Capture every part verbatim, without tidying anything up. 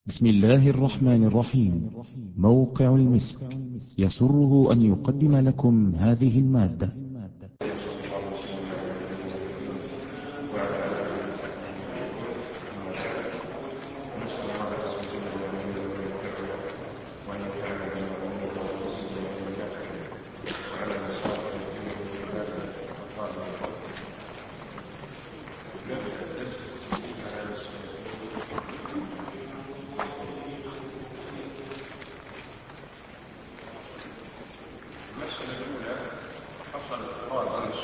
بسم الله الرحمن الرحيم. موقع المسك يسره أن يقدم لكم هذه المادة. المسألة الأولى حصل اضطراب أمس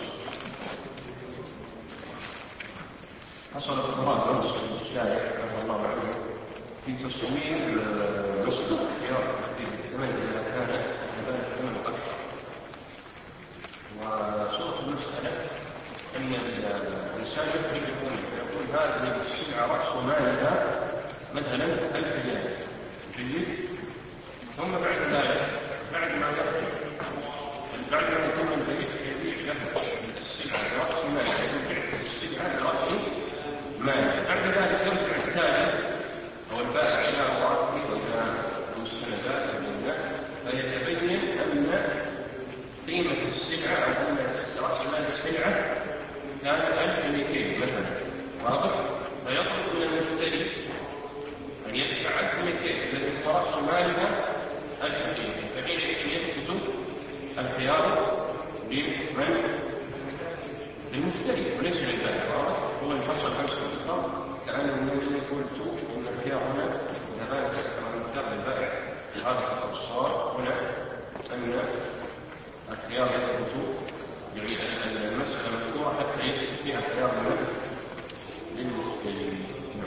حصل اضطراب أمس للشارع رضي الله عنه في تصوير مسألة اختيار تحديد الثمن إذا كان كذلك الثمن أكثر. وصورة المسألة أن الإنسان يخرج الثمن فيقول هذه السلعة رأس مالها مثلا ألف ريال جيد، ثم بعد ذلك بعد ما يخرج بعد ما يتم البيع يبيع له السلعة برأس مال، يبيع السلعة برأس مال. بعد ذلك يرجع التاجر أو البائع إلى أوراقه وإلى المستندات والبيانات فيتبين أن قيمة السلعة أو أن رأس مال السلعة كان ألف ومئتين مثلا، واضح؟ فيطلب من المشتري أن يدفع ألف ومئتين الذي هو رأس مالها ألف ومئتين، فحينئذ يثبت الخيار لمن؟ للمشتري وليس للبائع. هو اللي حصل امس بالضبط كان الذي قلت ان الخيار هنا كذلك كما الخيار للبائع، هذا خطا الصواب هنا ان الخيار يثبت، يعني ان المساله مذكوره حتى يثبت فيها خيار للمشتري.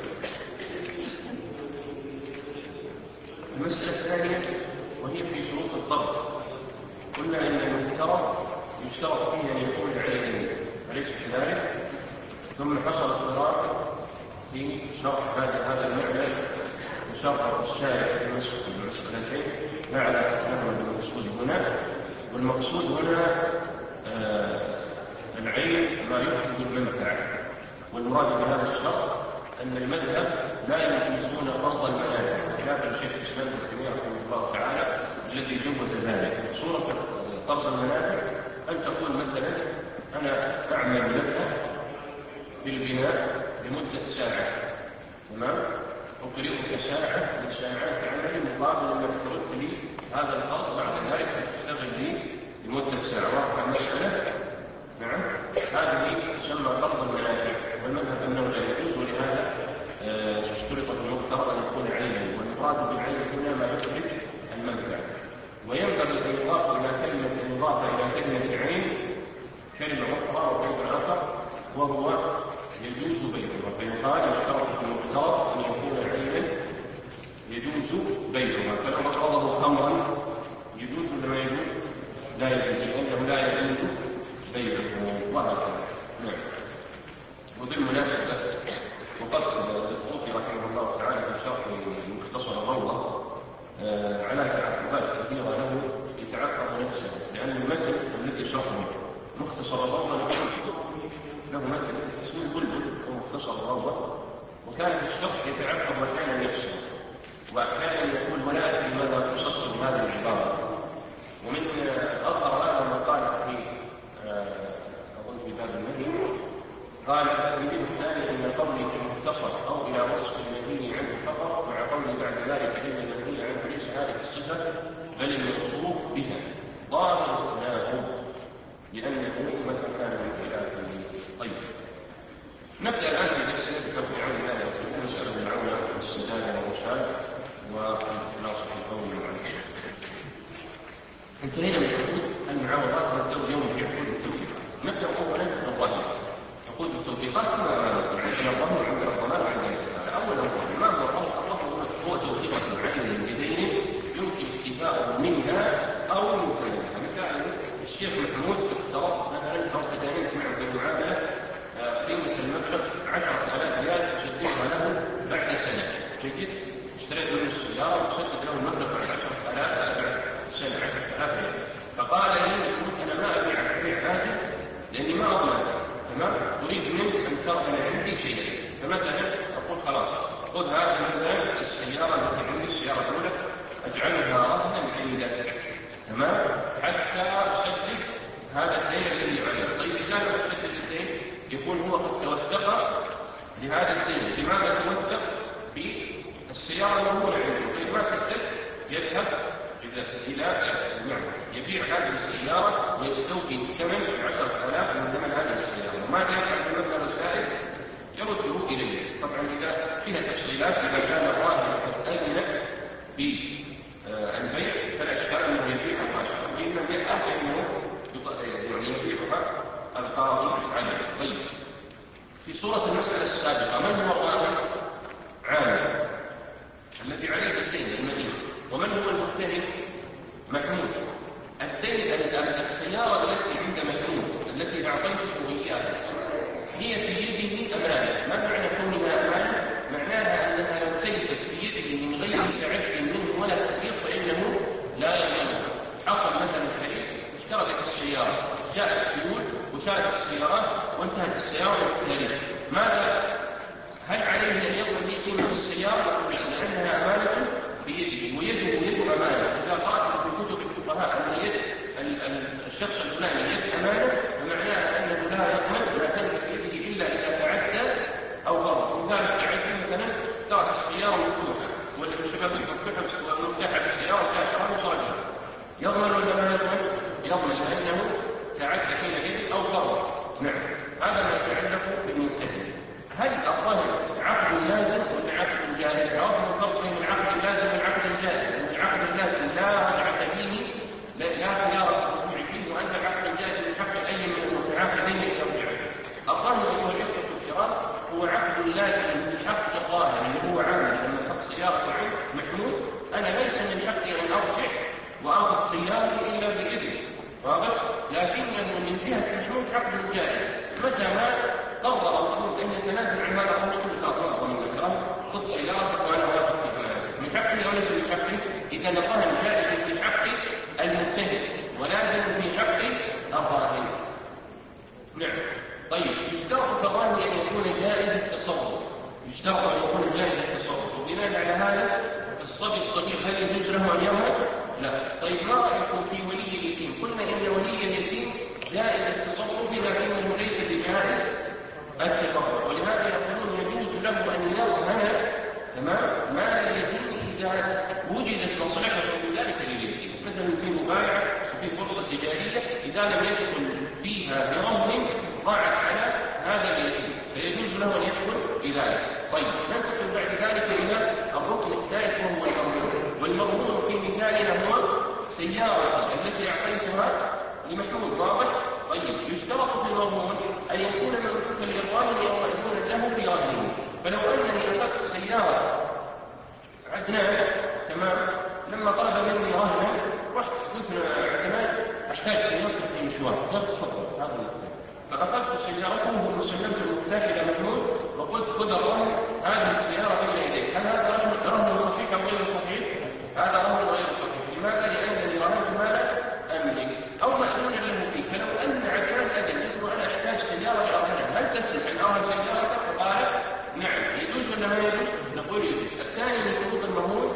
المساله الثانيه وهي في شروط الضبط، قلنا ان المفترض يشترط فيه ان يكون عينا أليس كذلك؟ ثم حصل اضطراب في شرح هذا هذا المعنى وشرح الشارع في المسألتين ما علاقة له بالمقصود هنا. والمقصود هنا آه العين ما يحدث المنفعة، والمراد بهذا الشرط أن المذهب لا يجوزون فرض المنافع خلاف الشيخ الإسلام ابن تيمية رحمه الله تعالى الذي جوز ذلك. صورة قرض المنافع أن تقول مثلا أنا أعمل لك في البناء لمدة ساعة، تمام؟ أقرضك ساعة من ساعات عملي مقابل أنك ترد لي هذا القرض بعد ذلك تشتغل لي لمدة ساعة. واضحة المسألة؟ نعم، هذه تسمى قرض المنافع، والمذهب أنه لا يجوز، ولهذا اشترط في المفترض أن يكون عينا، والمراد بالعين هنا ما يخرج المنفعة. وينبغي أن يضاف إلى كلمة إضافة إلى كلمة عين كلمة أخرى وقيد آخر وهو يجوز بيعها، فيقال يشترط في المفترض أن يكون عينا يجوز بيعها. فلو أقرضه خمرا يجوز ولا ما يجوز؟ لا يجوز، لأنه لا يجوز بيعه وهكذا. نعم. وبالمناسبة وقد الطوفي رحمه الله تعالى في شرح مختصر الروضة على تعقبات كثيرة له يتعقب نفسه، لأن المتن الذي شرحه مختصر الروضة له متن اسمه البلبل ومختصر الروضة، وكان في الشرح يتعقب أحيانا نفسه وأحيانا يقول ولا أدري لماذا قصدت هذه العبارة. ومن أظهر هذا ما قال في أظن في باب النبي، قال التلميذ الثاني ان قولي في المختصر او الى وصف النبي عنه فقط، مع قولي بعد ذلك ان النبي عنه ليس هذه الصفه بل الموصوف بها ظاهر التناقض لانه متى كان من خلاف. طيب، نبدا الان في درسنا بتوقيع الله ورسوله نسال العون والسداد والرشاد والخلاصه في القول والعمل. انتهينا من حدود المعاوضات نبدا اليوم في حدود التوفيقات. نبدا اولا بالظاهر. نقول التوفيقات هو عندنا الظهر عندنا الضلال عندنا الضلال. اولا ما هو الظهر؟ هو توفيقة عين بدين يمكن استيفاؤه منها او من غيرها. مثال الشيخ محمود اقترض مثلا او تداينت معه بالمعامله قيمه المبلغ عشرة آلاف ريال اسددها له بعد سنه، جيد؟ اشتريت منه السياره وسدد له المبلغ بعد عشرة آلاف بعد سنه عشرة آلاف ريال. فقال لي انا ما ابيع ابيع هذه لاني ما اضمن، تمام؟ أريد منك أن ترهن عندي شيئا. فمثلا أقول خلاص خذ هذا مثلا السيارة أجعلها رهنا عنده، تمام، حتى أسدد هذا الدين الذي عليه. طيب إذا لم أسدد الدين يكون هو قد توثق لهذا الدين. لماذا توثق؟ بالسيارة المرهونة عنده. طيب ما سدد يذهب إلى نعم يبيع هذه السيارة ويستوفي ثمن عشرة آلاف من ثمن هذه السيارة. وماذا يفعل بالمبلغ الزائد؟ يرده إليه. طبعا إذا فيها تفصيلات، إذا كان الراهن قد أذن بالبيع فلا إشكال أنه يبيعها ما شاء الله، وإنما يأهل أنه يعني يبيعها القاضي عليه. طيب في صورة المسألة السابقة، من هو الراهن؟ عامل الذي عليه الدين المدين. ومن هو المتهم؟ محمود. الدين السيارة التي عند محمود التي أعطيته إياها هي في يده أمانة. ما معنى كونها أمانة؟ معناها أنها لو تلفت في يده من غير تعد منه ولا تفريط فإنه لا يضمنها. حصل مثلا الحريق، احترقت السيارة، جاء السيول وشالت السيارات وانتهت السيارة بالتاريخ، ماذا؟ هل عليه أن يضمن به قيمة السيارة؟ لأنها أمانة بيده، ويده يد أمانة. إذا قرأت في كتب الفقهاء أن يد الشخص الفلاني يد أمانة، فمعناها أنه لا يضمن ما تملك يده إلا إذا تعدى أو فرط. لذلك يعدي مثلا ترك السيارة مفتوحة، ولا الشباب مفتوحة مفتاحة السيارة كافرة وصرجها، يضمن ولا ما يضمن؟ يضمن، لأنه تعدى حينئذ أو فرط. نعم، هذا ما يتعلق بالمتهم. هل الظاهر عقد لازم ولا عقد جائز؟ عرفنا الفرق بين العقد اللازم والعقد الجائز. العقد اللازم لا رجعة فيه، لا خيار الرجوع فيه، وأن العقد الجائز من حق أي من المتعاقدين يرجع. الظاهر أيها الإخوة الكرام هو عقد لازم من حق الظاهر اللي هو عامل لما حق سيارة عند محمود. أنا ليس من حقي أن أرجع وأخذ سيارتي إلا بإذن، واضح؟ لكنه من جهة محمود عقد جائز. متى ما قرر محمود أن يتنازل عن هذا الأمر كل خاص من الكرام، خذ سيارتك وأنا وافق في من حقي أو ليس من حقي؟ إذا الظاهر جائز في حق المتهم ولازم في حق الراهن. نعم. طيب يشترط في الراهن أن يكون جائز التصرف، يشترط أن يكون جائز التصرف. وبناء على هذا الصبي الصغير هل يجوز له أن يرهن؟ لا. طيب ما رأيكم في ولي اليتيم؟ قلنا إن ولي اليتيم جائز التصرف لكنه ليس بجائز التبرع، ولهذا يقولون يجوز له أن يرهن تمام مال اليتيم إذا وجدت مصلحة في ذلك لليتيم، مثلا في مبايعة وفي فرصة تجارية إذا لم يدخل فيها برهن ضاعت على هذا اليتيم، فيجوز له أن يدخل في ذلك. طيب ننتقل بعد ذلك إلى الركن الثالث وهو المرهون. والمرهون في مثالنا هو سيارتي التي أعطيتها لمحمود، واضح؟ طيب يشترط في المرهون أن يكون مملوكا للراهن أو مأذونا له في رهنه. فلو أنني أخذت سيارة عدنان تمام، لما طلب مني رهنا رحت قلت عدنان أحتاج سيارتك في مشوار، قال تفضل هذا المفتاح، فأخذت سيارته وسلمت المفتاح إلى محمود وقلت خذ الرهن هذه السيارة بين يديك. هل هذا رهن صحيح أو غير صحيح؟ هذا رهن غير صحيح. لماذا؟ لأنني رهنت ما لا أملك أو مأذون له فيه. فلو أن عدنان أذن قلت وأنا أحتاج سيارة لأرهنها، هل تسمح أن أرهن سيارتك؟ فقال نعم. يجوز ولا ما يجوز؟ نقول يجوز. الثاني من شروط المرهون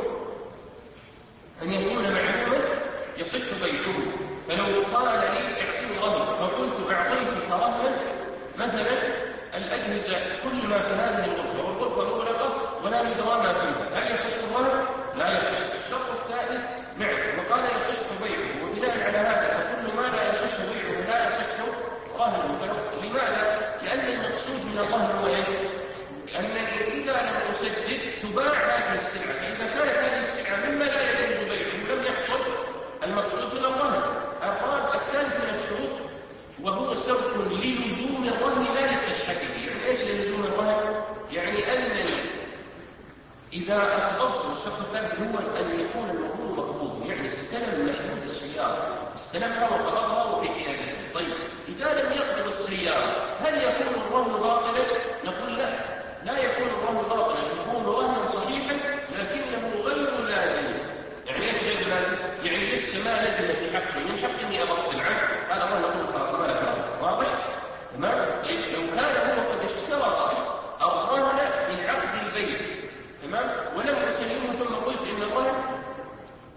أن يكون معلوما يصح بيعه. فلو قال لي اعطني رهن فقلت أعطيتك رهنا مثلا الأجهزة كل ما في هذه الغرفة والغرفة مغلقة ولا ندرى ما فيها، هل يصح الرهن؟ لا يصح. الشرط الثالث نعم، وقال يصح بيعه، وبناء على هذا فكل ما لا يصح بيعه لا يصح رهنه. لماذا؟ لأن المقصود من الرهن هو ايش؟ أنني إذا لم أسدد تباع هذه السلعة، فإذا كانت هذه السلعة مما لا يجوز بيعه لم يحصل المقصود من الرهن. الرهن الثالث من الشروط وهو سبق للزوم الرهن لا لصحته. يعني ايش لزوم الرهن؟ يعني أنني إذا أقبضت، الشرط الثالث هو أن يكون المرهون مقبوض، يعني استلم محمود السيارة، استلمها وقبضها وفي حيازته. طيب إذا لم يقبض السيارة هل يكون الرهن باطلا؟ نقول لا، لا يكون الرهن باطلا، يكون رهنا صحيحا لكنه غير لازم. يعني ايش غير لازم؟ يعني لسه ما لزم في حقي، من حقي اني ابطل عنه، هذا الرهن نقول خلاص ما له، واضح؟ تمام؟ طيب لو كان هو قد اشترط الرهن في عقد البيع تمام، ولم اسلمه ثم قلت ان الرهن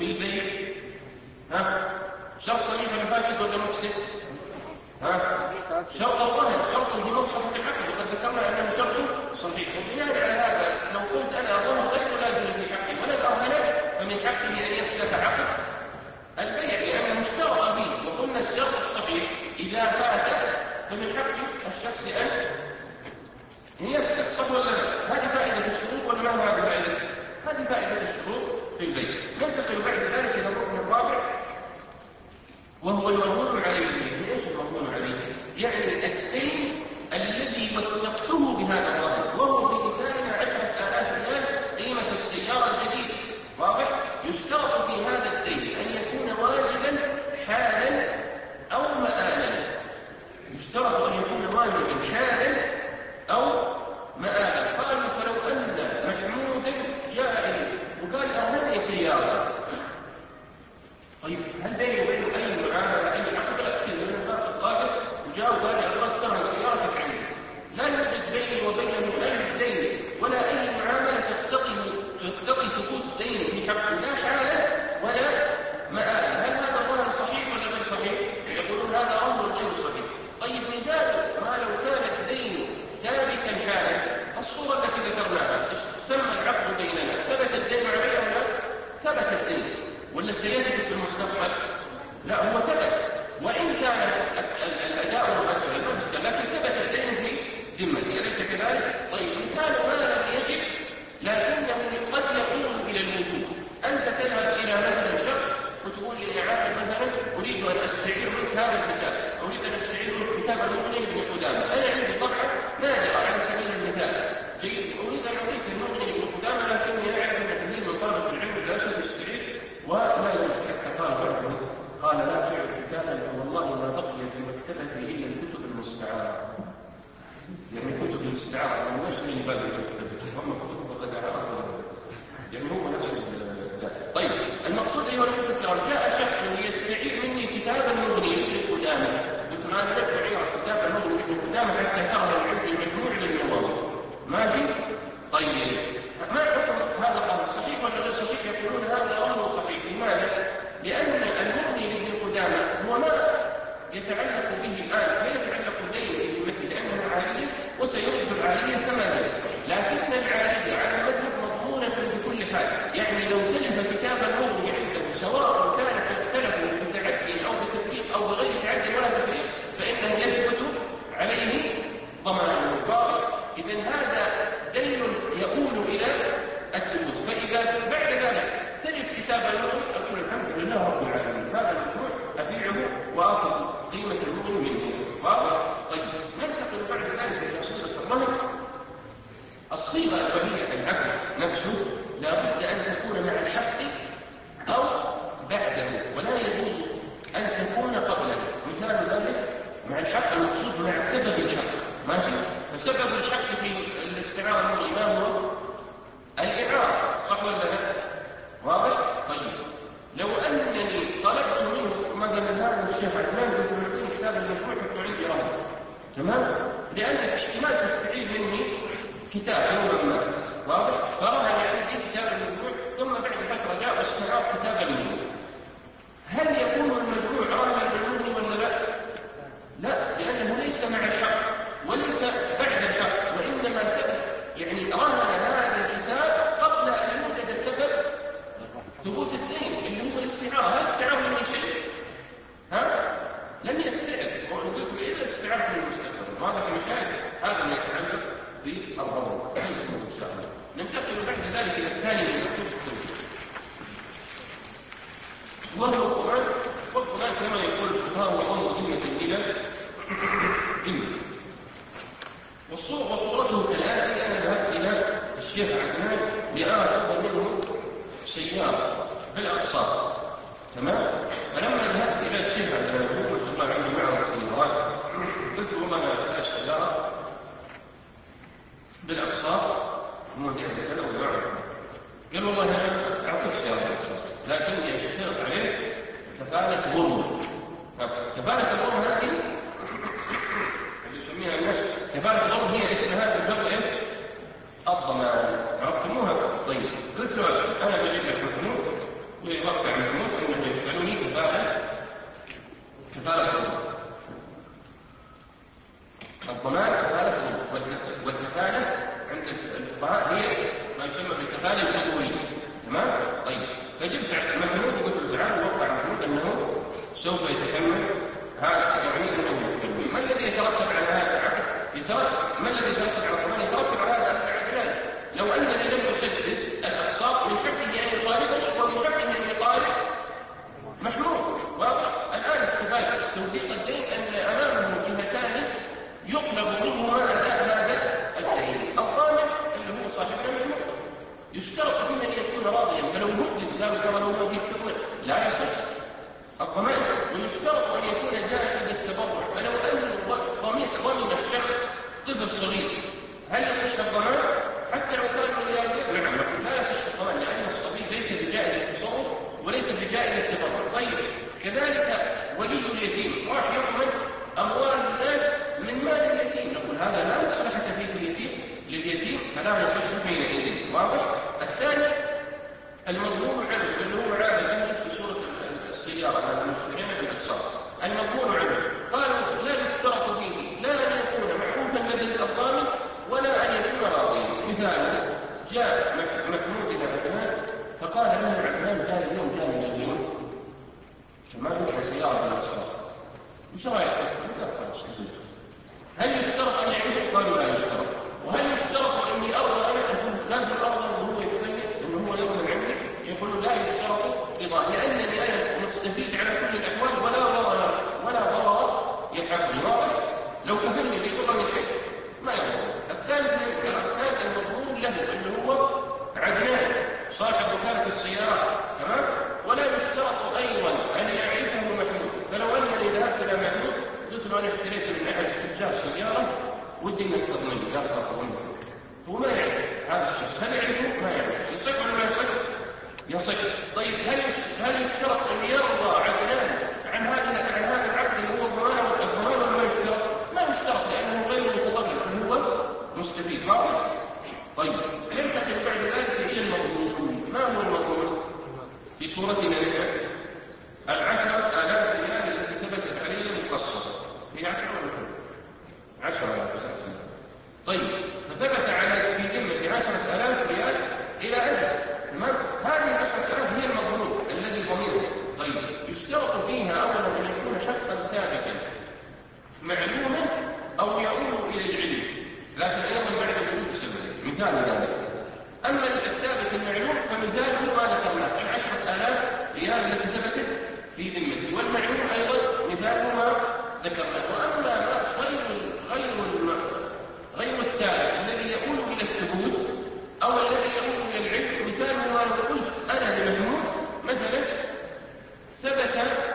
في البيع؟ ها؟ شرط صحيح ولا فاسد ولا مفسد؟ ها؟ شرط الرهن شرط في مصلحة العقد، وقد ذكرنا أنه شرط صحيح. وبناء على هذا لو قلت أنا الرهن غير لازم في حقي ولا أرهنت فمن حقه أن يفسخ عقد البيع لأنه اشترط به. وقلنا الشرط الصحيح إذا فات فمن حق الشخص أن يفسخ، صح ولا لا؟ هذه فائدة الشروط ولا ما هذه فائدة؟ هذه فائدة الشروط في البيع. ننتقل بعد ذلك إلى الركن الرابع وهو المضمون عليه. ايش المضمون عليه؟ يعني الدين الذي وثقته بهذا الرهن، وهو في مثالنا عشرة آلاف ريال قيمة السيارة الجديدة. واضح؟ يشترط في هذا الدين أن يكون واجبا حالا أو مآلا. يشترط أن يكون واجبا حالا أو مآلا. قالوا فلو أن محمودا جاء وقال أرهن سيارة، طيب هل بيني وبينه أي معاملة أي عقد؟ أكيد من الفرق القادر وجاء وقال أردت ترى سيارتك عندي. لا يوجد بيني وبينه أي دين ولا أي معاملة تقتضي تقتضي ثبوت دين في حقه لا حالا ولا مآلا. هل هذا الرهن صحيح ولا غير صحيح؟ يقولون هذا أمر غير صحيح. طيب مثال ما لو كان الدين ثابتا حالا، الصورة التي ذكرناها تم العقد بيننا، ثبت الدين علي أو لا؟ ثبت الدين ولا سيثبت في المستقبل؟ لا، هو ثبت وإن كان الأداء مؤجل ما مشكلة، لكن ثبت الدين في ذمتي، أليس كذلك؟ طيب مثال ما لم يجب لكنه قد يؤول إلى الوجوب. أنت تذهب إلى مثلا شخص وتقول لي يا عالم مثلا أريد أن أستعير منك هذا الكتاب، أريد أن أستعير منك كتاب المغني بن قدامة، أنا عندي طبعا نادرة على سبيل المثال، جيد، أريد أن أعطيك المغني بن قدامة لكني أعرف أن كثير من طلبة العلم لا يستعير ولا يمكن. حتى قال بعضهم قال لا تعر كتابا فوالله ما بقي في مكتبتي إلا الكتب المستعارة. يعني كتب الاستعارة من نفس اللي بقي في مكتبتي، هم كتب فقد عرفوا، يعني هو نفس ال. طيب المقصود أيها الأخوة الكرام، جاء شخص يستعير مني كتاب المغني بن قدامة، قلت له أنا لك أعير كتاب المغني بن قدامة حتى كره العلم المجموع للنووي، ماشي؟ طيب ما حكم هذا الأمر صحيح ولا غير صحيح؟ يقولون هذا أمر صحيح. لماذا؟ لأن المغني بن قدامة هو ما يتعلق به الآن لا يتعلق به بذمته لأنه عالية وسيرد العالية كما هي، لكن العالية على المذهب مضمونة بكل حال. يعني لو تلف كتاب المغني عنده سواء كانت اختلفوا بتعدي أو بتفريق أو بغير تعدي ولا تفريق فإنه يثبت عليه ضمانه. إذن هذا دين يؤول إلى الثبوت. فإذا بعد ذلك تلف كتاب المغني أقول الحمد لله رب العالمين، هذا المشروع أبيعه وآخذ قيمة المغني منه. طيب ننتقل بعد ذلك إلى صيغة الرهن. الصيغة وهي العقد نفسه لا بد أن تكون مع الحق أو بعده، ولا يجوز أن تكون قبله. مثال ذلك مع الحق المقصود مع سبب الحق، ماشي؟ فسبب الحق في الاستعارة المغني ما هو؟ الإعارة، صح ولا لا؟ واضح؟ طيب لو أنني طلبت منه مثلا هذا الشيخ عدنان قلت له اعطيني كتاب المشروع حتى عندي رهن، تمام؟ لأنك احتمال تستعيد مني كتاب يوما ما، واضح؟ فرهن عندي كتاب المشروع ثم بعد فترة جاء واستعار كتاب المغني، هل يكون المشروع راهنا بالمغني ولا لا؟ لا، لأنه ليس مع الحق وليس بعد الحق، وإنما ثبت يعني رهن هذا الكتاب قبل أن يوجد سبب ثبوت الدين اللي هو الاستعارة. هل استعار مني شيء؟ ها؟ لم يستعر. وقلت إذا استعرت من المستقبل وهذا كمشاهد هذا ما يتعلق بالرهن إن شاء الله. ننتقل بعد ذلك إلى الثاني من مكتوب التوحيد وهو القرآن. والقرآن كما يقول الفقهاء هو ضم ذمة إلى ذمة. وصورته كالآتي: أنا ذهبت إلى الشيخ عدنان لآخذ منه سيارة بالأقساط، تمام؟ فلما ذهبت إلى الشيخ عدنان هو ما شاء الله عنده معرض السيارات، قلت له والله أنا أحتاج سيارة بالأقساط موديل كذا ويعرف. قال والله أنا أعطيك سيارة بالأقساط لكني أشترط عليه كفالة غرم. كفالة الغرم هذه اللي يسميها الناس كفالة الغرم هي اسمها بالضبط ايش؟ الضمان. عرفتموها؟ طيب قلت له انا بجيب لك محمود ويوقع سوف يتحمل هذا، يعني أنه ما الذي يترتب على هذا العقد؟ يترتب ما الذي يترتب على الضمان؟ يترتب على هذا العقد. لو أنني لم أسدد الأقساط من حقه أن يطالبني ومن حقه أن يطالب محمود. واضح؟ الآن استفاد توثيق الدين أن أمامه جهتان يطلب منهما أداء هذا الدين. الضامن اللي هو صاحبنا محمود يشترط فيه أن يكون راضيا، فلو مدد ذلك ولو ما فيه تطلع لا يصح الضمان. ويشترط أن يكون جائز التبرع، فلو أن ضمن الشخص طفل صغير هل يصح الضمان؟ حتى لو كان ملياردير نعم لا يصح الضمان، لأن الصبي ليس بجائز التصرف وليس بجائز التبرع. طيب كذلك ولي اليتيم راح يضمن أموال الناس من مال اليتيم، نقول هذا لا مصلحة فيه اليتيم لليتيم فلا يصح حينئذ. واضح؟ الثاني المضمون عنه اللي هو عادة يوجد في سورة السيارة على المشترين بالأقساط. المضمون عنه قالوا لا يشترط فيه لا أن يكون معروفا لدى الضامن ولا أن يكون راضيا. مثال جاء محمود إلى عدنان فقال له عدنان كان اليوم جاني زبون ما بدأ سيارة بالأقساط، وش رأيك؟ قال خلاص هل يشترط أن يعيده؟ قالوا لا يشترط. وهل يشترط أني أرضى أنا أقول لازم أرضى وهو يتبين أنه هو يضمن عندي؟ يقول لا يشترط رضا، لأنني أنا مستفيد على كل الأحوال ولا ضرر ولا ضرر يلحقني. واضح؟ لو كفلني بيضرني شيء ما يضر. الثالث الثالث المضمون له اللي هو عدنان صاحب وكالة السيارات، تمام؟ ولا يشترط أيضا أن يعرفه محمود. فلو أنني ذهبت إلى محمود قلت له أنا اشتريت من أحد تجار سيارة ودي انك تضمني، قال خلاص اضمنك. هو ما يعرف هذا الشخص، هل يعرفه؟ ما يعرف. يصح ولا ما يصح؟ يصح. طيب هل هل يشترط ان يرضى عدنان عن هذا عن هذا العقد اللي هو الضمان والضمان ولا ما يشترط؟ ما يشترط لانه غير متضرر بل هو مستفيد. واضح؟ طيب ننتقل بعد ذلك الى المضمون. ما هو المضمون؟ في سورتنا نحن العشرة آلاف ريال التي ثبتت عليه المقصر هي عشرة ولا كم؟ عشرة آلاف. طيب فثبت على في ذمة عشرة آلاف ريال إلى أجل، تمام؟ هذه العشرة آلاف هي المضمون الذي ضميره. طيب يشترط فيها أولا أن يكون حقا ثابتا معلوما أو يؤول إلى العلم، لكن أيضا بعد وجود السبب. مثال ذلك أما الثابت المعلوم فمثاله ما ذكرناه العشرة آلاف ريال التي ثبتت في ذمته، والمعلوم أيضا مثاله ما ذكرناه. وأما غير غير غير الثابت الذي يؤول إلى الثبوت أو الذي يؤول إلى العلم مثاله ما لو قلت أنا لمحمود مثلا ثبت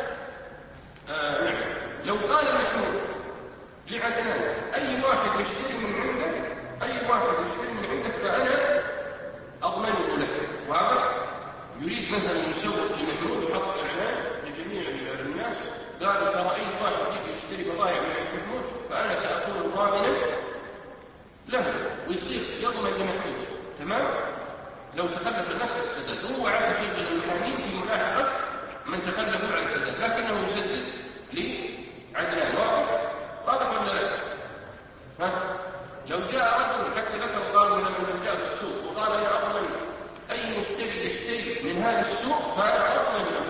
آه نعم لو قال محمود لعدنان أي واحد يشتري من عندك أي واحد يشتري من عندك فأنا أضمنه لك. وهذا يريد مثلا يسوق لمحمود ويحط إعلان لجميع الناس قال ترى أي واحد يجي يشتري بضائع من عند محمود فأنا سأكون ضامنا له ويصير يضمن لمحمود، تمام؟ لو تخلف الناس عن السداد هو عاد يشغل المحامين في ملاحقة من تخلفوا عن السداد لكنه يسدد لعدنان. واضح؟ واضح ولا لا؟ ها؟ لو جاء رجل حتى ذكر قالوا لما جاء بالسوق وقال أنا أضمن أي مشتري يشتري من هذا السوق فأنا أضمن له،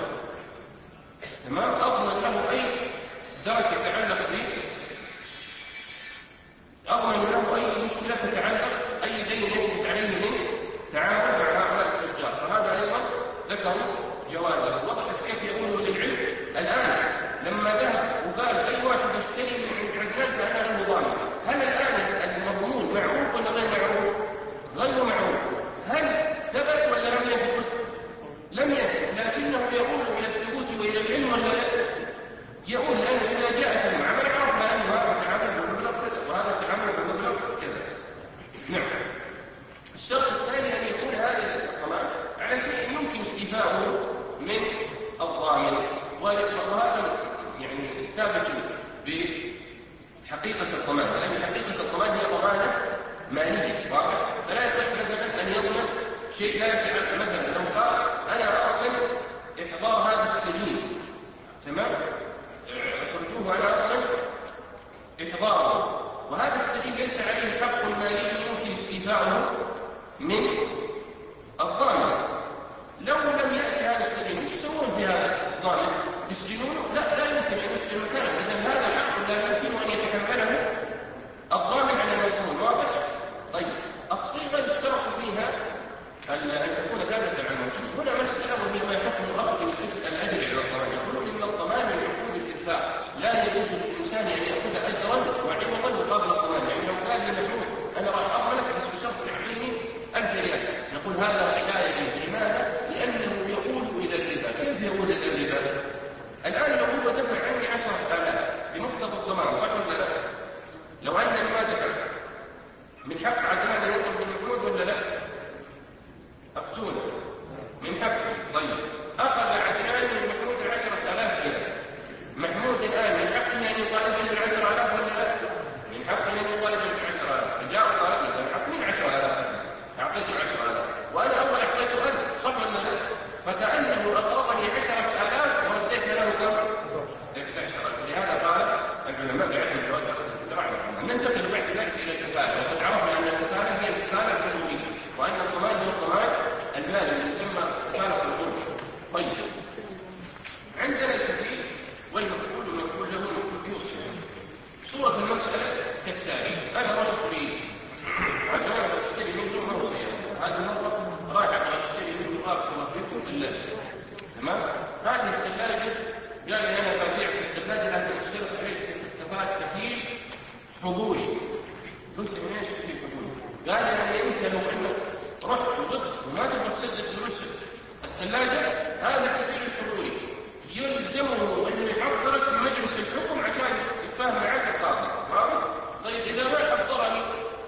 تمام؟ أضمن له أي درجة تتعلق به، أضمن له أي مشكلة تتعلق أي دين يثبت عليه من تعامل مع هؤلاء التجار، فهذا أيضا ذكروا جوازه. وضحت كيف يقول للعلم الآن لما ذهب وقال أي واحد يشتري من عدنان فأنا له ضامن. هل الآن المضمون معروف ولا غير معروف؟ غير معروف. هل ثبت ولا لم يثبت؟ لم يثبت، لكنه يقول إلى الثبوت وإلى العلم ولا لا؟ يقول لأنه إذا جاء ثم عمل عرفنا أن هذا تعامل بالمبلغ كذا وهذا تعامل بالمبلغ كذا. نعم. الشرط الثاني أن يكون هذا الضمان على شيء يمكن استيفاؤه من الضامن، وهذا يعني ثابت بحقيقة الضمان، لأن حقيقة الضمان هي ضمانة مالية. واضح؟ فلا يصح مثلا أن يضمن شيء لا يتعلق. مثلا لو قال أنا أضمن إحضار هذا السجين، تمام؟ أخرجوه أنا أضمن إحضاره، وهذا السجين ليس عليه حق مالي يمكن استيفاؤه من الضامن. لو لم يأتي هذا السجين ايش يسوون في هذا الضامن؟ يسجنونه؟ لا، المكان. إذا هذا حق لا يمكن أن يتحمله الضامن على المضمون. واضح؟ طيب الصيغة يشترط فيها أن تكون ثابتة عن المقصود. هنا مسألة وهي ما حكم الأخذ من صفة الأجر على الضمان. يقولون إن الضمان من عقود الإنفاق، لا يجوز للإنسان أن يأخذ أجرا وعوضا مقابل الضمان. يعني لو قال لي محمود أنا راح أضمنك بس بشرط تعطيني ألف ريال، نقول هذا لا يجوز. لماذا؟ لأنه يقول إلى الربا. كيف يقول إلى الربا؟ الآن لو هو دفع عني عشرة آلاف بمقتضى الضمان، صح ولا لا؟ لو أنني ما دفعت من حق عدنان أن يطلب من محمود ولا لا؟ أفتونا من حقه. طيب أخذ عدنان من محمود العشرة آلاف ريال، محمود الآن من حقه أن يطالبني بالعشرة آلاف ولا لا؟ من حقه أن يطالبني بالعشرة آلاف. جاء وطالبني من حقه من عشرة آلاف، أعطيته عشرة آلاف وأنا أول أعطيته ألف، صح ولا لا؟ فكأنه أقرضني عشرة آلاف ورديت له كم؟ إحدى عشرة آلاف. لهذا قال العلماء بعدم جواز أخذ الذراع. ننتقل بعد ذلك إلى الكفالة، وقد عرفنا أن الكفالة هي الكفالة الحكومية، وأن الضمان هو الضمان المالي اللي يسمى كفالة الحكومة. طيب عندنا الكفيل والمكفول، والمكفول له المكفول يوصي. صورة المسألة كالتالي: أنا رحت في عشان أشتري منه موصية، هذه المرة رايح أشتري منه بارك الله فيكم ثلاجة، تمام؟ هذه الثلاجة قال لي أنا ببيع في الثلاجة لكن اشترط عليك كفاءة كفيل حضوري. قلت له ايش كفيل حضوري؟ قال لي يعني أنت لو أنك رحت وضد وما تبغى تسدد فلوس الثلاجة، هذا كفيل الحضوري يلزمه أن يحضرك في مجلس الحكم عشان يتفاهم معك القاضي. واضح؟ طيب إذا ما حضرني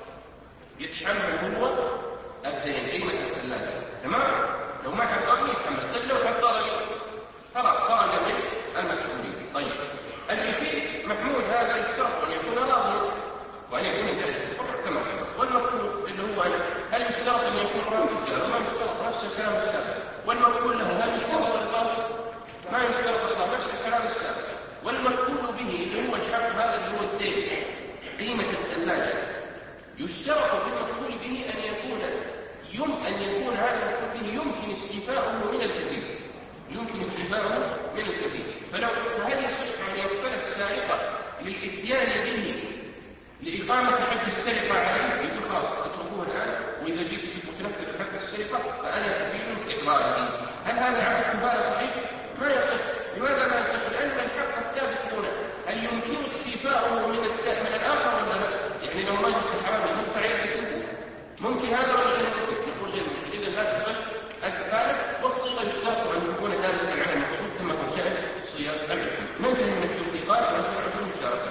يتحمل هو الدين، قيمة الثلاجة، تمام؟ لو ما حضرني يتحمل. طيب لو حضرني خلاص خرج من المسؤولية. طيب الكفيل محمود هذا يشترط أن يكون راضيا وأن يكون جالس كما سبق. والمقبول اللي هو هل يشترط أن يكون راضيا أو ما يشترط؟ نفس الكلام السابق. والمقبول له هل يشترط الرضا؟ ما يشترط الرضا، نفس الكلام السابق. والمقبول به اللي هو الحق هذا اللي هو الدين، قيمة الثلاجة، يشترط بالمقبول به أن يكون يم أن يكون هذا المقبول به يمكن استيفاؤه من الكفيل، يمكن استيفاؤه من الكفيل. فلو هل يصح أن يكفل السارقة للإتيان به لإقامة حد السرقة عليه؟ يقول خلاص اتركوه الآن، وإذا جيت تجيبوا تنفذ حد السرقة فأنا كفيل إقراره. هل هذا عقد كفالة صحيح؟ ما يصح. لماذا لا يصح؟ لأن الحق الثابت هنا هل يمكن استيفاؤه من من الآخر ولا لا؟ يعني لو ما جبت الحرامي مقطع يدك أنت ممكن هذا ولا غير ممكن؟ يقول غير. إذا لا تصح الكفالة، والصيغة يشترط أن يكون دالة على المقصود كما تشاهد صيغ الحكم. ننتهي من التوثيقات ونشرع في المشاركة.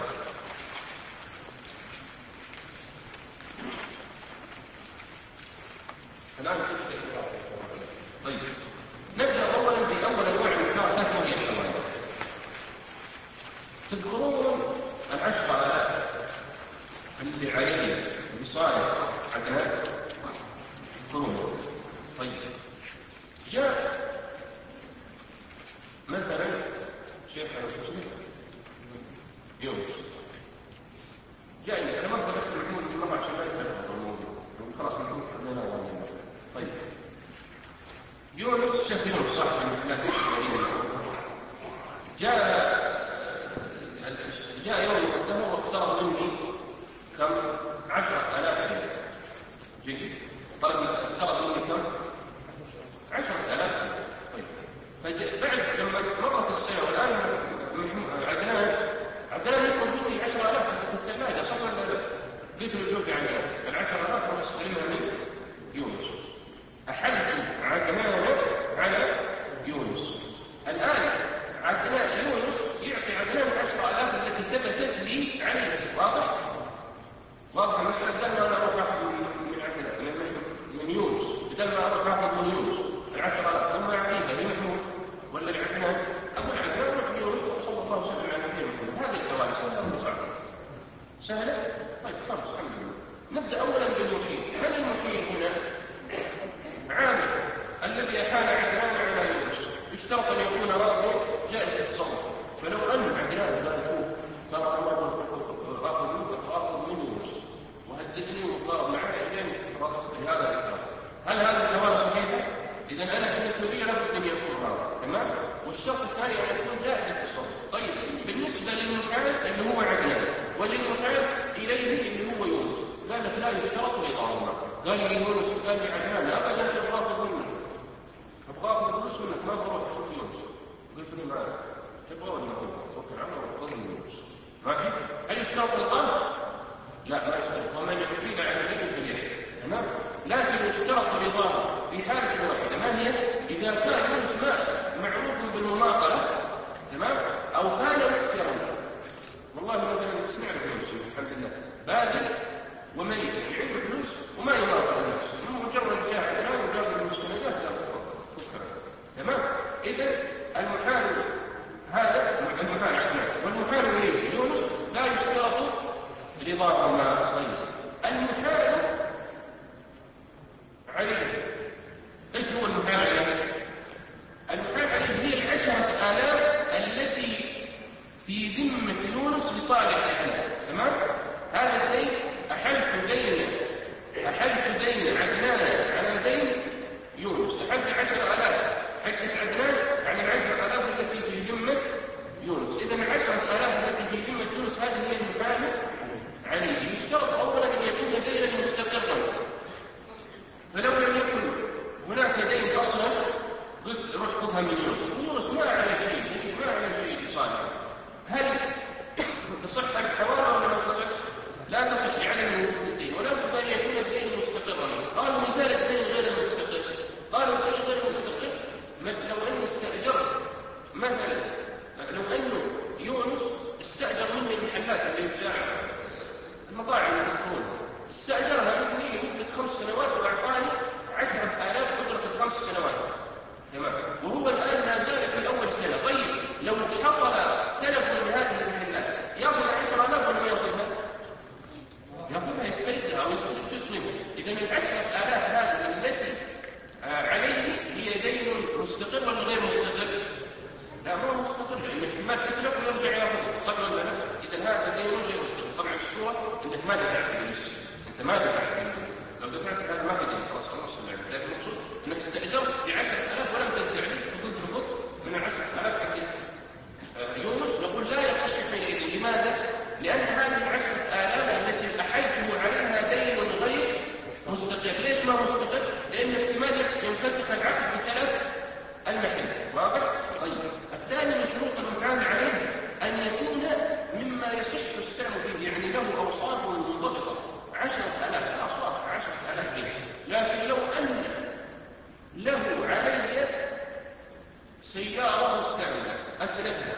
الآن طيب نبدأ أولا بأول أنواع المشاركات وهي الحوالي. تذكرون العشرة آلاف اللي عليه بصالح عدنان؟ تذكرون؟ طيب جاء مثلا شيخ المسلم يونس، جاء إنسان ما بدأت المحمود في مرة عشان ما يتفق الموضوع، خلاص نحن خلينا والله. طيب يونس شيخ يونس صاحب المحلات الكبيرة جاء جاء يوم قدمه واقترض مني كم؟ عشرة آلاف ريال. جيد؟ طلب اقترض مني كم؟ عشرة آلاف. طيب فبعد لما مرت السنة والآن عدنان عدنان يطلب مني عشرة آلاف في الثلاجة، صح ولا لا؟ قلت له شوف يعني العشرة آلاف هو استلمها من يونس، أحلت عدنان على يونس. الآن عدنان يونس يعطي عدنان عشرة آلاف التي ثبتت لي عليه. واضح؟ واضح المسألة. بدل ما أنا أروح أخذ من عدنان من يونس، بدل ما أروح أخذ من يونس العشرة آلاف ثم أعطيها لمحمود ولا لعدنان، أقول عدنان روح ليونس وصلى الله وسلم على نبينا محمد. هذه الكوارث سهلة ولا صعبة؟ سهلة؟ طيب خلاص الحمد لله. نبدأ أولا بالمحيل. من المحيل هنا؟ عامل الذي أحال عدنان على يونس، يشترط أن يكون راضي جائز التصرف. فلو أن عدنان لا نشوف ترى الله أخذ من يونس وهددني وضرب معي إذن رضت بهذا الإكرام، هل هذا الكفالة صحيحة؟ إذا أنا بالنسبة لي لابد أن يكون راضي، تمام؟ والشرط الثاني أن يكون جائز التصرف. طيب بالنسبة بالنسبة للمحال اللي هو عدنان وللمحال إليه اللي هو يونس قال لك لا يشترط رضاهما. قال لي يونس قال لي عدنان أبدا أبغى أخذ منك أبغى أخذ فلوس منك ما بروح أشوف يونس قلت لي معك تبغى ولا ما تبغى توكل على الله وخذ من يونس ماشي. هل يشترط رضاه؟ لا ما يشترط ومن يحيل على اليد باليد تمام. لكن يشترط رضاه في حالة واحدة ما هي؟ إذا كان يونس مات معروف بالمماطلة تمام أو كان مكسرا. والله مثلا نسمع يونس الحمد لله بادئ وميت يعني عنده فلوس وما يماطل الناس مجرد جاء عدنان وجاب المستندات لا تفكر تمام. إذا المحال هذا المحال عدنان والمحال إليه يونس لا يشترط رضاهما. طيب المحال عليه ايش هو المحال عليه؟ المحال عليه هي العشرة آلاف التي في ذمة يونس لصالح عدنان تمام. هذا الدين أحلت دين أحلت دين عدنان على دين يونس أحلت عشرة آلاف حقت عدنان على العشرة آلاف التي في ذمة يونس. إذا العشرة آلاف التي في ذمة يونس هذه هي المحال عليه. يشترط أولا أن يكون دينا مستقرا. فلو لم يكن هناك دين أصلا قلت روح خذها من يونس يونس ما على شيء ما على شيء لصالحه هل تصح الحوالة ولا لا تصح؟ لا تصح لعدم وجود الدين ولا بد أن يكون الدين مستقرا. قالوا مثال الدين غير مستقر. قالوا الدين غير مستقر لو أن استأجرت مثلا لو أنه يونس استأجر مني المحلات اللي بتاع المطاعم اللي تكون استأجرها مني لمدة خمس سنوات وأعطاني عشرة آلاف أجرة الخمس سنوات تمام. وهو الآن ما زال في أول سنة. طيب لو حصل تلف من هذه المحلات يأخذ عشرة آلاف ولا ما يأخذها؟ يأخذها يستردها أو يسترد جزء منها. إذا العشرة آلاف هذه التي عليه هي دين مستقر ولا غير مستقر؟ لا ما هو مستقر لأن احتمال تتلف ويرجع يأخذها صح ولا لا؟ إذا هذا دين غير مستقر. طبعا الصورة أنك ما دفعت بالنسبة أنت ما دفعت بالنسبة. لو دفعت هذا ما تدين خلاص خلاص اللعب. لكن المقصود أنك استأجرت بعشرة آلاف ولم تدفع لي وكنت رفضت من العشرة آلاف حق يونس نقول لا يصح حينئذ. لماذا؟ لأن هذه العشرة آلاف التي أحيته عليها دين غير مستقر. ليش ما مستقر؟ لأن احتمال ينفسخ العقد بثلاث المحل. واضح؟ طيب الثاني من شروط المحال عليه أن يكون مما يصح السلم فيه يعني له أوصاف منضبطة. عشرة آلاف الأصوات عشرة آلاف جنيه. لكن لو أن له علي سيارة مستعملة أتلفها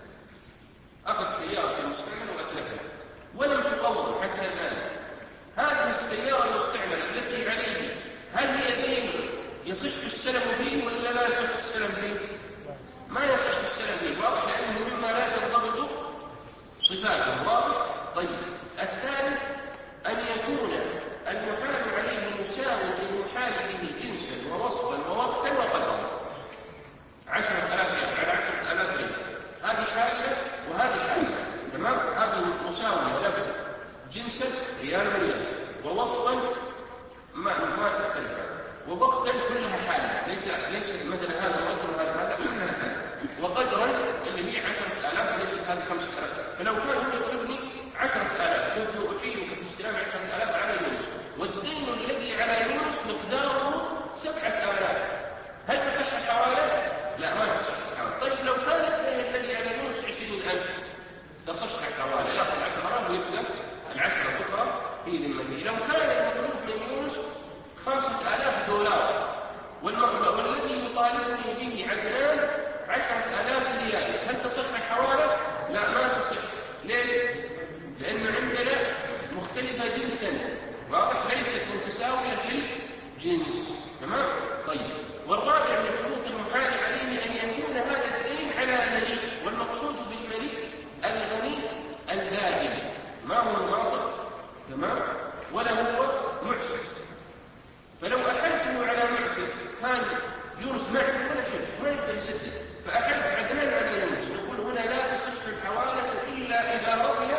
أخذ سيارة مستعملة وأتلفها ولم تقوم حتى الآن هذه السيارة المستعملة التي عليه هل هي دين يصح السلم فيه ولا لا يصح السلم فيه؟ ما يصح السلم فيه. واضح لأنه مما لا تنضبط صفاته. واضح؟ طيب الثالث أن يكون المحال عليه مساو للمحال به جنسا ووصفا ووقتا وقدرا. عشرة آلاف على عشرة آلاف ريال هذه حالة وهذه حالة تمام. هذه مساوية له جنسا ريال ريال ووصفا ما ما تختلف ووقتا كلها حالة ليس ليس مثلا هذا وقدر هذا هذا كلها حالة وقدرا اللي هي عشرة آلاف ليست هذه خمسة آلاف. فلو كان هو يطلبني عشرة آلاف قلت أحيلك باستلام عشرة آلاف على يونس والدين الذي على يونس مقداره سبعة آلاف هل تصح الحوالة؟ لا ما تصح الحوالة. طيب لو كان الدين الذي على يونس عشرين ألف تصح الحوالة يأخذ عشرة آلاف ويبقى العشرة الأخرى في ذمته. لو كان المطلوب من يونس خمسة آلاف دولار والذي يطالبني به عدنان عشرة آلاف ريال هل تصح الحوالة؟ لا ما تصح. ليش؟ لأن عندنا مختلفة جنسا واضح ليست متساوية في الجنس تمام. طيب والرابع من شروط المحال عليه أن يكون هذا الدين على مليء والمقصود بالمليء الغني الدائم ما هو الماضي تمام ولا هو معسر. فلو أحلته على معسر كان يونس معه ولا شيء ما يقدر يسدد فأحلت عدنان على يونس نقول هنا لا تصح الحوالة إلا إذا رضي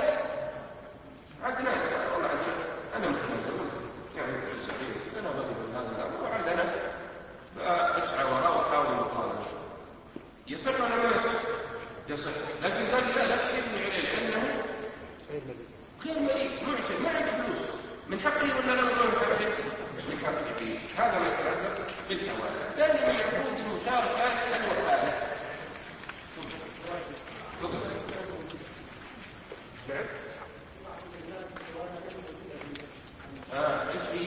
عدنان. والله عدنان أنا متنازل يعني تسعين أنا رضي بهذا الأمر وعد أنا أسعى وراء وأحاول المقارنة. يصح ولا ما يصح؟ يصح. لكن قال لا لا تبني عليه لأنه غير مليء معسر ما عنده فلوس، من حقه ولا لا؟ من حقه؟ من حقه. هذا ما يتعلق بالحوالة. ثاني من عقود المشاركات الوكالة. نعم. آه ايش هي؟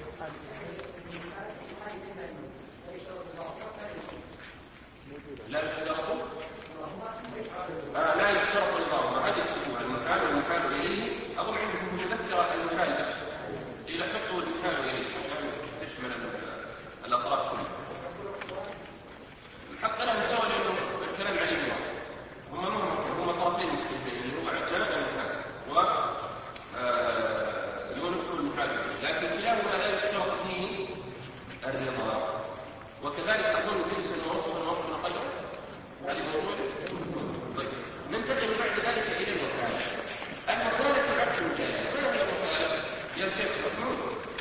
لا يشترط آه لا يشترط الإضافة. هذه تكتبها المحال والمحال إليه. أظن عندكم مذكرة المحال بس إذا حطوا المحال إليه عشان تشمل الأطراف كلها. حتى لا نسوي لأنه الكلام عليه هم هم هم طرفين مختلفين اللي هو عدنان المحال و يونس المحال، لكن كلاهما لا يشترط فيه الرضا. وكذلك أظن جنسا ووصفا ووقفا قدرا هذه موجودة. طيب ننتقل بعد ذلك إلى الوكالة. الوكالة عقد جائز. ما هي الوكالة يا شيخ محمود؟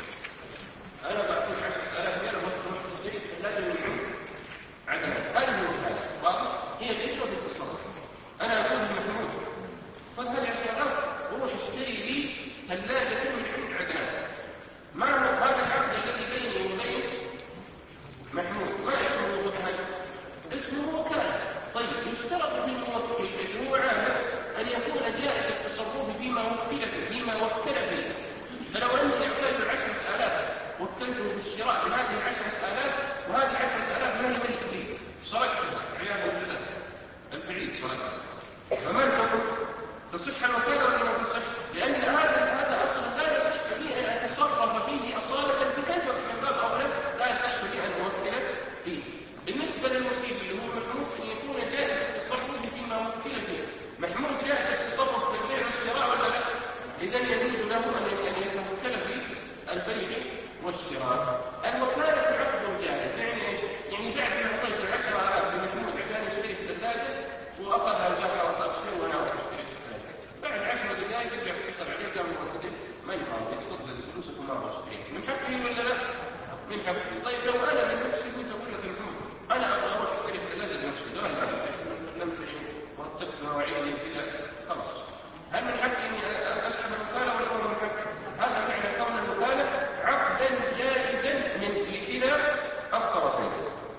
أنا بعطيك عشرة آلاف ريال وتروح تشتري ثلاجة من عندك عدنان. هذه الوكالة واضح؟ هي الإجرة في التصرف. أنا أقول لمحمود خذ هذه عشرة وروح اشتري لي ثلاجة من عند عدنان. ما هذا العقد الذي بيني وبين محمود ما اسمه وكالة؟ اسمه وكالة. طيب يشترط في الموكل اللي هو عامل أن يكون جائز التصرف فيما وكل فيه فيما وكل فيه. فلو أني أعطيت العشرة آلاف وكلته بالشراء بهذه العشرة آلاف وهذه العشرة آلاف ما هي ملك لي سرقتها عياذا بالله البعيد سرقتها، فما الحكم؟ تصح الوكالة ولا ما تصح؟ لأن هذا هذا أصل لا يصح لي أن أتصرف فيه أصالة بكيف من باب أولى لا يصح لي أن أوكل فيه. بالنسبة للوكيل اللي هو محمود أن يكون جائز التصرف فيما وكل فيه. محمود جائز التصرف في البيع والشراء ولا لا؟ إذا يجوز له أن يتوكل في البيع والشراء. الوكالة عقد جائز. يعني ايش؟ يعني بعد ما أعطيت العشرة آلاف لمحمود عشان يشتري الثلاجة وأخذها وقال خلاص أشتري وأنا أروح أشتري الثلاجة، بعد عشر دقائق يرجع يتصل عليه قام يقول ما يفعل تفضل فلوسك وما أبغى أشتري. من حقه ولا لا؟ من حقه. طيب لو أنا من نفسي كنت أقول لك محمود أنا أبغى أروح أشتري الثلاجة بنفسي، لا لا لم ورتبت مواعيدي كذا خلاص، هل من حقي إني أسحب الوكالة ولا هو من حقي؟ هذا معنى كون الوكالة عقدا جائزا من لكلا الطرفين.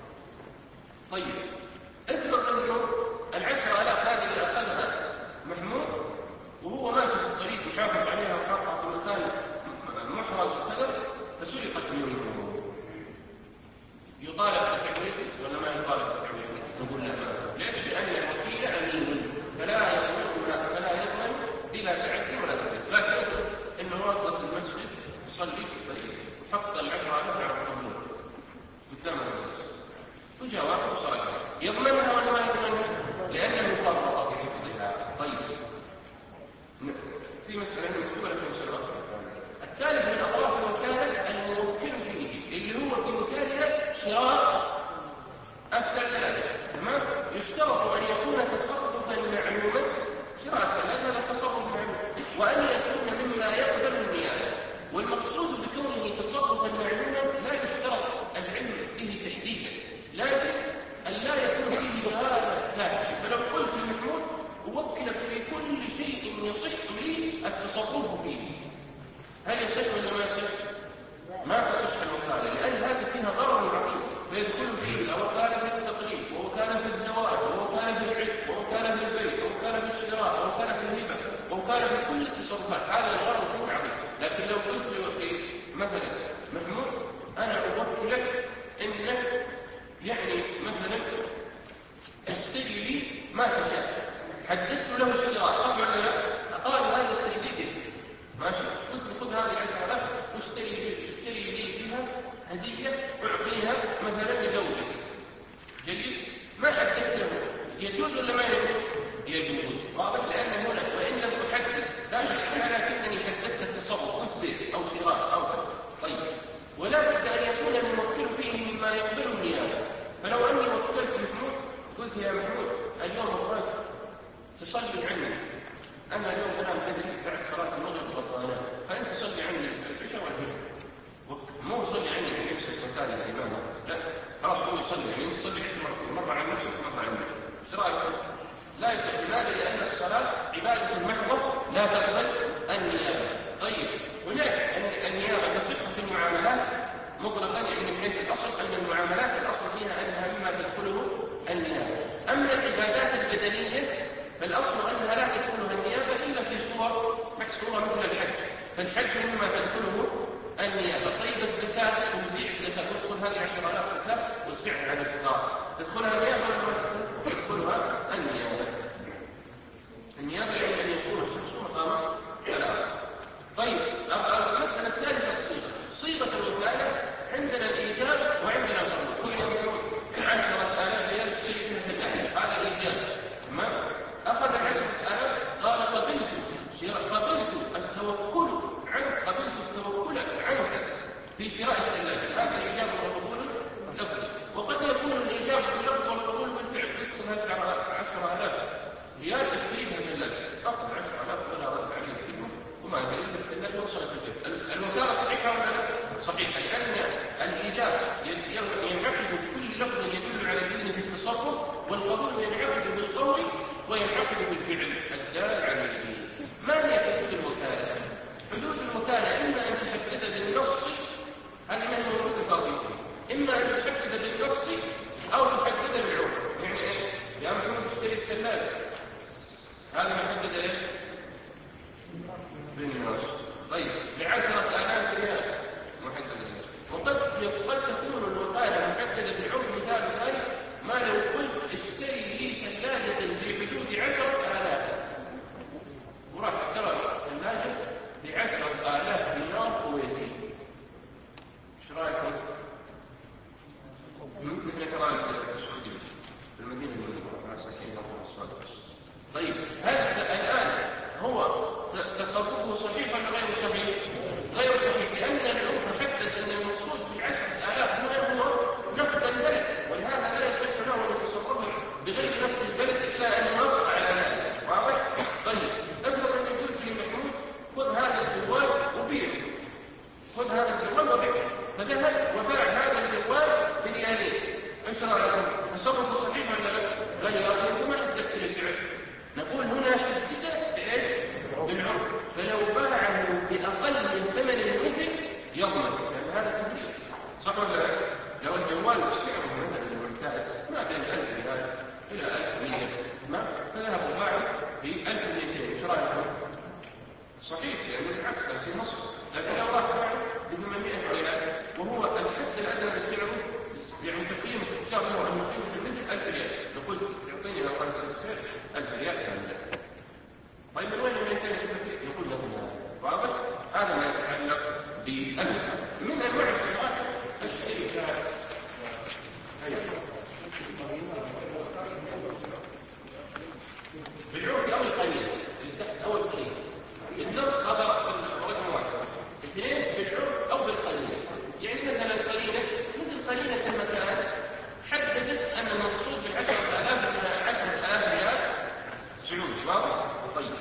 طيب افرض انه العشرة آلاف هذه اللي أخذها محمود وهو ماشي في الطريق وشافت عليها وحاطها في مكان محرز وكذا فسرقت منه، يطالب بتعويضه ولا ما يطالب بتعويضه؟ نقول لا. ليش؟ لأن الوكيل أمين فلا يضمن فلا يضمن بلا تعدي ولا تبديل. لكن يقول انه وقت المسجد يصلي في الطريق وحط العشرة آلاف على الطابور قدام المسجد وجاء واحد وسرقها، يضمنها ولا ما يضمنها؟ لأنه فرط في حفظها. طيب في مسألة مكتوبة لكم سنوات. الثالث من أطراف الوكالة الموكل فيه اللي هو في وكالة شراء الثلاجة. تمام؟ يشترط أن يكون تصرفا معلوما. شراء الثلاجة هذا تصرف معلوم، وأن يكون مما يقبل النيابة. والمقصود بكونه تصرفا معلوما لا يشترط العلم به تحديدا، لكن أن لا يكون فيه جهالة فاحشة. فلو قلت لمحمود أوكلك في كل شيء يصح لي التصرف فيه، هل يصح ولا ما يصح؟ ما تصح الوكالة، لأن هذه فيها ضرر عظيم فيدخل فيه وكالة في التقليد ووكالة في الزواج ووكالة في العتق ووكالة في البيت ووكالة في الشراء ووكالة في الهبة ووكالة في كل التصرفات. هذا ضرر عظيم. لكن لو قلت لوكيل مثلا محمود أنا أوكلك إنك يعني مثلا تشتري لي ما تشاء، حددت له الشراء صح ولا لا؟ قال هذا التحديد ماشي، قلت خذ هذه العشرة آلاف واشتري لي اشتري لي بها هدية أعطيها مثلا لزوجتي. جيد؟ ما حددت له يجوز ولا ما يجوز؟ يجوز. واضح؟ لأن هنا وإن لم أحدد لا أشكال لكنني حددت التصرف قلت بيت أو شراء أو كذا. طيب ولا بد أن يكون الموكل فيه مما يقبل النيابة. فلو أني وكلت محمود قلت يا محمود اليوم أبغاك تصلي عني، أنا اليوم أنام بدري بعد صلاة المغرب غضبانة، فأنت صلي عني العشاء والفجر، مو صلي عني من نفسك مكان الإمام، لا خلاص هو يصلي يعني تصلي عشر مرات، مرة عن نفسك ومرة عن نفسك. إيش رأيك؟ لا لا تقبل النيابة. طيب هناك النيابة تصح في المعاملات مطلقا، يعني من حيث الأصل أن المعاملات الأصل فيها أنها مما تدخله النيابة. أما العبادات البدنية فالأصل أنها لا تدخلها النيابة إلا في صور محصورة مثل الحج، فالحج مما تدخله النيابة. طيب الزكاة، توزيع الزكاة تدخل هذه عشر آلاف زكاة وزعها على الفقراء، تدخلها النيابة ولا ما تدخلها النيابة؟ النيابة يعني أن يكون الشخص مقام ثلاثة. طيب المسألة الثانية الصيغة. صيغة الوكالة عندنا الإيجاب وعندنا القبول. عشرة آلاف ريال اشتري بها ثلاثة، هذا إيجاب. تمام؟ أخذ عشرة آلاف قال قبلت قبلت التوكل عنك، قبلت التوكل عنك في شراء الثلاجة، هذا إيجاب وقبول لفظي. وقد يكون الإيجاب باللفظ والقبول بالفعل، يدخل عشرة آلاف ريال اشتري بها ثلاجة، أخذ عشرة آلاف ولا رد عليه كلمة وما أدري إلا الثلاجة وصلت البيت. الوكالة صحيحة ولا لا؟ صحيحة، لأن الإيجاب ينعقد بكل لفظ يدل على كلمة التصرف، والقبول ينعقد بالقول وينعقد بالفعل الدال عليه. ما هي حدود الوكالة؟ حدود الوكالة إما أن تحدد بالنص، هذه ما هي موجودة فاضية، إما أن تحدد بالنص أو تحدد بالعرف. يعني إيش؟ يا محمود اشتري الثلاجة، هذا محدد إيش؟ بالنص. طيب بعشرة آلاف ريال محدد بالنص. وقد قد تكون الوكالة محددة بالعرف. مثال ذلك ما لو قلت اشتري لي ثلاجة في حدود عشرة آلاف، وراح اشترى ثلاجة بعشرة آلاف دينار كويتي، ايش رايكم؟ مثل كرائم السعودية في المدينة المنورة مع ساكنين الله الصالح. طيب هذا الآن هو تصرفه صحيح ولا غير صحيح؟ غير صحيح، لأن العرف حدد أن المقصود بالعشرة آلاف هنا هو نفذ البلد، ولهذا لا يصح له أن يتصرف بغير نفذ البلد إلا أن ينص على ذلك. واضح؟ طيب افرض أن قلت لمحمود خذ هذا الجوال وبيعه، خذ هذا الجوال وبيعه، فذهب وباع هذا الجوال بريالين، ايش رايكم؟ تصرف صحيح ولا لا؟ غير صحيح، ما حددت له سعر. نقول هنا حدد بايش؟ بالعرف. فلو باعه باقل من ثمن المثل يضمن، لان هذا تهديد، صح ولا لا؟ لو الجوال سعره مثلا المعتاد ما بين ألف ريال الى ألف ومئة، تمام؟ فذهب وباعه ب ألف ومئتين، ايش رايكم؟ صحيح، لانه بالعكس في مصر. لكن لو راح باعه ب ثمانمئة ريال وهو الحد الادنى لسعره، يعني تقييم التجار له ان يقيم المثل ألف ريال، نقول تعطيني لو قال السعر ألف ريال كامله. طيب من وين مئتين نقول له واضح؟ هذا ما يتعلق بالوكالة. من انواع الشركات الشركات بالعرف او القليل اللي تحت او القليل. النص صدر رقم واحد. اثنين بالعرف او بالقليل، يعني مثلا القليله مثل قليله المكان حددت ان المقصود بالعشرة آلاف من عشرة آلاف ريال سعودي. واضح؟ طيب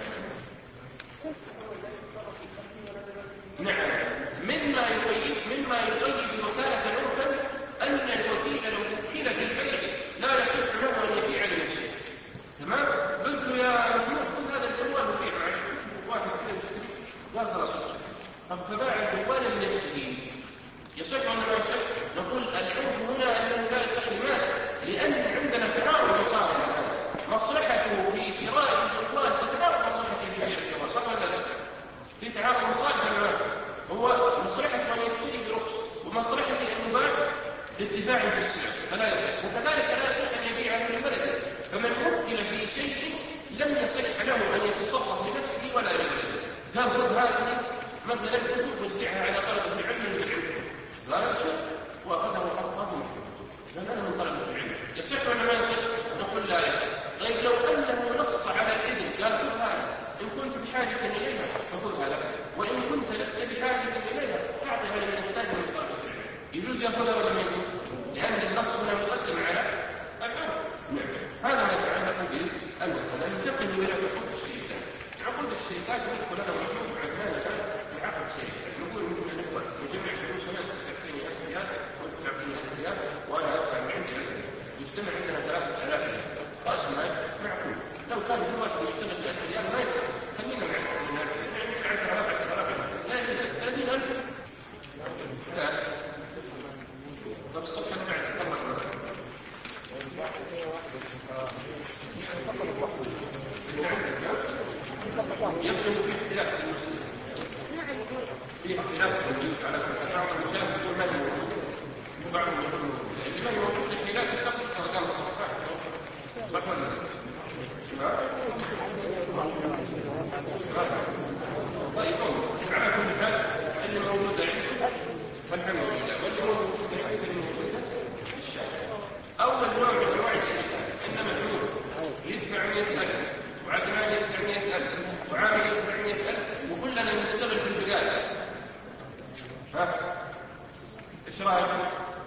نعم، مما يقيد مما يقيد الوكالة عرفا أن الوكيل لو وكل في البيع لا يصح له أن يبيع لنفسه. تمام؟ قلت له يا محمود خذ هذا الجوال وبيع عليه، شوف واحد كذا يشتري، قال خلاص يصح. طب فباع الجوال لنفسه، يصح ولا ما يصح؟ نقول العرف هنا أنه لا يصح. لماذا؟ لأن عندنا تعارض مصالح، مصلحته في شراء الجوال تتعارض مصلحته في بيع الجوال، صح ولا لا؟ في تعارض مصالح ولا لا؟ هو مصلحته أن يشتري برخص ومصلحته أن يباع بارتفاع بالسعر، فلا يصح. وكذلك لا يصح أن يبيعه لبلده، فمن وكل في شيء لم يصح له أن يتصرف لنفسه ولا لبلده. قال خذ هذه مثلا كتب وزعها على طلبة العلم ويبيعها، لا يصح، وأخذه وحطه لأن أنا من طلبة العلم. يصح ولا ما يصح؟ نقول لا يصح. طيب لو أنه نص على الإذن قال خذ هذا، إن كنت بحاجة إليها فخذها لك، وإن كنت لست بحاجة إليها فاعطها لمن يحتاج من طلبة العلم. يجوز يأخذها ولا ما يجوز؟ لأن النص هنا مقدم على العرف. هذا ما يتعلق بالوكالة. ننتقل إلى عقود الشركات. عقود الشركات ندخل لها وجوب عندنا الآن في عقد شركة. نقول نقول نقول نجمع فلوسنا تعطيني ألف ريال وأنت تعطيني ألف ريال وأنا أدفع من عندي ألف ريال، يجتمع عندنا ثلاثة آلاف ريال، رأس مال معقول. لو كان كل واحد يشتغل ب ألف ريال ما يكفي، خلينا مع يبدو في اختلاف في المسلم. في اختلاف في المسلم على بعض المشايخ يقول ما هي موجودة وبعض يقول موجودة. اللي ما هي موجودة الحين لا تسقط أرقام الصفحات. صح ولا لا؟ طيب على كل حال اللي موجودة عندكم فالحمد لله، واللي موجود عندكم الموجودة الشاشة. أول نوع من أنواع الشركة إن محمود يدفع مئة ألف وعدنان يدفع مئة ألف وعامل يدفع مئة ألف وكلنا نشتغل في البداية. ها؟ إيش رأيكم؟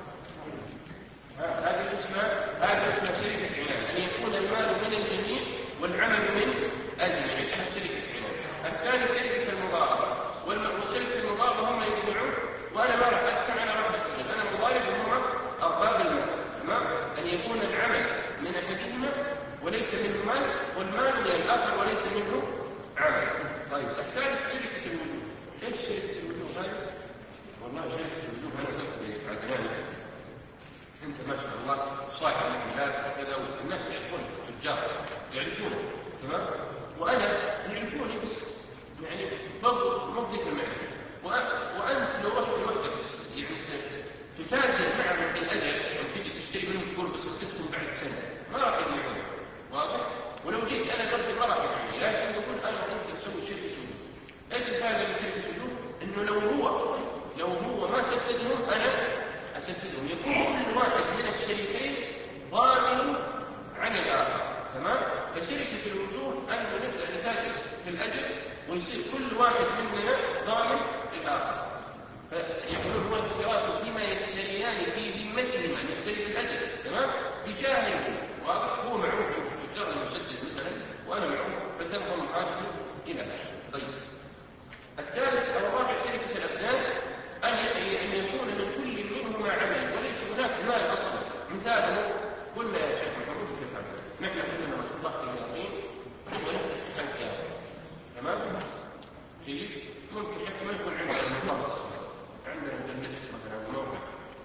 هذا اسمه هذا اسمه شركة عنان، أن يكون المال من الجميع والعمل من أجل اسمها شركة عنان. الثاني شركة المضاربة، وشركة المضاربة هم يدفعون وأنا ما راح أدفع، أنا راح أشتغل، أنا مضارب وهم أرباب المال. تمام؟ أن يكون العمل من أحدهما وليس منه مال، والمال من الآخر وليس منه عمل. طيب الثالث شركة الوجوه. إيش شركة الوجوه هذه؟ والله شركة الوجوه أنا قلت لعدنان أنت ما شاء الله صاحب المحلات وكذا والناس يعرفون التجار يعرفونه. تمام؟ وأنا يعرفوني بس يعني برضو مضيق المعنى. وأنت لو رحت المكتب يعني تتاجر معهم بالأجل أو تجي تشتري منهم تقول بس ادتكم بعد سنة ما راح يبيعون. واضح؟ ولو جيت أنا برضو ما راح يبيعوني، لكن يقول أنا وأنت نسوي شركة وجوه. إيش الفائدة من شركة وجوه؟ إنه لو هو لو هو ما سددهم أنا أسددهم، يكون كل واحد من الشريكين ضامن عن الآخر. تمام؟ فشركة الوجوه أنه نبدأ نتاجر في الأجل ويصير كل واحد مننا ضامن للآخر. فيقولون هو اشتراك فيما يشتريان في ذمتهما، نشتري بالأجل. تمام؟ بجاههم. واضح؟ هو معروف بالتجار المسدد مثلا وأنا معروف فتنظم هذه إلى الآخر. طيب الثالث أو الرابع شركة الأبدان أن أن يكون لكل منهما عمل وليس هناك مال أصلا. مثاله قلنا يا شيخ محمود وشيخ عبد نحن كلنا ما شاء الله خيارين نبغى نفتح محل خيار. تمام؟ جيد؟ ممكن حتى ما يكون عندنا المقابل أصلا، عندنا مدلجة مثلا موقع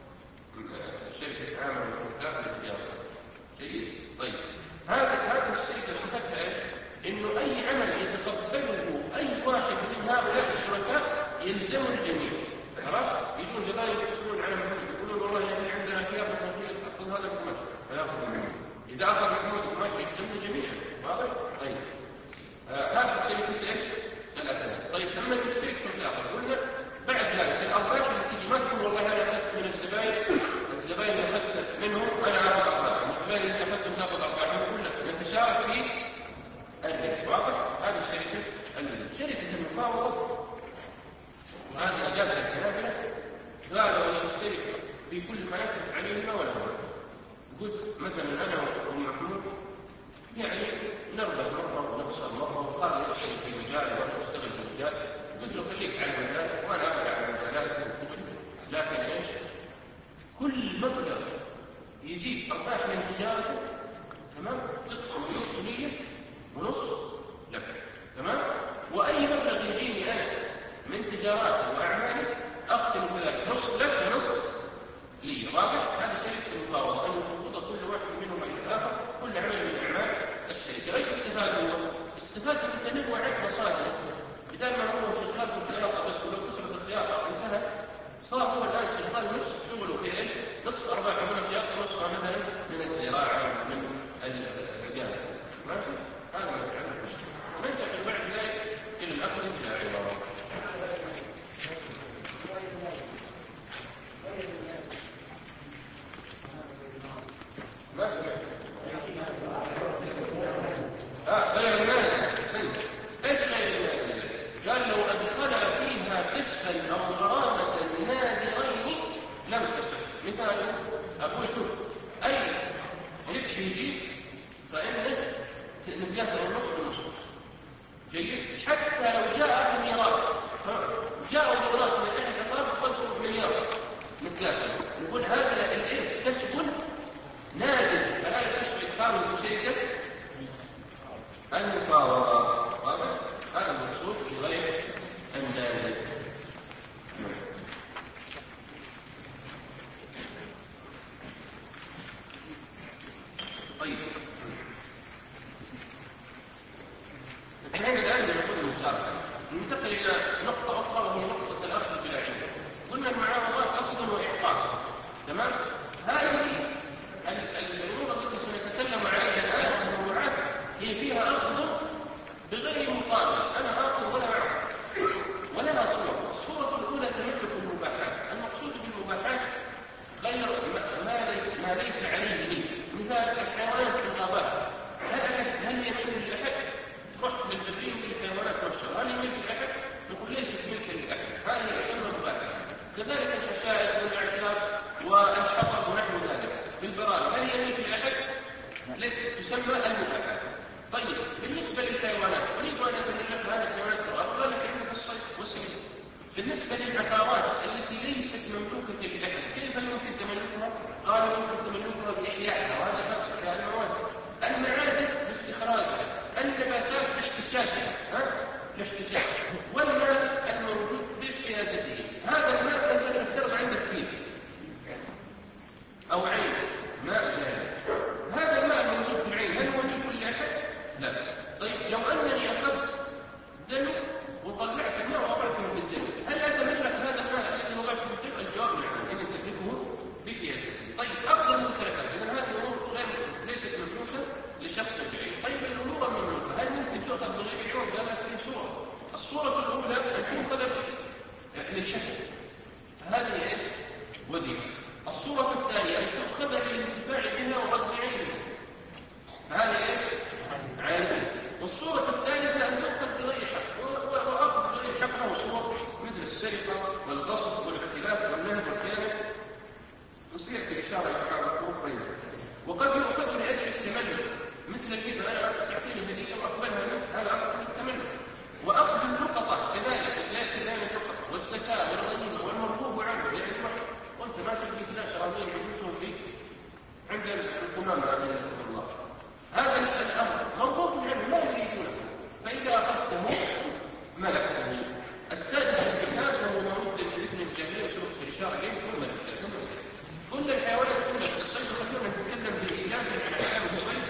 شركة عامة وشركات للخيار. جيد؟ طيب هذا هذه الشركة صفتها ايش؟ إنه أي عمل يتقبله أي واحد من هؤلاء الشركاء يلزم الجميع. خلاص؟ يجون زبائن يتصلون على محمود يقولون والله يعني عندنا خيار مثلا أخذ هذا القماش فيأخذ منه. إذا أخذ محمود القماش يلزم الجميع. واضح؟ طيب آه هذا شركة ايش؟ الأبدان. طيب لما نشترك في الآخر قلنا بعد ذلك الأرباح اللي تيجي ما تقول والله أنا أخذت من الزبائن الزبائن اللي أخذت منهم أنا أخذ أرباحهم، والزبائن اللي أخذتهم تأخذ أرباحهم، كلها نتشارك في الربح. واضح؟ هذه شركة الوجوه. شركة المفاوضة وهذه أجازة الكلام قالوا يشترك في كل ما يثبت عليهما ولا هو. قلت مثلا أنا ومحمود يعني نربح مرة ونخسر مرة، وقال يشترك في مجال وأنا أشتغل في مجال. قلت له خليك على المجال وأنا أبقى على المجالات وشغل، لكن إيش؟ كل مبلغ يجيب أرباح من تجارته تمام تقسم نص لي ونص لك. تمام؟ وأي مبلغ يجيني أنا من تجاراتي وأعمالي أقسم ذلك نص لك ونص لي. واضح؟ هذه شركة المفاوضة، أن يفوض كل واحد منهم إلى الآخر كل عمل من أعمال الشركة. ايش استفاد هو؟ استفاد من تنوع مصادر. بدل ما هو شغال في الخياطة بس ولو كسرت الخياطة انتهى، صار هو الآن شغال نصف شغله في ايش؟ نصف أرباحه من الخياطة ونصفها مثلا من الزراعة ومن الرجال. ماشي؟ هذا ما يتعلق بالشيء. وننتقل بعد ذلك إلى الأخذ بالعبارة. ما سمعت؟ آه غير الناس سنة. ايش غير الناس؟ قال لو أدخل فيها فسقا أو غرامة نادرين لم تصح. مثال أقول شوف أي ربح يجي فإنه نتياسر النص بالنص. جيد؟ حتى لو جاء بميراث جاء بميراث من أحد أقرب فاضرب مليار نتياسر، نقول هذا الإرث كسب نادر فلا يصح إدخاله في شركة المفاوضة. واضح؟ هذا المقصود في غير النادر. طيب انتهينا الآن من نقول طيب بالنسبة للحيوانات أريد أن أتملك هذه الحيوانات وأبقى لك عندك الصيد والسجن. بالنسبة للعقارات التي ليست مملوكة لأحد كيف يمكن تملكها؟ قالوا يمكن تملكها بإحيائها وهذا حق إحياء المواد. المعادن باستخراجها، النباتات باحتساسها باحتساسها، والماء الموجود بقياسته. هذا الماء الذي نفترض عندك فيه أو عين ماء جاري، هذا الماء الموجود في العين هل موجود لأحد؟ لا. طيب لو أنني أخذت دلو وطلعت الماء ووضعته في الدلو، هل أتملك هذا الماء الذي وضعته في الدلو؟ الجواب نعم، إن تملكه بقياسته. طيب أفضل الممتلكات، إذا هذه الأمور غير ليست مملوكة لشخص بعيد. طيب الأمور المملوكة هل ممكن تؤخذ بغير عوض؟ قال لك في صورة. الصورة الأولى أن تؤخذ للشكل، هذه إيش؟ وديعة. الصورة الثانية أن تؤخذ للانتفاع بها وغض عينها، هذه إيش؟ عين. والصورة الثالثة أن تؤخذ بغير حق، وأخذ بغير حق له صور مثل السرقة والغصب والاختلاس والنهب والخيانة، وسيأتي إشارة إلى بعض الحروف بينها. وقد يؤخذ لأجل التملك مثل الهبة، أنا تعطيني هدية وأقبلها منك، هذا أخذ التملك. وأخذ اللقطة كذلك، وسيأتي بيان اللقطة والزكاة والغنيمة والمرغوب عنه، يعني الوحي وأنت ما شفت في ناس راضين يدوسون فيك عند القمامة هذه الله، هذا الأمر مرغوب عنه لا يريدونه، فإذا أخذته ملكته. السادس الجهاز وهو ما مفضل في ابن الجاهلية وسلوك الإشارة إليه كل ملكته. كل الحيوانات الأولى في الصيد، خلونا نتكلم بإيجاز عن أحكام الصيد.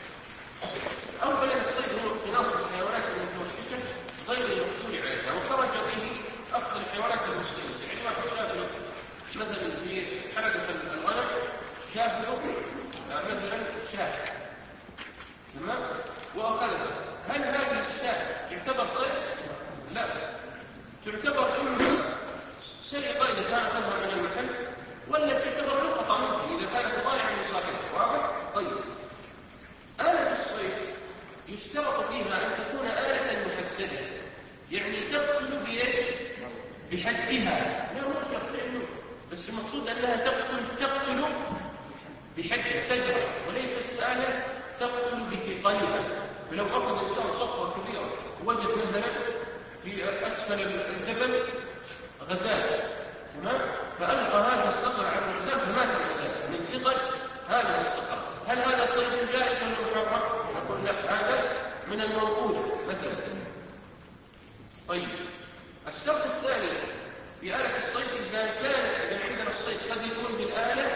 أولا الصيد هو اقتناص الحيوانات المتوحشة غير المقدور عليها، وخرج به أفضل الحيوانات المسلمة. يعني واحد شاف مثلا في حلقة الغنم شاف له مثلا شاة، تمام، وأخذها، هل هذه الشاة يعتبر صيد؟ لا، تعتبر إما سرقة إذا كان أخذها من المحل، ولا تعتبر لقطة ممكن إذا كانت ضائعة من صاحبها. واضح؟ طيب آلة الصيد يشترط فيها أن تكون آلة محددة، يعني تقتل بإيش؟ بحدها، لا مو شرط يعني، بس المقصود أنها تقتل تقتل بحدها، تجرى، وليست آلة تقتل بثقلها. فلو أخذ إنسان صخرة كبيرة وجد مثلا في أسفل الجبل غزال، تمام، فألقى هذه الصخرة على الغزال فمات الغزال من ثقل هذه الصخرة، هل هذا صيد جائز ولا محرم؟ نقول لا، هذا من الموجود مثلا. طيب الشرط الثاني في آلة الصيد إذا كان إذا عندنا الصيد قد يكون بالآلة،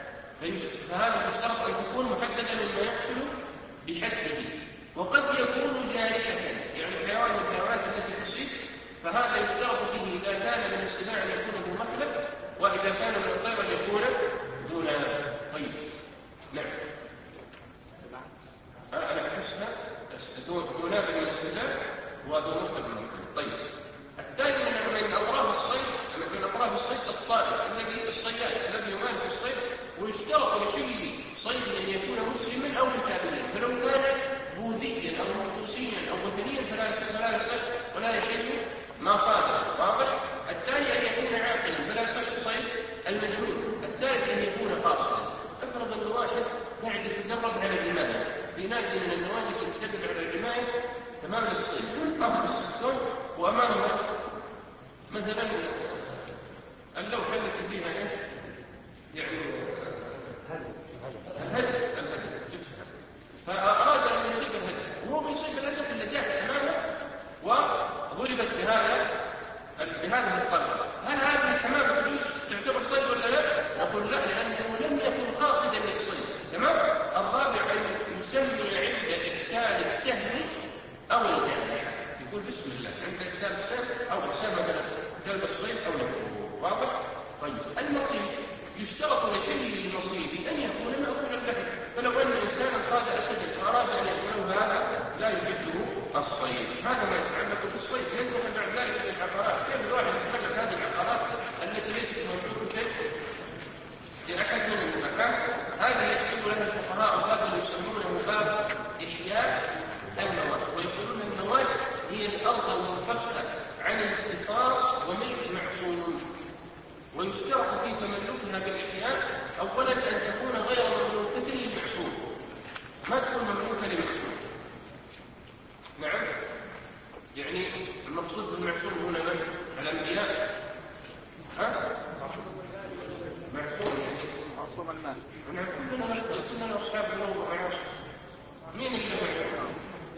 فهذا يشترط أن تكون محددة مما يقتل بحده، وقد يكون جارحة، يعني الحيوان من الحيوانات التي تصيد، فهذا يشترط فيه إذا كان من السباع أن يكون ذو مخلب، وإذا كان من الطير أن يكون ذو ناب. طيب نعم، أنا أحسها ذو ناب من السباع وذو مخلب من الطير. طيب الثاني من أطراف الصيد، من أطراف الصيد الصائد الذي الصياد الذي يمارس الصيد، ويشترط لكل صيد أن يكون مسلما أو كافرا، فلو كان بوذيا أو مقدوسيا أو وثنيا فلا يصح ولا يحل ما صاد. واضح؟ الثاني أن يكون عاقلا فلا يصح صيد المجنون. الثالث أن يكون قاصدا. أفرض أن واحد قاعد يتدرب على الرماية في نادي من النوادي تتدرب على الرماية تمام الصيد، أخذ السكون وأمامها مثلا اللوحة التي فيها ايش؟ يعني الهدف الهدف فأراد أن يصيب الهدف، وهو بيصيب الهدف اللي جاء أمامه وضربت بهذا بهذه الطلقة، هل هذه الحمامة تجوز تعتبر صيد ولا لا؟ نقول لا، لأنه لم يكن قاصدا للصيد. تمام. الرابع أن يسمي عند إرسال السهم أو الجارحة، يقول بسم الله عند إرسال السهم أو إرسال مثلا كلب الصيد أو نحوه. واضح؟ طيب المصيد يشترط لحل المصيد أن يكون مأكولا له، فلو أن إنسانا صاد أسدا فأراد أن يأكله هذا لا يجده الصيد. هذا ما يتعلق بالصيد. ينتهي بعد ذلك العقارات، كيف الواحد يتملك هذه العقارات التي ليست موجودة في أحد من المكان؟ هذا يكتب لها الفقهاء باب يسمونه باب إحياء المواد، ويقولون المواد هي الأرض المنفكة عن الاختصاص وملك معصوم، ويشترط في تملكها بالإحياء أولا أن تكون غير مملوكة للمعصوم، ما تكون مملوكة المعصوم هنا من؟ الأنبياء؟ ها؟ معصوم يعني معصوم المال. كلنا كلنا أصحاب النور وعاصم. مين اللي معصوم؟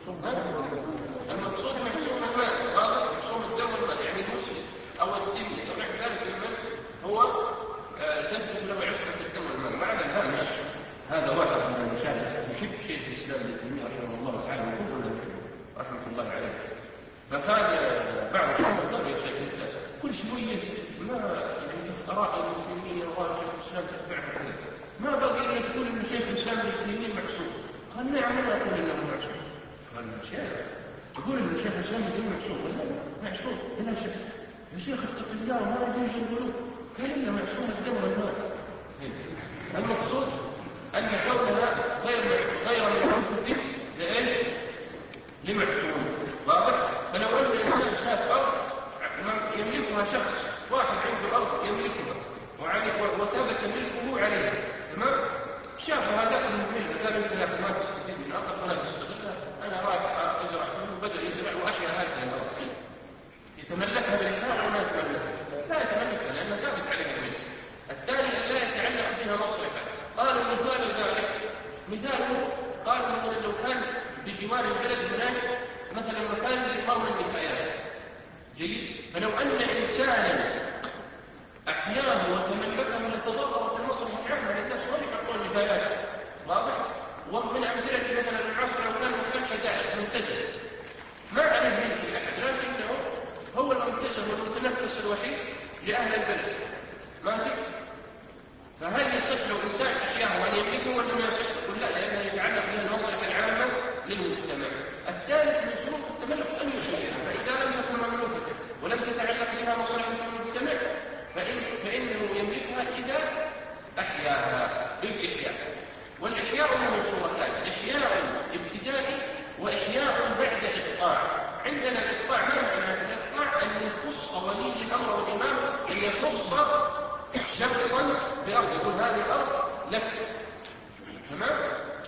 المقصود معصوم المال، واضح؟ معصوم الدم والمال، يعني المسلم أو الذمي، ومع ذلك المال هو تثبت له عصمة الدم والمال. معنى الهامش هذا واحد من المشاهد يحب شيخ الإسلام ابن تيمية رحمه الله تعالى وكلنا رحمة الله عليه. فكان بعض الناس قال يا شيخ انت كل شويه ما يعني اراء ابن تيميه وشيخ الاسلام تدفع كذا، ما بقي الا تقول ان شيخ الاسلام ابن تيميه معصوم. قال نعم انا اقول انه معصوم. قال يا شيخ تقول ان شيخ الاسلام ابن تيميه معصوم؟ قال لا معصوم بلا شك يا شيخ اتق الله وما يجوز الغلو. قال انه معصوم الدم والمال. المقصود ان كونها غير غير منحوته لايش؟ لمعصوم. واضح؟ فلو ان الانسان شاف ارض يملكها شخص واحد عنده ارض يملكها وثبت ملكه عليها، تمام؟ شاف هذاك المملك قال انت يا اخي ما تستفيد من الارض ولا تستغلها، انا رايح ازرع وبدا يزرع واحيا هذه الارض. يتملكها بالاحياء ولا يتملكها؟ لا يتملكها لانها ثابت عليها الملك. الثاني ان لا يتعلق بها مصلحه. قالوا مثال ذلك مثاله قالوا مثلا لو كان بجوار البلد هناك مثلا مكان لمرمى النفايات، جيد، فلو ان انسانا احياه وتملكه لتضرر بالمصلحه العامه للناس ولا يحطون النفايات. واضح؟ ومن امثله مثلا العصر لو كان مكان حدائق منتزه ما عليه ملك لاحد لكنه هو المنتزه والمتنفس الوحيد لاهل البلد، ماشي؟ فهل يصح لو انسان احياه وان يملكه ولا ما يصح؟ يقول لا، لانه يتعلق به المصلحه العامه للمجتمع. الثالث من شروط التملك ان يشيرها، فاذا لم تكن مملوكه ولم تتعلق بها مصلحه المجتمع فإن فانه يملكها اذا احياها بالاحياء. والاحياء له صورتان: احياء ابتدائي واحياء بعد اقطاع. عندنا الاقطاع ما معنى الاقطاع؟ ان يخص ولي الامر والامام ان يخص شخصا بأرض، يقول هذه الأرض لك، تمام؟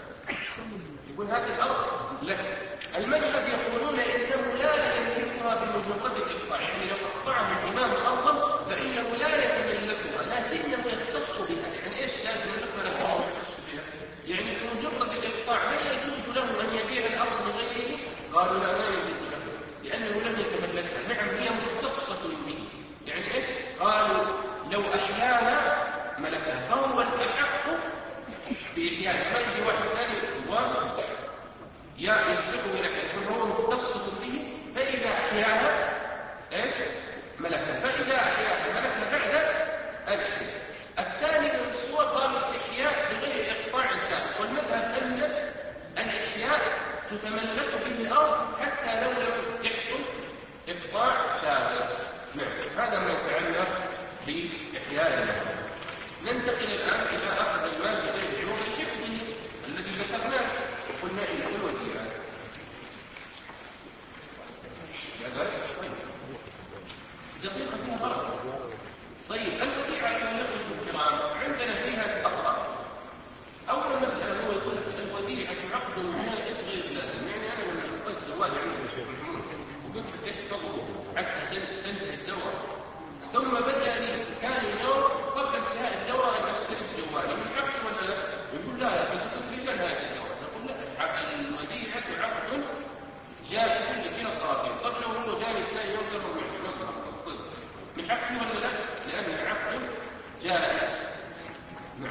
يقول هذه الأرض لك. المذهب يقولون إنه لا يملكها بمجرد الإقطاع، يعني لو أقطعه الإمام أرضا فإنه لا يتملكها لكنه يختص بها. يعني إيش لا يتملكها لكنه يختص بها؟ يعني بمجرد الإقطاع لا يجوز له أن يبيع الأرض لغيره. قالوا لا، لا يجوز له لأنه لم يتملكها. نعم هي مختصة به. يعني إيش؟ قالوا لو أحياها ملكها فهو الأحق بإحياها. ما يجي واحد ثاني يا يسبقه إلى يكون هو مختص به، فإذا أحياها إيش؟ ملكها. فإذا أحياها ملكها بعد الإحياء. الثاني من الصور قالوا الإحياء بغير إقطاع سابق، والمذهب أن الإحياء تتملك به الأرض حتى لو لم يحصل إقطاع سابق. نعم، هذا ما يتعلق بإحياء المال. ننتقل الآن إلى أخذ المال بغير عوض حفظه الذي ذكرناه وقلنا إنه الوديعة. دقيقة فيها فرق. طيب الوديعة أيها الأخوة الكرام عندنا فيها أقرار. أول مسألة هو يقول الوديعة عقد جائز غير لازم. يعني أنا لما حطيت زواج عندي شيخ محمود وقلت احفظه حتى تنتهي الدورة، ثم بدأ لي ثاني يوم قبل انتهاء الدورة أن أستلم جوالي من عقد ولا لا؟ يقول لا يا أخي كنت في نهاية الدورة. نقول لا، الوديعة عقد جائز لكلا الطرفين. طب لو هو جاني ثاني يوم قبل ما يحصل من حقي ولا لا؟ لأنه عقد جائز. نعم.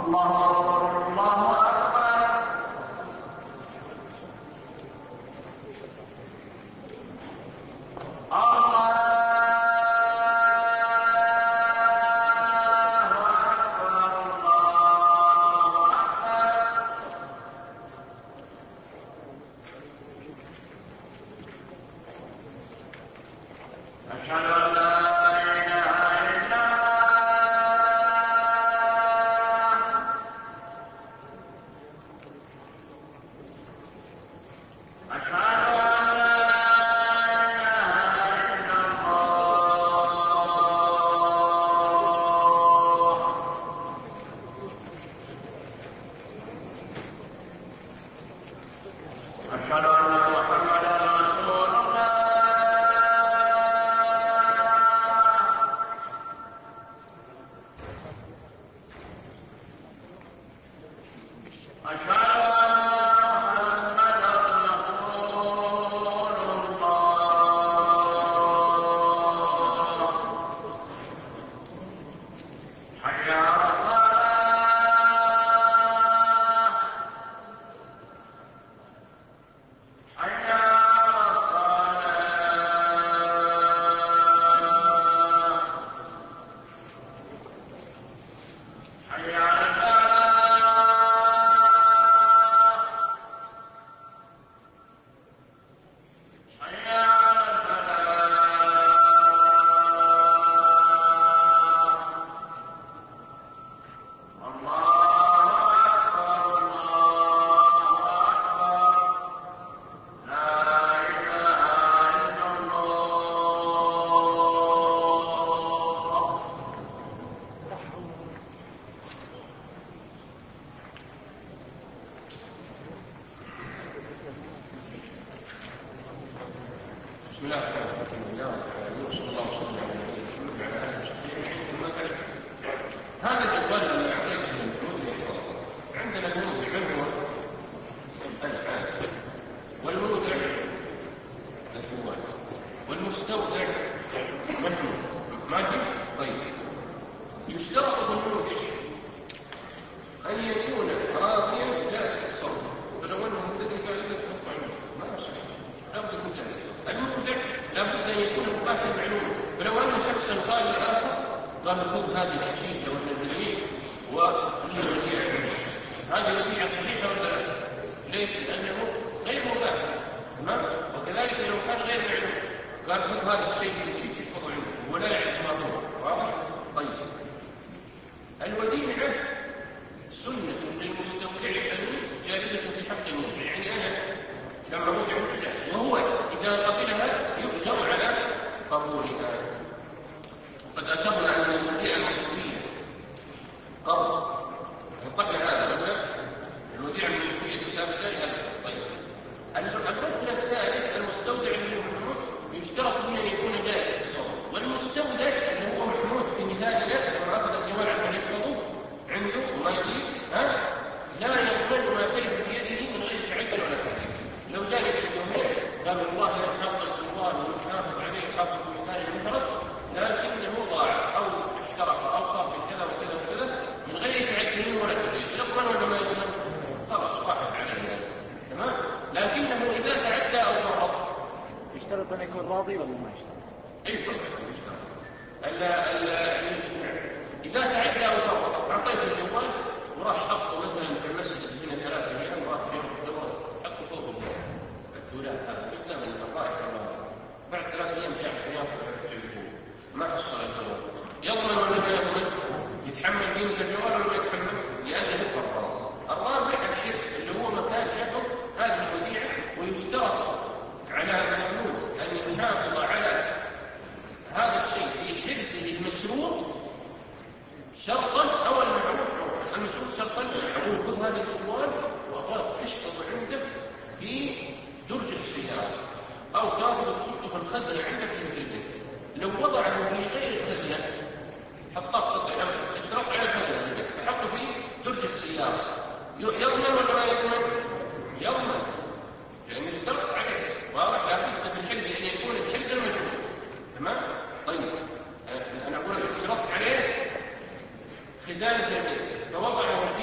خزانة البيت فوضعه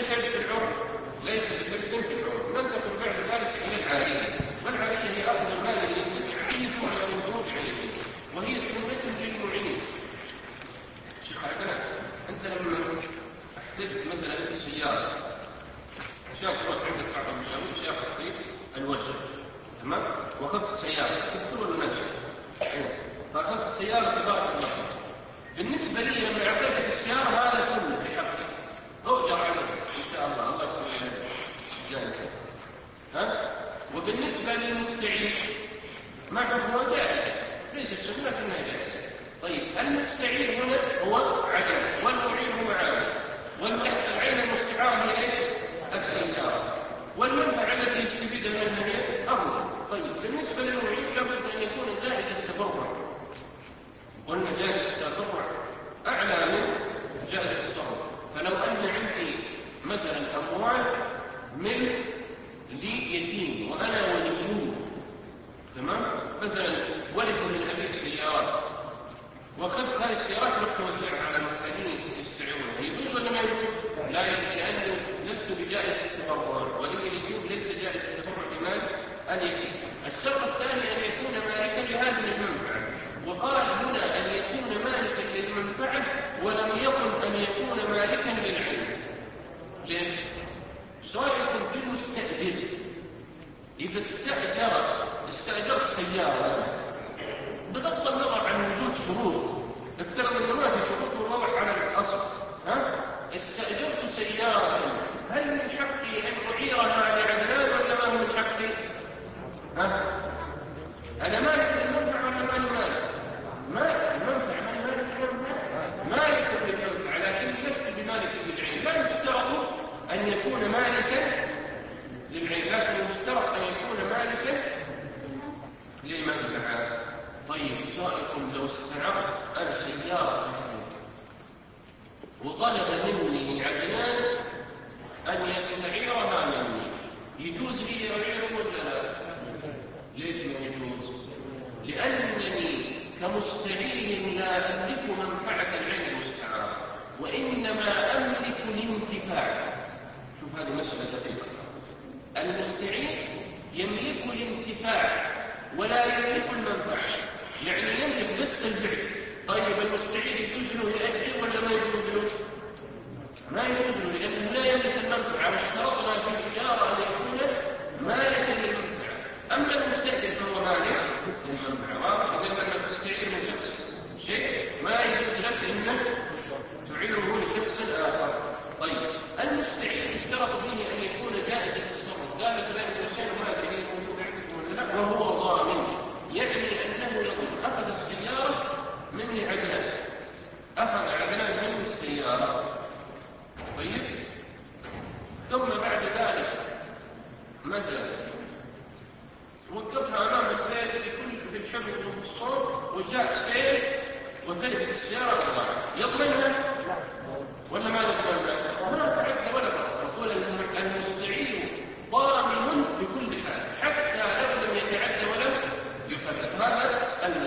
الحرص في العرف؟ ليس بحرص في العرف. ننتقل بعد ذلك إلى العارية. والعارية هي أخذ المال الذي يعطيه ثم يرده بعينه، وهي سنة للمعين. شيخ عبد أنت لما احتجت مثلا في سيارة عشان تروح عندك بعض المشاوير شيخ طريق الوجه، تمام؟ واخذت سيارة تذكر الماشي، فاخذت سيارة تبارك الله. بالنسبة لي لما اعطيتك السيارة هذا سنة بحقك، أؤجر عليه إن شاء الله، الله يكون جانب. ها؟ وبالنسبة للمستعين ما هو جائز، ليست سنة لكنها جائزة. طيب المستعين هنا هو عدل، والمعين هو عامل، والعين المستعار هي ايش؟ السيارة، والمنفعة التي يستفيد منها هي أفضل. طيب بالنسبة للمعين لابد أن يكون جائز التبرع، قلنا جائز التبرع أعلى من جائز التصرف. فلو أن عندي مثلا أموال من ليتيم وأنا وليه، تمام؟ مثلا ولد من أبيك سيارات وأخذت هذه السيارات وتوزعها على المحتاجين يستعيرونها، يجوز ولا ما يجوز؟ لا يجوز، لأنه لست بجائز التبرع، ولي اليتيم ليس جائز التبرع بمال اليتيم. الشرط الثاني أن يكون مالكا لهذه المنفعة، وقال هنا أن يكون مالكا للمنفعة ولم يقل أن يكون مالكا للعين. ليش؟ سواء يكون في المستأجر، إذا استأجر استأجرت سيارة بغض النظر عن وجود شروط، افترض أنه ما في شروط وضوح على الأصل، ها؟ استأجرت سيارة، هل من حقي أن أعيرها لعدنان ولا ما هو من حقي؟ ها؟ أنا مالك للمنفعة ولا مالي مالك؟ مالك المنفعة، مالي مالك للمنفعة، مالك للمنفعة، لكن لست بمالك للعين. لا يشترط أن يكون مالكا للعين، لكن يشترط أن يكون مالكا للمنفعة. طيب سائق لو استعرت أنا سيارة وطلب مني عدنان أن يستعيرها مني، يجوز لي أعيره ولا لا؟ ليش ما يجوز؟ لأنني كمستعير لا أملك منفعة العين المستعار، وإنما أملك الانتفاع. شوف هذه مسألة دقيقة. المستعير يملك الانتفاع ولا يملك المنفعة، يعني يملك بس الفعل. طيب المستعير يجوز له يأجر ولا ما يجوز له؟ ما يجوز له، لأنه لا يملك المنفعة، واشترطنا في الإجارة أن يكون مالكا للمنفعة. أما المستأجر فهو مالك للمنفعة، واضح؟ إذا لما تستعير من شخص شيء ما يجوز لك أنك تعيره لشخص آخر. طيب المستعير يشترط فيه أن يكون جائز التصرف، قال فلان الإنسان ما أدري موجود عندكم ولا لا، وهو ضامن، يعني أنه يقول أخذ السيارة مني عدنان، أخذ عدنان مني السيارة، طيب، ثم بعد ذلك مثلا وقفها أمام البيت بكل بالحفظ والصوت، وجاء سيل وتلفت السيارة وضاعت، يضمنها ولا ما يضمنها؟ ما تعدى ولا فرق. يقول المستعير ضامن بكل حال حتى لو لم يتعدى ولم يكلف. هذا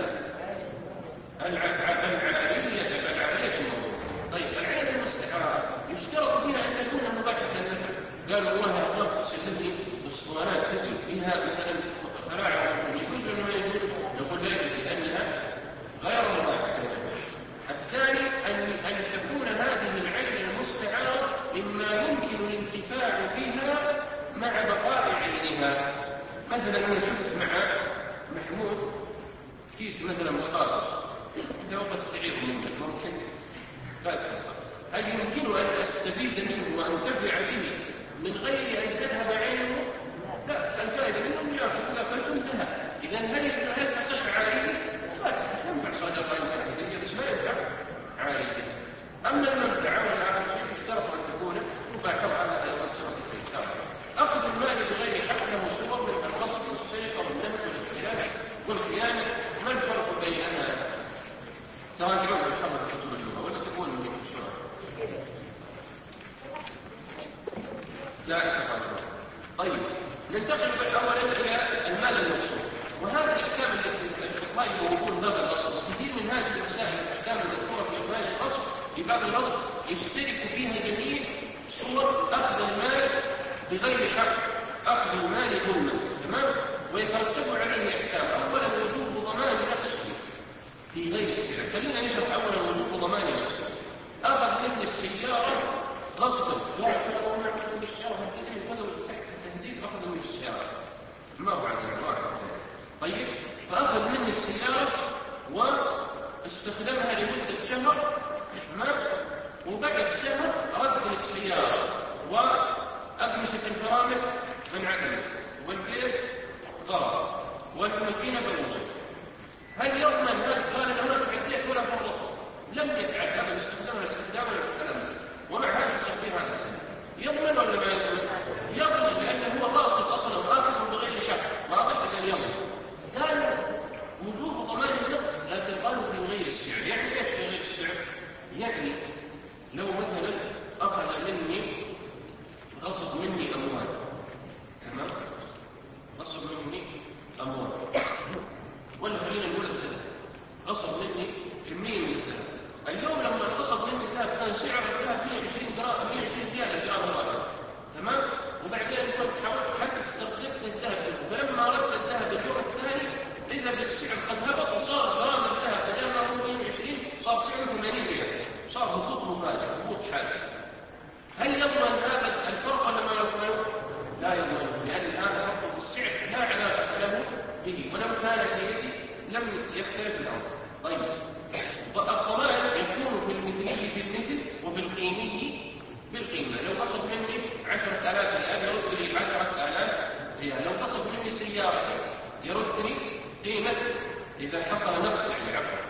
العارية العارية الموضوع. طيب العين المستعارة يشترط فيها أن تكون مباحة النفع. قالوا والله يا أخوان تسلمني اسطوانات فيديو فيها مثلا فلاعة يجوز ولا ما يجوز؟ يقول لا يجوز لأنها غير مباحة النفع. الثاني أن أن تكون هذه العين المستعارة مما يمكن الانتفاع بها مع بقاء عينها. مثلا أنا شفت مع محمود كيس مثلا بطاطس، توقع استعير منه، ممكن لا تفضل، هل يمكن أن أستفيد منه وأنتفع به من غير أن تذهب عينه؟ لا، الفائدة منه أن يأخذ، لكن انتهى. إذا هل هل تصح عارية؟ لا تصح، ينفع صدقة ينفع، بس ما ينفع عارية. أما المنفعة والآخر شيء يشترط أن تكون مباحة، على أيضا صفة الإنكار. أخذ المال بغير حق له صور من الغصب والسرقة والنهب والاختلاف والخيانة. ما الفرق بيننا؟ تراجعون إن شاء الله كتب اللغة ولا تكون من بسرعة؟ لا أسف الله. طيب ننتقل أولا إلى المال الموصول، وهذا الأحكام التي الفقهاء يقولون باب الأصل، وكثير من هذه المسائل الأحكام المذكورة في مال الأصل في باب الأصل يشترك فيها جميع صور أخذ المال بغير حق، أخذ المال ظلما، تمام؟ ويترتب عليه أحكام. أولا وجوب ضمان نقصه في غير السلع. خلينا نشرح أولا وجوب ضمان نقصه. أخذ مني السيارة غصبا، لا أخذ مني السيارة بدون ولو تحت التهديد، أخذ مني السيارة ما هو عندنا واحد. طيب، فأخذ مني السيارة واستخدمها لمدة شهر، تمام؟ وبعد شهر رد السيارة وأقمشة الفرامل انعدمت والبيت ضرب والماكينة بوظت. هل يضمن هذا؟ قال أنا ما تعديت ولا فرطت، لم يتعد أبدا، استخدامها استخداما للكلام، ومع هذا يصير هذا يضمن ولا ما يضمن؟ يضمن، لأنه هو قاصد أصلا وآخذ بغير حق، واضح أن يضمن. قال وجوب ضمان النقص لكن قالوا في غير السعر. يعني ايش في غير السعر؟ يعني لو مثلا أخذ مني غصب مني أموال، تمام؟ غصب مني أموال، ولا خلينا نقول الذهب، غصب مني كمية من الذهب. اليوم لما غصب مني الذهب كان سعر الذهب مئة وعشرين جرام، مئة وعشرين ريال جرام واحد، تمام؟ وبعدين كنت حاولت حتى استردت الذهب، فلما أردت الذهب اليوم الثاني إذا بالسعر قد هبط وصار جرام الذهب بدل ما هو مئة وعشرين صار سعره ثمانين ريال، صار هبوط مفاجئ، هبوط حادث. هل يضمن هذا الفرق ولا ما يضمن؟ لا يضمن، لأن هذا فرق بالسعر لا علاقة له به، ولو كان في يدي لم يختلف الأمر. طيب، الضمان يكون في المثلي بالمثل وفي القيمي بالقيمة. لو قصد مني عشرة آلاف ريال يرد لي عشرة آلاف ريال، لو قصد مني سيارتي يرد لي قيمة إذا حصل نقص يعني عفوا.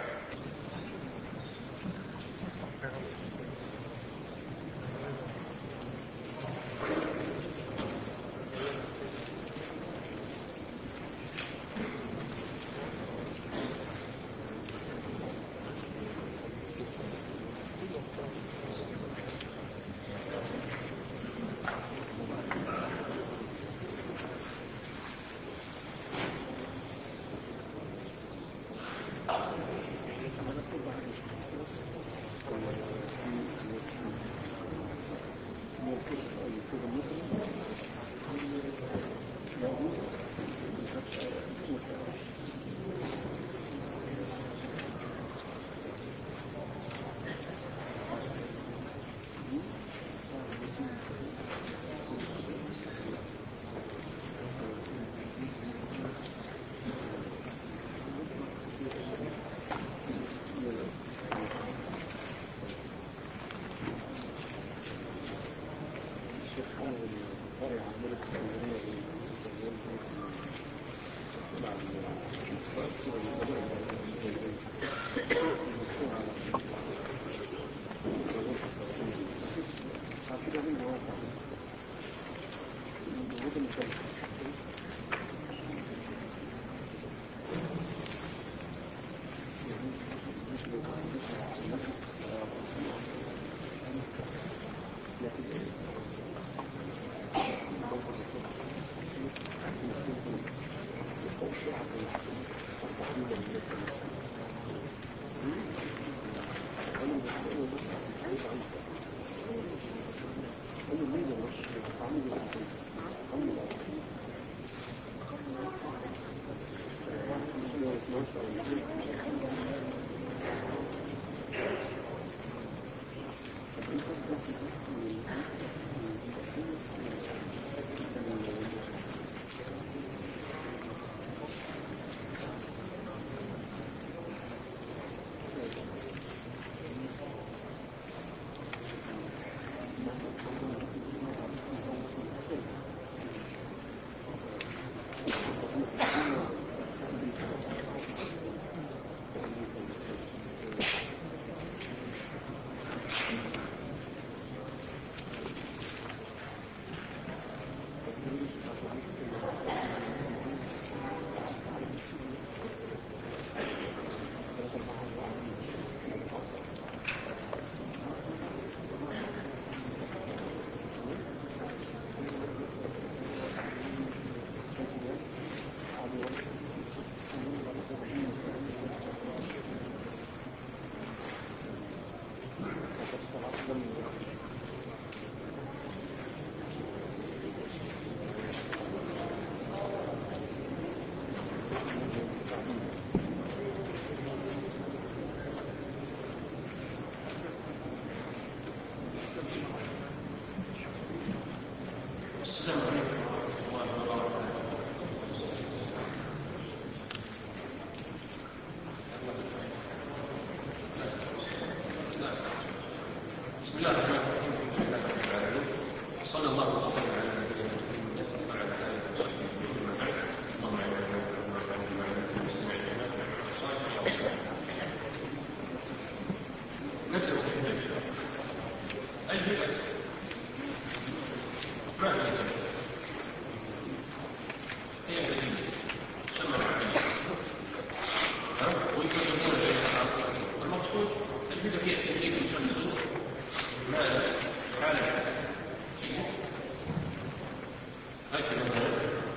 هكذا مثلا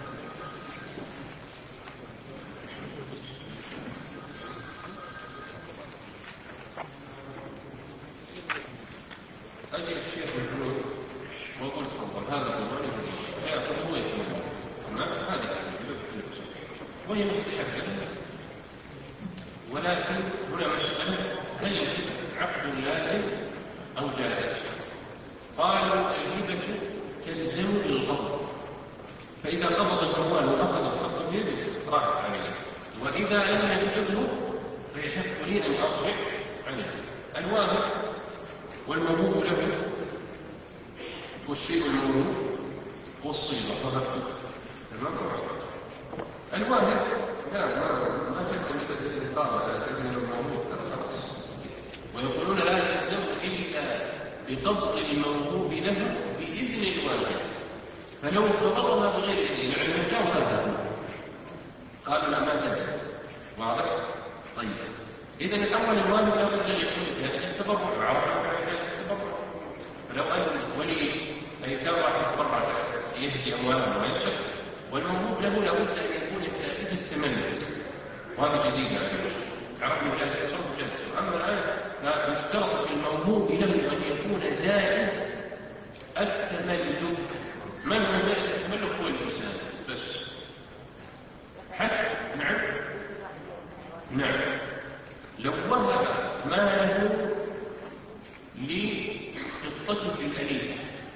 أجي الشيخ يقول وأقول تفضل هذا زمان فيأخذ هو يتمنى تمام هذه وهي مستحبة ولكن هنا مسألة هل الهبة عقد لازم أو جائز؟ قالوا الهبة تلزم القبض، فإذا قبض الجوال وأخذ الحق بيده راحت عليه، وإذا لم يقبضه فيحق لي أن أرجع عنه. الواهب والموهوب له والشيء الموهوب والصيغة وهبته تمام. الواهب لا ما ما تلزم الطابع لكنه الموهوب خلاص، ويقولون لا تلزم إلا بقبض الموهوب له بإذن الواهب، فلو قبضها بغير إذن يعني كان خذها قالوا لا ما تلزم. واضح؟ طيب إذا الأول الواهب لا بد أن يكون جائز التبرع وعرفنا جائز التبرع، فلو أن ولي أيتام راح يتبرع يهدي أمواله ما يصح، والموهوب له لابد أن يكون جائز التملك، وهذا جديد يعني عرفنا جائز التصرف جائز. أما الآن فيشترط في الموهوب له أن يكون جائز التملك. من هو جائز التملك؟ هو الإنسان بس. حتى نعم نعم لو وهب ماله لقطته الأليفة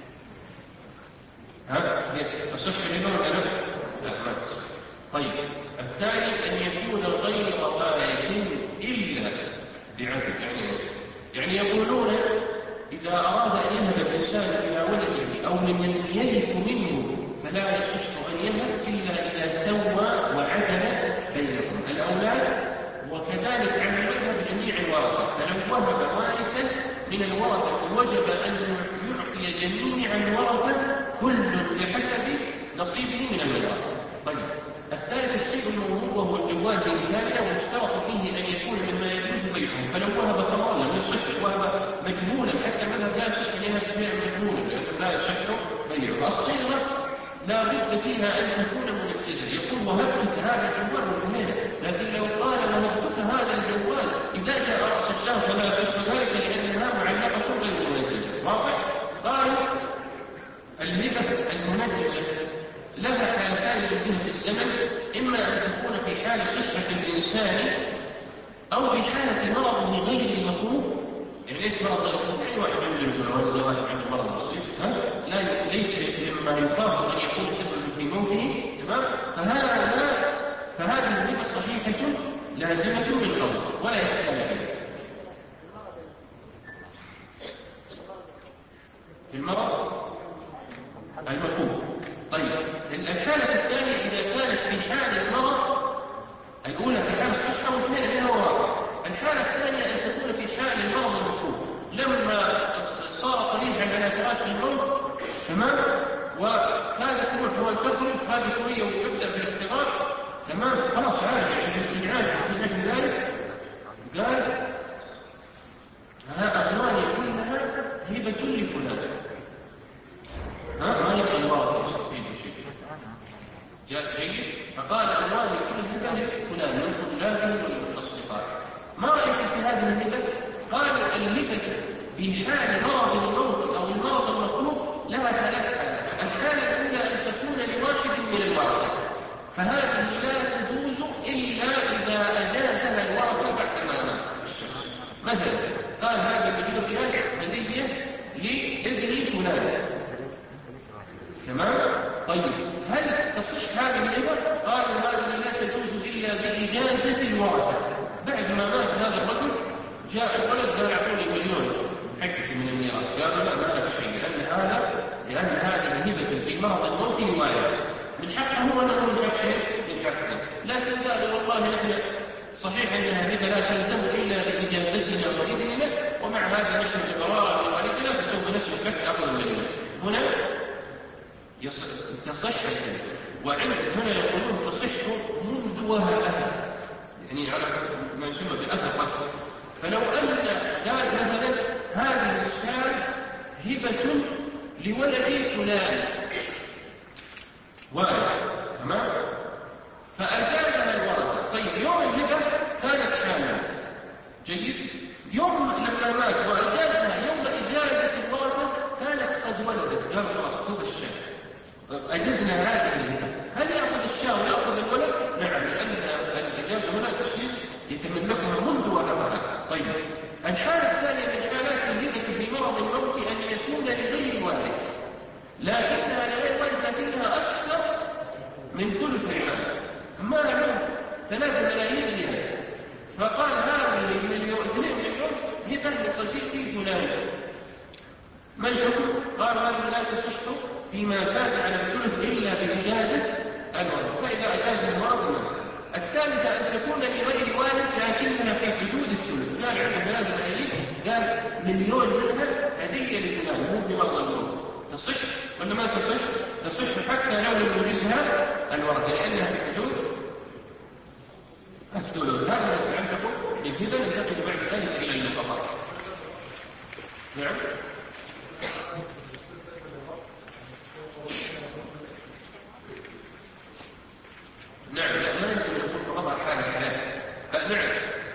ها تصح الهبة ولا لا؟ لا ما تصح. طيب الثاني أن يكون غير وارث إلا بعدل، يعني ايش؟ يعني يقولون إذا أراد أن يهب الإنسان إلى ولده أو من يرث منه فلا يصح أن يهب إلا إذا سوى وعدل بينهم الأولاد، وكذلك عن مذهب جميع الورثة، فلو وهب وارثا من الورثة وجب أن يعطي جميع الورثة كل بحسب نصيبه من الميراث. طيب الثالث الشيء الموهوب وهو الجوال بإمكانه، واشترط فيه أن يكون مما يجوز بيعه، فلو وهب خمرا لم يصح، وهب مجهولا حتى المذهب لا يصح أن يهب شيئا مجهولا لأنه لا يصح بيعه. الصيغة لا بد فيها أن تكون منجزة، يقول وهبتك هذا الجوال والمهنة، لكن لو قال وهبتك هذا الجوال إذا جاء رأس الشهر فلا يصح ذلك لأنها معلقة غير منجزة. واضح؟ قالوا الهبة المنجزة لها حالتان من جهة الزمن، إما أن تكون في حال صحة الإنسان أو في حالة مرضه غير المخوف. يعني ليس مرض غير المخوف يعني واحد عنده الجلوز واحد عنده مرض بسيط لا ليس مما يخاف أن يكون سبب في موته تمام، فهذا فهذه الهبة صحيحة لازمة بالقبض ولا إشكال فيها. في المرض المخوف. طيب الحالة الثانية إذا كانت في حال المرض، الأولى في حال الصحة والثانية منها وراء. الحالة الثانية أن تكون في حال المرض المخوف، لما صار قريبا على فراش الموت تمام، وكان يروح وتخرج هذا شوية ويبدأ بالاضطراب تمام، خلاص عارف يعني الإنعاش في نجم ذلك قال ها أموالي كلها هبة لفلان، ها ما يبقى الله يستفيد شيء جاء جيد، فقال أموالي كلها هبة لفلان من أولاده والأصدقاء. ما رأيك في هذه الهبة؟ قالوا الهبة في حال مرض الموت أو المرض المخوف لها ثلاث حالات. الحالة الأولى أن تكون لواحد من الورثة، فهذه لا تجوز إلا إذا أجازها الورثة بعد ما مات الشخص. مثلا قال هذا مليون ريال هدية لابن فلان تمام. طيب هل تصح هذه الهبة؟ قالوا هذه لا تجوز إلا بإجازة الورثة. بعد ما مات هذا الرجل جاء الولد قال اعطوني مليون حقك من الميراث، قالوا لا ما لك شيء، لأن هذا لأن هذه هبة في مرض الموت لوالده، من حقه ولا من حق شيء؟ من حقه. لكن قالوا والله نحن صحيح أنها هبة لا تلزم إلا بإجازتنا وإذننا، ومع هذا نحن بقرار لوالدنا فسوف نسمح لك أخذ المليون. هنا تصح الهبة، وعند هنا يقولون تصح منذ وهبها، يعني على ما يسمى بأثر قتل. فلو أن قال مثلا هذه الشاة هبة لولد فلان من ثلث المال، ما له ثلاثة ملايين ريال، فقال هذه المليون اثنين مليون هبة لصديقي فلان، ما الحكم؟ قال هذه لا تصح فيما زاد على الثلث إلا بإجازة الورث، فإذا أجاز الورث. الثالثة أن تكون لغير والد لكنها في حدود الثلث، قال عنده ثلاثة ملايين، قال مليون منها هدية لفلان مو في مرض الموت، تصح ولا ما تصح؟ تصح حتى لو لم يجزها الورث لأنها في حدود الثلث. هذا ما يتعلق بالهبة. ننتقل بعد ذلك إلى النقطة. نعم. نعم لا ما يمكن أن يكون قضاء حالة ثلاثة. نعم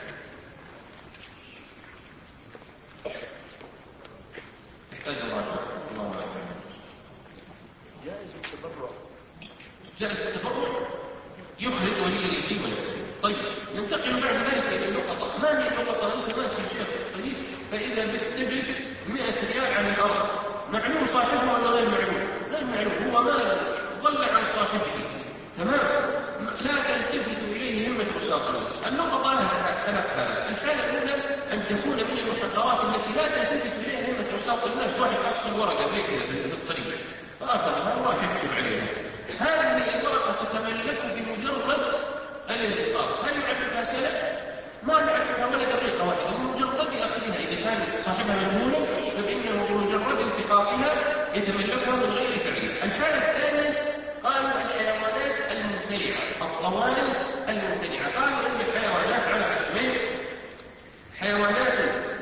يحتاج الراجع. الله أعلم. جائز التبرع. جائز التبرع يخرج ولي اليتيم واليتيم. طيب ننتقل بعد ذلك إلى النقطة. ما هي النقطة؟ أنت ماشي شيخ الطريق فإذا بتجد مئة ريال عن الأرض، معلوم صاحبه ولا غير معلوم؟ غير معلوم، هو مال ضل عن صاحبه، تمام؟ لا تلتفت إليه همة عصاة الناس. النقطة لها ثلاث حالات. الحالة الأولى أن تكون من المحقرات التي لا تلتفت إليها همة عصاة الناس. واحد حصل ورقة زي كذا في الطريق فأخذها الله يكتب عليها، هذه الورقة تتملك بمجرد الالتقاط. هل يعرفها سنة؟ ما يعرفها ولا دقيقة واحدة، بمجرد أخذها. إذا كان صاحبها مجهولا فإنه بمجرد التقاطها يتملكها من غير تعليم. الحالة الثانية قالوا الحيوانات الممتنعة، الطوارئ الممتنعة. قالوا إن الحيوانات على قسمين: حيوانات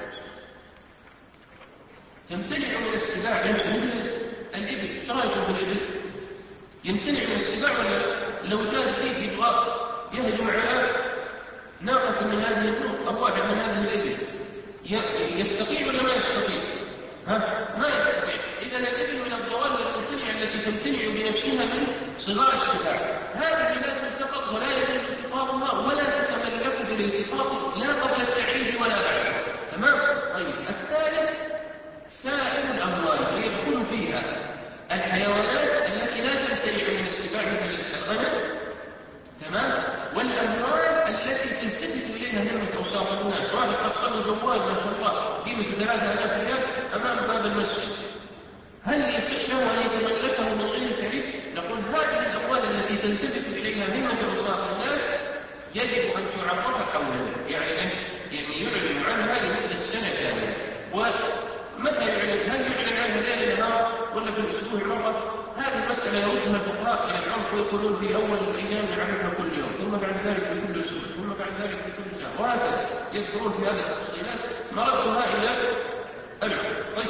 تمتنع من السباع مثل الإبل. ايش رايكم بالإبل؟ يمتنع من السباع ولا لا؟ لو جاء ذئب يبغى يهجم على ناقة من هذه النوق أو واحد من هذه الإبل، يستطيع ولا ما يستطيع؟ ها؟ ما يستطيع. إذا الإبل من الضوابط الممتنعة التي تمتنع بنفسها من صغار السباع، هذه لا تلتقط ولا يجوز التقاطها ولا تتملك بالالتقاط لا قبل التعريج ولا بعده، تمام؟ طيب الثالث سائر الأموال يدخل فيها الحيوانات التي لا تمتنع من السباع مثل الغنم، تمام؟ والأموال التي تلتفت إليها همة أوساط الناس. واحد حصل جوال ما شاء الله قيمة ثلاثة آلاف ريال أمام باب المسجد، هل يصح له أن يتملكه من غير تعريف؟ نقول هذه الأموال التي تلتفت إليها همة أوساط الناس يجب أن تعرف حولا، يعني ايش؟ يعني يعلن عنها لمدة سنة كاملة. ومتى يعلن؟ هل يعلن عنها ليل نهار ولا في الأسبوع مرة؟ هذه المسألة يردها الفقهاء إلى العرف ويقولون في أول الأيام نعرفها كل يوم، ثم بعد ذلك في كل أسبوع، ثم بعد ذلك في كل شهر، وهكذا يذكرون في هذه التفصيلات مردها إلى العرف. طيب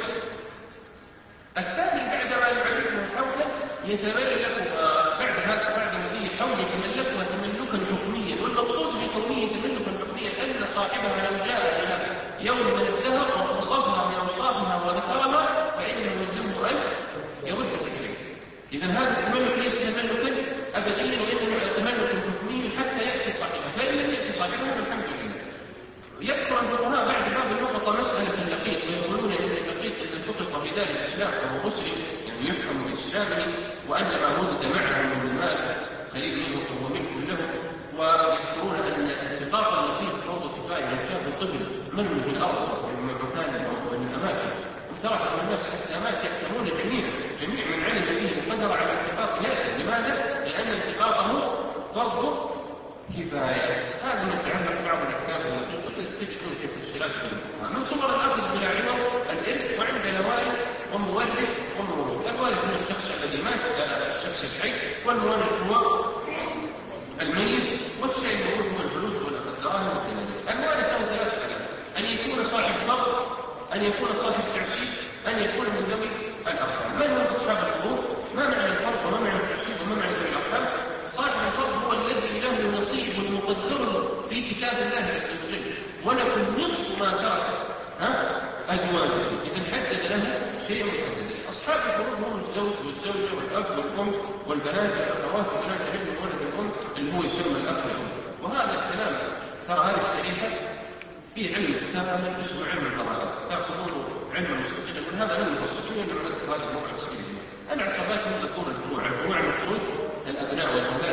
الثاني بعدما يعرفها حولا يتملكها بعد هذا بعد مدين الحول يتملكها تملكا حكميا. والمقصود بكونه تملكا حكميا أن صاحبها لو جاء إلى يوم من الدهر ووصفها بأوصافها وذكرها فإنه يلزمه أن يردها إليه. إذا هذا التملك ليس تملكا أبديا وإنما تملك حكمي حتى يأتي صاحبها، فإن لم يأتي صاحبها فالحمد لله. يذكر الفقهاء بعد باب النقطة مسألة اللقيط، ويقولون إن اللقيط إذا التقط في دار الإسلام فهو مسلم، يعني يحكم بإسلامه، وأن ما وجد معه من المال قريب منه فهو ملك له. ويذكرون أن التقاط اللقيط فرض كفاية. لو شاف الطفل مرمي في الأرض من مكان أو من الأماكن وترك أن الناس حتى مات يأتمون جميعا، جميع من علم به وقدر على الالتقاط يأتم. لماذا؟ لأن التقاطه فرض كفاية. هذا ما يتعلق بعض الأحكام تجدون في تفسيرات من صور الأخذ بلا عوض الإرث، وعند الوارث ومورث وموروث. الوارث هو الشخص الذي مات، الشخص الحي، والمورث هو الميت، والشيء الموروث هو الفلوس والدراهم والدنانير. الوارث له ثلاث حالات: أن يكون صاحب فرض، أن يكون صاحب تعصيب، أن يكون من ذوي الأرحام. من هم أصحاب الفروض؟ ما معنى الفرض وما معنى التعصيب وما معنى ذوي الأرحام؟ صاحب الفرض هو الذي له نصيب مقدر في كتاب الله عز وجل، ولكم نصف ما ترك ها أزواجه، إذا حدد له شيء محدد. أصحاب الفروض هم الزوج والزوجة والأب والأم والبنات والأخوات وبنات الابن وولد الأم اللي هو يسمى الأخ والأم. وهذا الكلام ترى هذه الشريحة في علم كامل اسمه علم الفرائض، تأخذونه علم مستقل، وهذا علم المستقلين لما نذكر هذا الموضوع السبيل. العصبات يذكرون الفروع، الفروع المقصود الأبناء والأولاد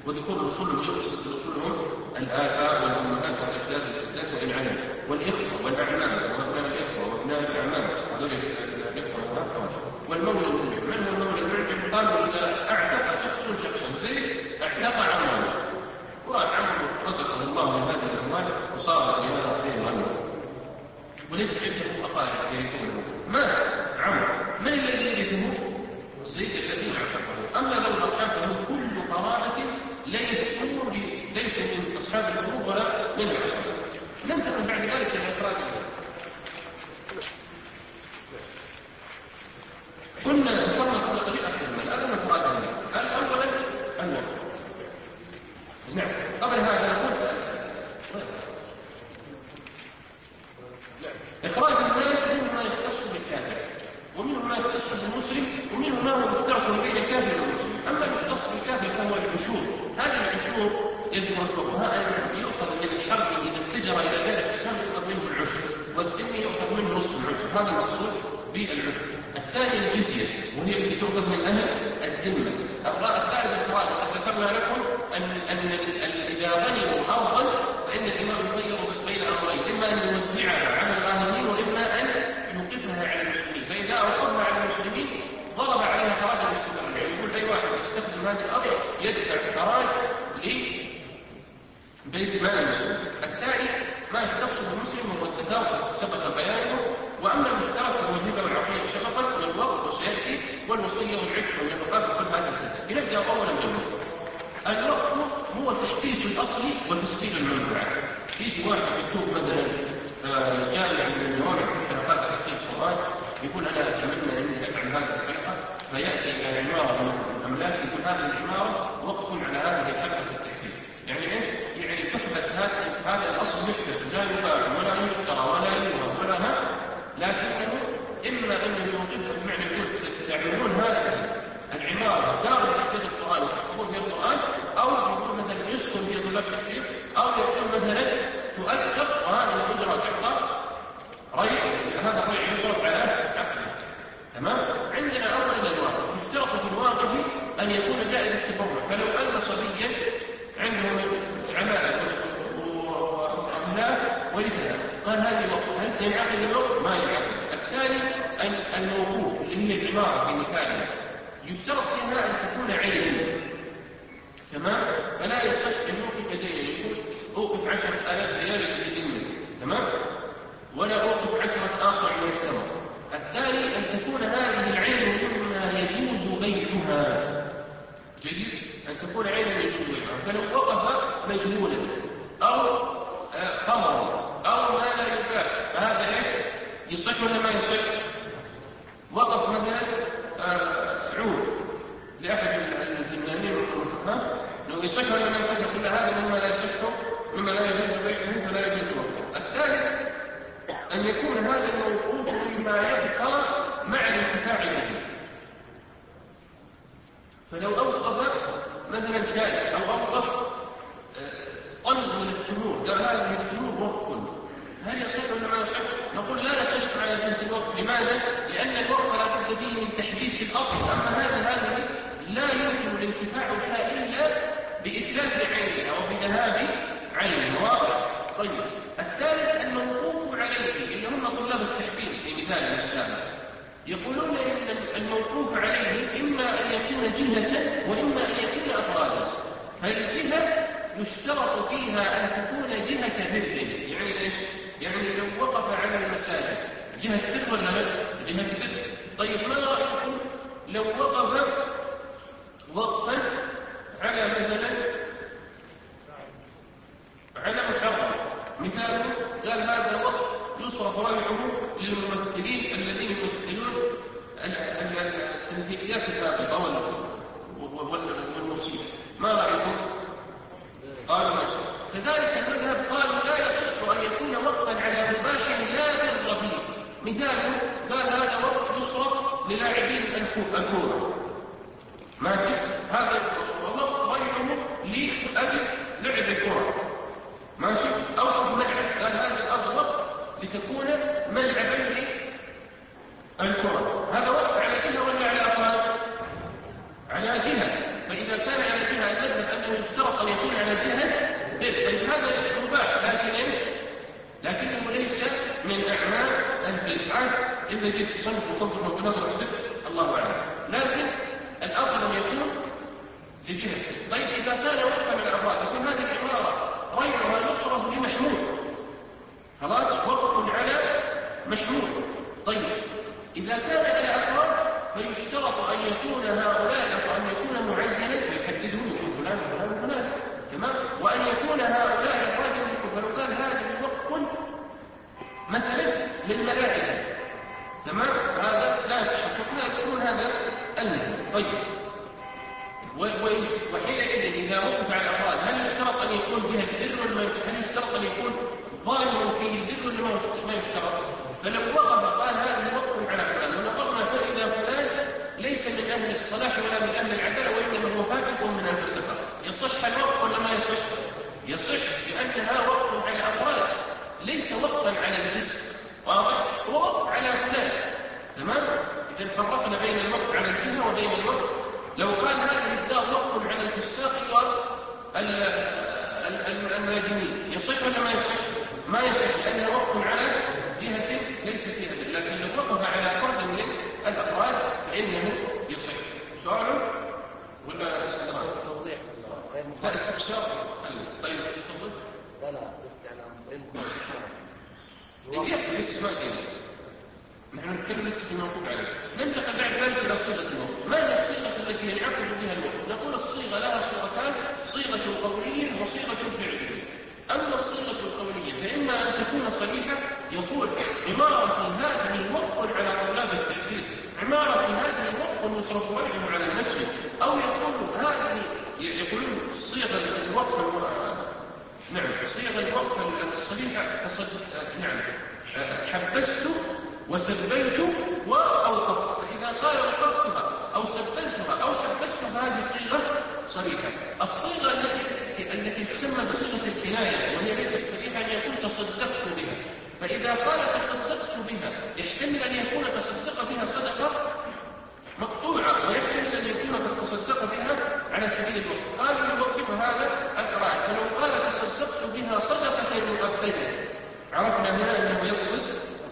وذكور الأصول ويقصد بأصولهم الآباء والأمهات والأجداد والجدات وإن علم، والإخوة والأعمام وأبناء الإخوة وأبناء الأعمام هذول الإخوة والأخوات، والمولى المعجب. من هو المولى المعجب؟ قالوا إذا أعتق شخص شخصا زي اعتق عمه وراح عمه رزقه الله من هذه الأموال وصار لهذا الدين غنى وليس عنده أقارب يرثونه، مات عمه، من الذي يرثه؟ الزيد الذي اعتقه. أما لو رحمته كل قرابة ليسوا ليسوا من أصحاب القلوب ولا من العصر. ننتقل بعد ذلك إلى إفراد قلنا ذكرنا قبل قليل أخذ المال. الآن إفراد المال الأول المال. نعم قبل هذا نقول إخراج المال منه ما يختص بالكافر ومنه ما يختص بالمسلم ومنه ما هو مشترك بين الكافر والمسلم. أما المختص بالكافر فهو العشور. هذه العشور يذكر الفقهاء أنه يؤخذ من الحرب إذا اتجر إلى غير الإسلام يؤخذ منه العشر، والذمي يؤخذ منه نصف العشر. هذا المقصود بالعشر. الثاني الجزية وهي التي تؤخذ من أهل الذمة. الثالث الفرائض. قد ذكرنا لكم أن أن إذا غنموا أرضا فإن الإمام يخير بين أمرين، إما أن يوزعها على الغانمين وإما أن يوقفها على المسلمين. فإذا أوقفها على المسلمين ضرب عليها خراج المسلمين، يعني يقول أي واحد يستخدم هذه الأرض يدفع خراج لبيت مال المسلمين. الثاني ما يختص بالمسلم وهو الزكاة سبق بيانه. وأما المشترك فهو الهبة والعطية شفقا والوقف وسيأتي والوصية والعتق والنفقات وكل هذه الزكاة. نبدأ أولا بالوقف. الوقف هو تخفيف الأصل وتسقيط المنفعة. في واحد يشوف مثلا جامع من اليوم يحب حلقات تخفيف القرآن يقول أنا أتمنى أني أفعل هذه الحلقة، فيأتي إلى عمارة من الأملاك يقول هذه العمارة وقف على هذه الحلقة التخفيف. يعني إيش؟ يعني تحبس هذا الأصل يحبس لا يباع ولا يشترى ولا يوهب ولا هم، لكنه إما أنه يوقفه بمعنى يقول تعملون هذا العمارة دار تحفيظ القرآن وتحفظون فيها القرآن، أو يقول مثلا يسكن في طلاب التحفيظ، أو يقول مثلا تؤجر وهذه الأجرة تعطى ريع، هذا الريع يصرف على عقله. تمام؟ عندنا أولا الواقف. يشترط في الواقف أن يكون جائز التبرع. فلو أن صبيا عنده عمالة وأملاك ورثها قال هذه وقف، هل ينعقد الوقف؟ ما ينعقد. الثاني الموقوف اللي هي العمارة في مثالنا يشترط فيها أن تكون عينا. تمام؟ فلا يصح أن يوقف دينا يقول أوقف عشرة آلاف ريال لذمة، تمام؟ ولا أوقف عشرة آصع من التمر. الثاني أن تكون هذه العين مما يجوز بيعها. جيد؟ أن تكون عينا يجوز بيعها. فلو وقف مجهولا أو خمرا أو ما لا يباع فهذا ايش؟ يصح ولا ما يصح؟ وقف مثلا عود لأحد الفنانين ها؟ لو يصح ولا ما يصح؟ كل هذا مما لا يصح مما لا يجوز بيعه فلا يجوز وقفه. الثالث أن يكون هذا الموقوف مما يبقى مع الانتفاع به. فلو أوقف مثلا شاي أو أوقف طلب من التمور قال هذه التمور وقف، هل يصح ولا ما يصح؟ نقول لا يصح على جنس الوقف. لماذا؟ لأن الوقف لا بد فيه من تحديث الأصل. أما هذه هذه لا يمكن الانتفاع بها إلا بإتلاف عينها وبذهاب عينها. واضح؟ طيب الثالث الموقوف عليه اللي هم طلاب التحديث في مثال السابق يقولون إن الموقوف عليه إما أن يكون جهة وإما أن يكون أفرادا. فالجهة يشترط فيها أن تكون جهة بر. يعني ليش؟ يعني لو وقف على المساجد جهة بر ولا لا؟ جهة بر. طيب ما رأيكم لو وقف وقفا على مثلا على محرم مثاله قال هذا وقف يصرف رابعه للممثلين الذين يمثلون التمثيليات الهابطة والموسيقى، ما رأيكم؟ قالوا ما يصح. كذلك المذهب قالوا لا يصح أن يكون وقفا على مباشر لا بر فيه. مثاله قال هذا وقف يصرف للاعبين الكورة، ماشي؟ هذا وقف ريعه لأجل لعب الكرة، ماشي؟ أوقف ملعب قال هذا الأرض وقف لتكون ملعبا للكرة. هذا وقف على جهة ولا على أطراف؟ على جهة. فإذا كان على جهة المذهب أنه يشترط أن يكون على جهة بر، طيب هذا مباح لكن ايش؟ لكنه ليس من أعمال البدعة إذا جئت تصنف وتنظر بنظرة البدع الله أعلم، لكن الأصل أن يكون لجهة. طيب إذا كان وقفا على الأفراد يكون هذه العبارة غيرها يصرف لمحمول، خلاص وقف على محمول. طيب إذا كان على أفراد فيشترط أن يكون هؤلاء أن يكون معينا يحددون يكون فلان وفلان وفلان، تمام، وأن يكون هؤلاء الأفراد فلو قال هذا وقف مثلا للملائكة، تمام، هذا لا يصح فكنا يكون هذا المهم. طيب وحينئذ إذا وقف على الأفراد هل يشترط أن يكون جهة البر ولا ما يشترط؟ هل يشترط أن يكون ظاهر فيه البر ولا ما يشترط؟ فلو وقف قال هذا وقف على فلان ونظرنا فإذا فلان ليس من أهل الصلاح ولا من أهل العدالة وإنما هو فاسق من أهل السفر، يصح الوقف ولا ما يصح؟ يصح، لأنها وقف على أفراد ليس وقفا على الرزق، واضح؟ هو وقف على فلان، تمام. إذا فرقنا بين الوقف على الجهة وبين الوقف، لو قال هذه الدار وقف على الفساق والماجنين يصح ولا ما يصح؟ ما يصح، لأنه وقف على جهة ليس فيها بر، لكن لو وقف على فرد من الأفراد فإنه يصح. سؤال ولا استدراك؟ توضيح غير مخالف. لا استفسار. طيب تفضل. لا لا استعلام غير مخالف. يكفي لسه ما دينا. نحن نتكلم لسه في الموقوف عليه. ننتقل بعد ذلك إلى صيغة الوقف. ما هي الصيغة التي ينعقد بها الوقف؟ نقول الصيغة لها صورتان، صيغة قولية وصيغة فعلية. أما الصيغة القولية فإما أن تكون صريحة، يقول عمارة هذه وقف على طلاب التحديد، عمارة هذه وقف يصرف وجهه على المسجد، أو يقول هذه يقولون صيغة الوقف نعم صيغة الوقف الصريحة نعم حبست وسبلت وأوقفت، فإذا قال وقفتها أو سبلتها أو حبستها هذه صيغة صريحة. الصيغة التي التي تسمى بصيغة الكناية وهي ليست صريحة أن يكون تصدقت بها، فإذا قال تصدقت بها يحتمل أن يكون تصدق بها صدقة مقطوعة ويحتمل أن يكون قد تصدق بها على سبيل الوقف، قال يوقف هذا القراءة. فلو قال تصدقت بها صدقة مؤبدة عرفنا هنا أنه يقصد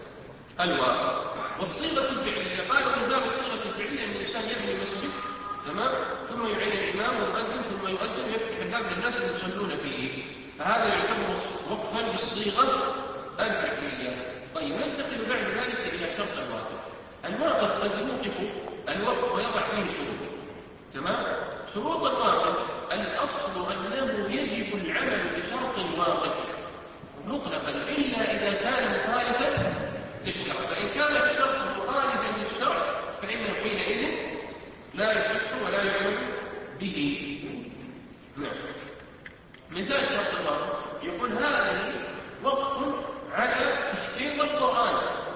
الواقع. والصيغة الفعلية قالوا من باب الصيغة الفعلية أن الإنسان يبني مسجد، تمام، ثم يعين الإمام ويؤذن ثم يؤذن ويفتح الباب للناس اللي يصلون فيه، فهذا يعتبر وقفا بالصيغة الفعلية. طيب ننتقل بعد ذلك إلى شرط الواقف. الواقف قد يوقف الوقف ويضع فيه شروط، تمام. شروط الواقف الأصل أنه يجب العمل بشرط واقف مطلقا إلا إذا كان مخالفا للشرع، فإن كان الشرط مخالفا للشرع فإنه حينئذ لا يصح ولا يعمل به. نعم. مثال شرط الواقف يقول هذا وقف على تحفيظ القرآن،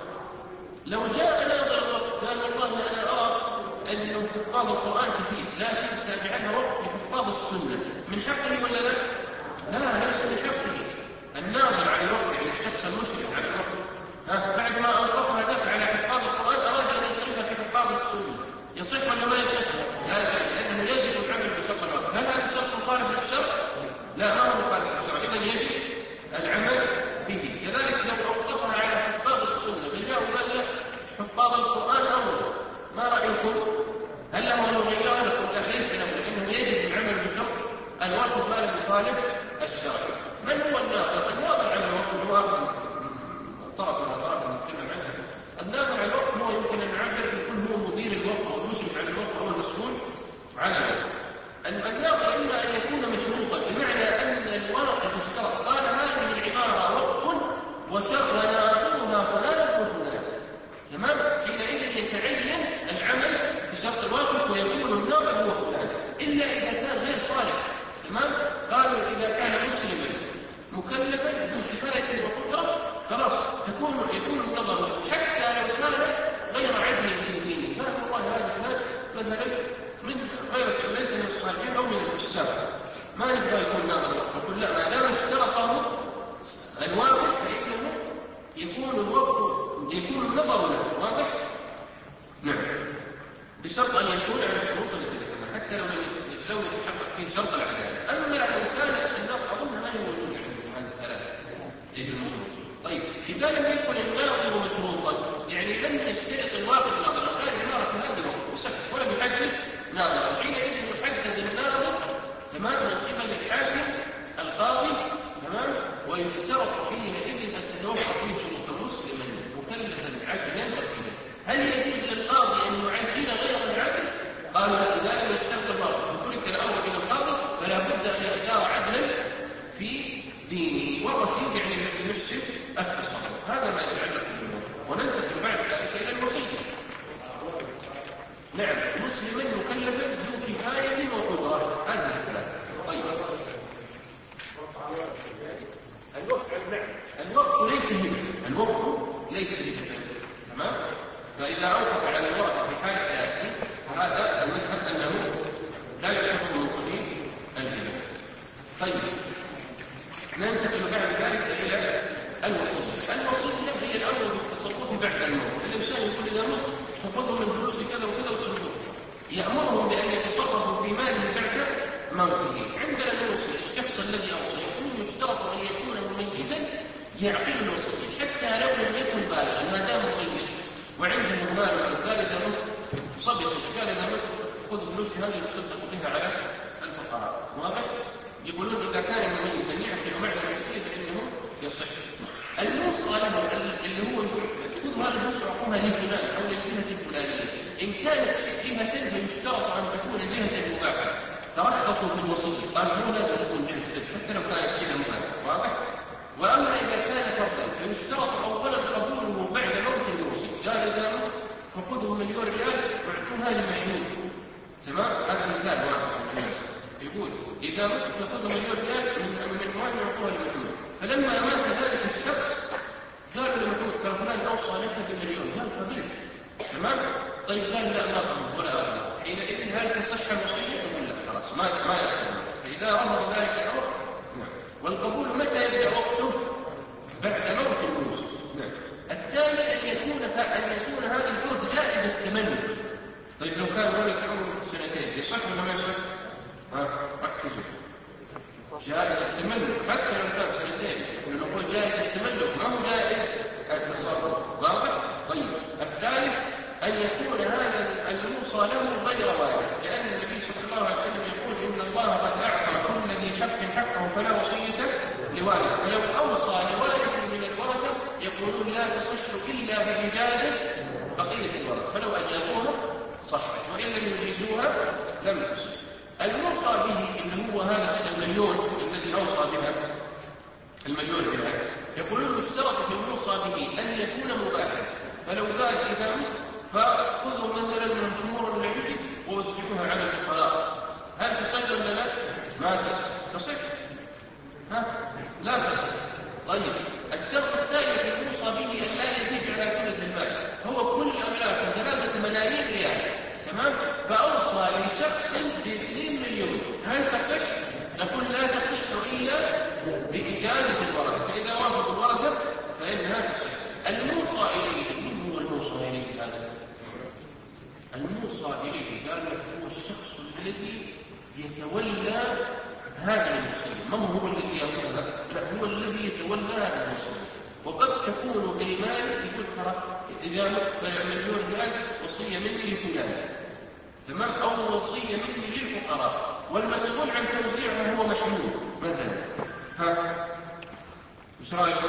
لو جاء ناظر الوقف قال والله أنا أرى أن حفاظ القرآن كثير لكن سابعها وقف لحفاظ السنة، من حقه ولا لا؟ لا ليس من حقه. الناظر على الوقف يعني الشخص المشرف على الوقف بعد ما أوقفها ذاك على حفاظ القرآن أراد أن يصرفها في حفاظ السنة، يصح ولا ما يصح؟ لا يصح، لأنه يجب العمل بشرط الوقف. هل هذا شرط مخالف للشرع؟ لا، ما هو مخالف للشرع، إذن يجب العمل به. كذلك لو أوقفها على حفاظ السنة فجاء وقال له حفاظ القرآن أول، ما رأيكم؟ هل له أن يغيرها؟ نقول لا ليس له، لأنه يجب العمل بشرط الوقف ما لم يخالف الشرع. من هو الناظر؟ الناظر على الوقف هو طرف من الأطراف نتكلم عنها. الناظر على الوقف هو يمكن أن نعبر بيكون هو مدير الوقف أو المشرف على الوقف أو المسؤول على الوقف. الناظر إما أن يكون مشروطا بمعنى أن الواقف اشترط قال هذه العبارة وقف وناظرها فلان وفلان، تمام، حينئذ يتعين العمل بشرط الواقف ويكون الناظر هو فلان، إلا إذا كان غير صالح، تمام. قالوا إذا كان مسلما مكلفا بكفاية وقدرة خلاص تكون يكون النظر حتى لو كان غير عدل في دينه، قال والله هذا فلان مثلا من غير ليس من الصالحين أو من الفساق ما نبغى يكون ناظر، نقول لا ما دام اشترطه الواقف فإنه يكون الوقف يكون النظر له واضح. نعم، بشرط أن يكون على الشروط التي ذكرنا، حتى لو لو يتحقق فيه شرط إذا لم يكن الناظر مشروطا يعني لم يشترط الواقف ناظرا، قال الإمارة في هذا الوقت وسكت ولم يحدد ناظرا، حينئذ يحدد الناظر تمام من قبل الحاكم القاضي تمام، ويشترط حينئذ أن تتوفر فيه شروط مسلما مكلفا عدلا رشيدا. هل يجوز للقاضي أن يعين غير العدل؟ قالوا لا، إذا لم يشترط الواقف وترك الأمر إلى القاضي فلا بد أن يختار عدلا في دينه، والرشيد يعني الذي يحسن التصرف. هذا ما يتعلق بالنور. وننتقل بعد ذلك إلى الوصية. نعم، مسلما مكلفا ذو كفاية وقدرة، هذا الكلام. طيب الوقت، نعم الوقت ليس هبة، الوقت ليس هبة تمام. فإذا أوقف على الوقت في حال حياته فهذا المذهب أنه لا يعتبر من قبيل الهبة. طيب ننتقل بعد ذلك إلى الوصية. الوصية هي الأمر بالتصرف بعد الموت. الإنسان يقول إذا مت فخذوا من فلوس كذا وكذا وصرفوه، يأمرهم بأن يتصرفوا في ماله بعد موته. عندنا الوصية الشخص الذي أوصى يكون يشترط أن يكون مميزا يعقل الوصية حتى لو لم يكن بالغا، ما دام مميز وعنده مال وقال إذا مت صبي قال إذا مت خذوا فلوس هذه تصدق بها على الفقراء. واضح؟ يقولون إذا كان مميزا يعقل معنى الوصية فإنه يصح. الموصى له اللي هو خذوا هذا الفلوس واعطوها لفلان أو للجهة الفلانية، إن كانت جهة فيشترط أن تكون جهة مباحة، ترخصوا في الوصية، قالوا مو لازم تكون جهة حتى لو كانت جهة مباحة. واضح؟ وأما إذا كان فردا فيشترط أولا قبوله بعد موت الوصي، قال إذا مت فخذوا مليون ريال واعطوها لمحمود تمام. هذا مثال واحد يقول إذا مت فخذوا مليون ريال من من وين واعطوها لمحمود. فلما مات ذلك الشخص قالوا لمحمود كان فلان أوصى لك بمليون، قال قبلت تمام. طيب قال لا ما قبل ولا أقبل، حينئذ هل تصح الوصية ولا لا؟ خلاص ما ما يقبل. فإذا رفض ذلك الأمر نعم. والقبول متى يبدأ وقته؟ بعد موت الموصي. نعم. الثاني أن يكون أن يكون هذا الفرد جائز التملك. طيب لو كان ولد عمره سنتين يصح ولا ما يصح؟ ها ركزوا. جائز التملك حتى لو كان سنتين، نقول جائز التملك ما هو جائز التصرف. واضح؟ طيب الثالث أن يكون هذا الموصى له غير وارث، لأن النبي صلى الله عليه وسلم يقول إن الله قد أعطى كل ذي حق حقه فلا وصية لوارث، فلو أوصى لوارث من الورثة يقولون لا تصح إلا بإجازة بقية الورثة، فلو أجازوها صحت وإن لم يجيزوها لم تصح. الموصى به اللي هو هذا المليون الذي أوصى بها المليون بها، يقولون يشترط في الموصى به أن يكون مباحا، فلو قال إذا مت فخذوا مثلا من الجمهور اللي عندي ووزعوها على الفقراء، هل تصح ولا لا؟ ما تصح. تصح؟ ها؟ لا تصح. طيب الشرط الثاني في الموصى به أن لا يزيد على ثلث المال، هو كل أملاكه ثلاثة ملايين ريال تمام، فأوصى لشخص باثنين مليون، هل تصح؟ نقول لا تصح إلا بإجازة الورثة، فإذا وافقوا الورثة فإنها تصح. الموصى إليه، من هو الموصى إليه هذا؟ الموصى إليه قال لك هو الشخص الذي يتولى هذه الوصية، ما هو الذي يأخذها، لا هو الذي يتولى هذه الوصية. وقد تكون بالمال يقول ترى إذا مت فمليون ريال وصية مني لفلان تمام، أو وصية مني للفقراء، والمسؤول عن توزيعها هو محمود مثلا. ها ايش رايكم؟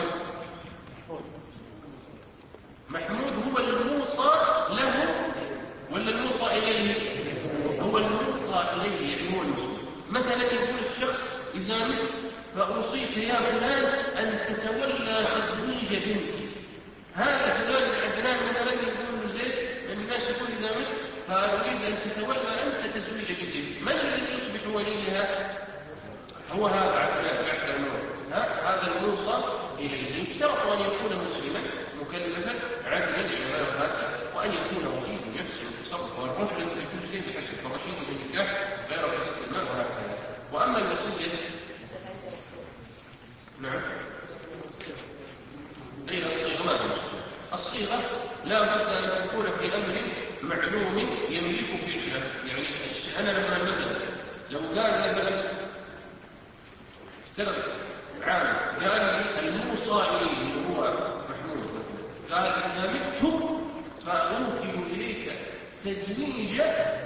محمود هو الموصى له ولا الموصى إليه؟ هو الموصى إليه، يعني هو المسؤول. مثلا يقول الشخص إذا مت فأوصيك يا فلان أن تتولى تزويج بنتي، هذا فلان عدنان مثلا يقول له زيد من الناس يقول إذا مت فأريد أن تتولى أنت تزويج بنتي، من الذي يصبح وليها؟ هو هذا عدنان بعد الموت. هذا الموصى إليه يشترط أن يكون مسلما مكلفا عدلا غير فاسد، وأن يكون رشيدا يحسن التصرف، والرشد في كل شيء بحسب، فالرشيد في النكاح غير رشيد المال وهكذا. وأما الوصية نعم أي الصيغة ما في مشكلة. الصيغة لا بد أن تكون في أمر معلوم يملك فعله، يعني أنا لما مثلا لو قال مثلا افترض عام قال لي الموصى إليه هو محمود تزويج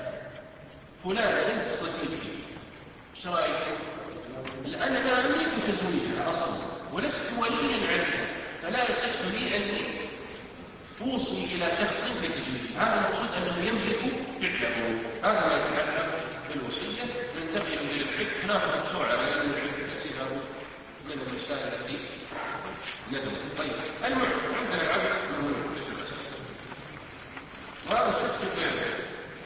فلان صديقي، ايش رايك؟ الان لا املك تزويجها اصلا ولست وليا عليها، فلا يصح لي اني اوصي الى شخص بتزويجه. هذا المقصود انه يملك فعله. هذا ما يتعلق بالوصيه. ننتقل الى العتق، ناخذ بسرعه لان العتق اذا من المسائل التي ندرس. طيب المعتق عندنا العبد مهم ليس بس، وهذا الشخص يعتق.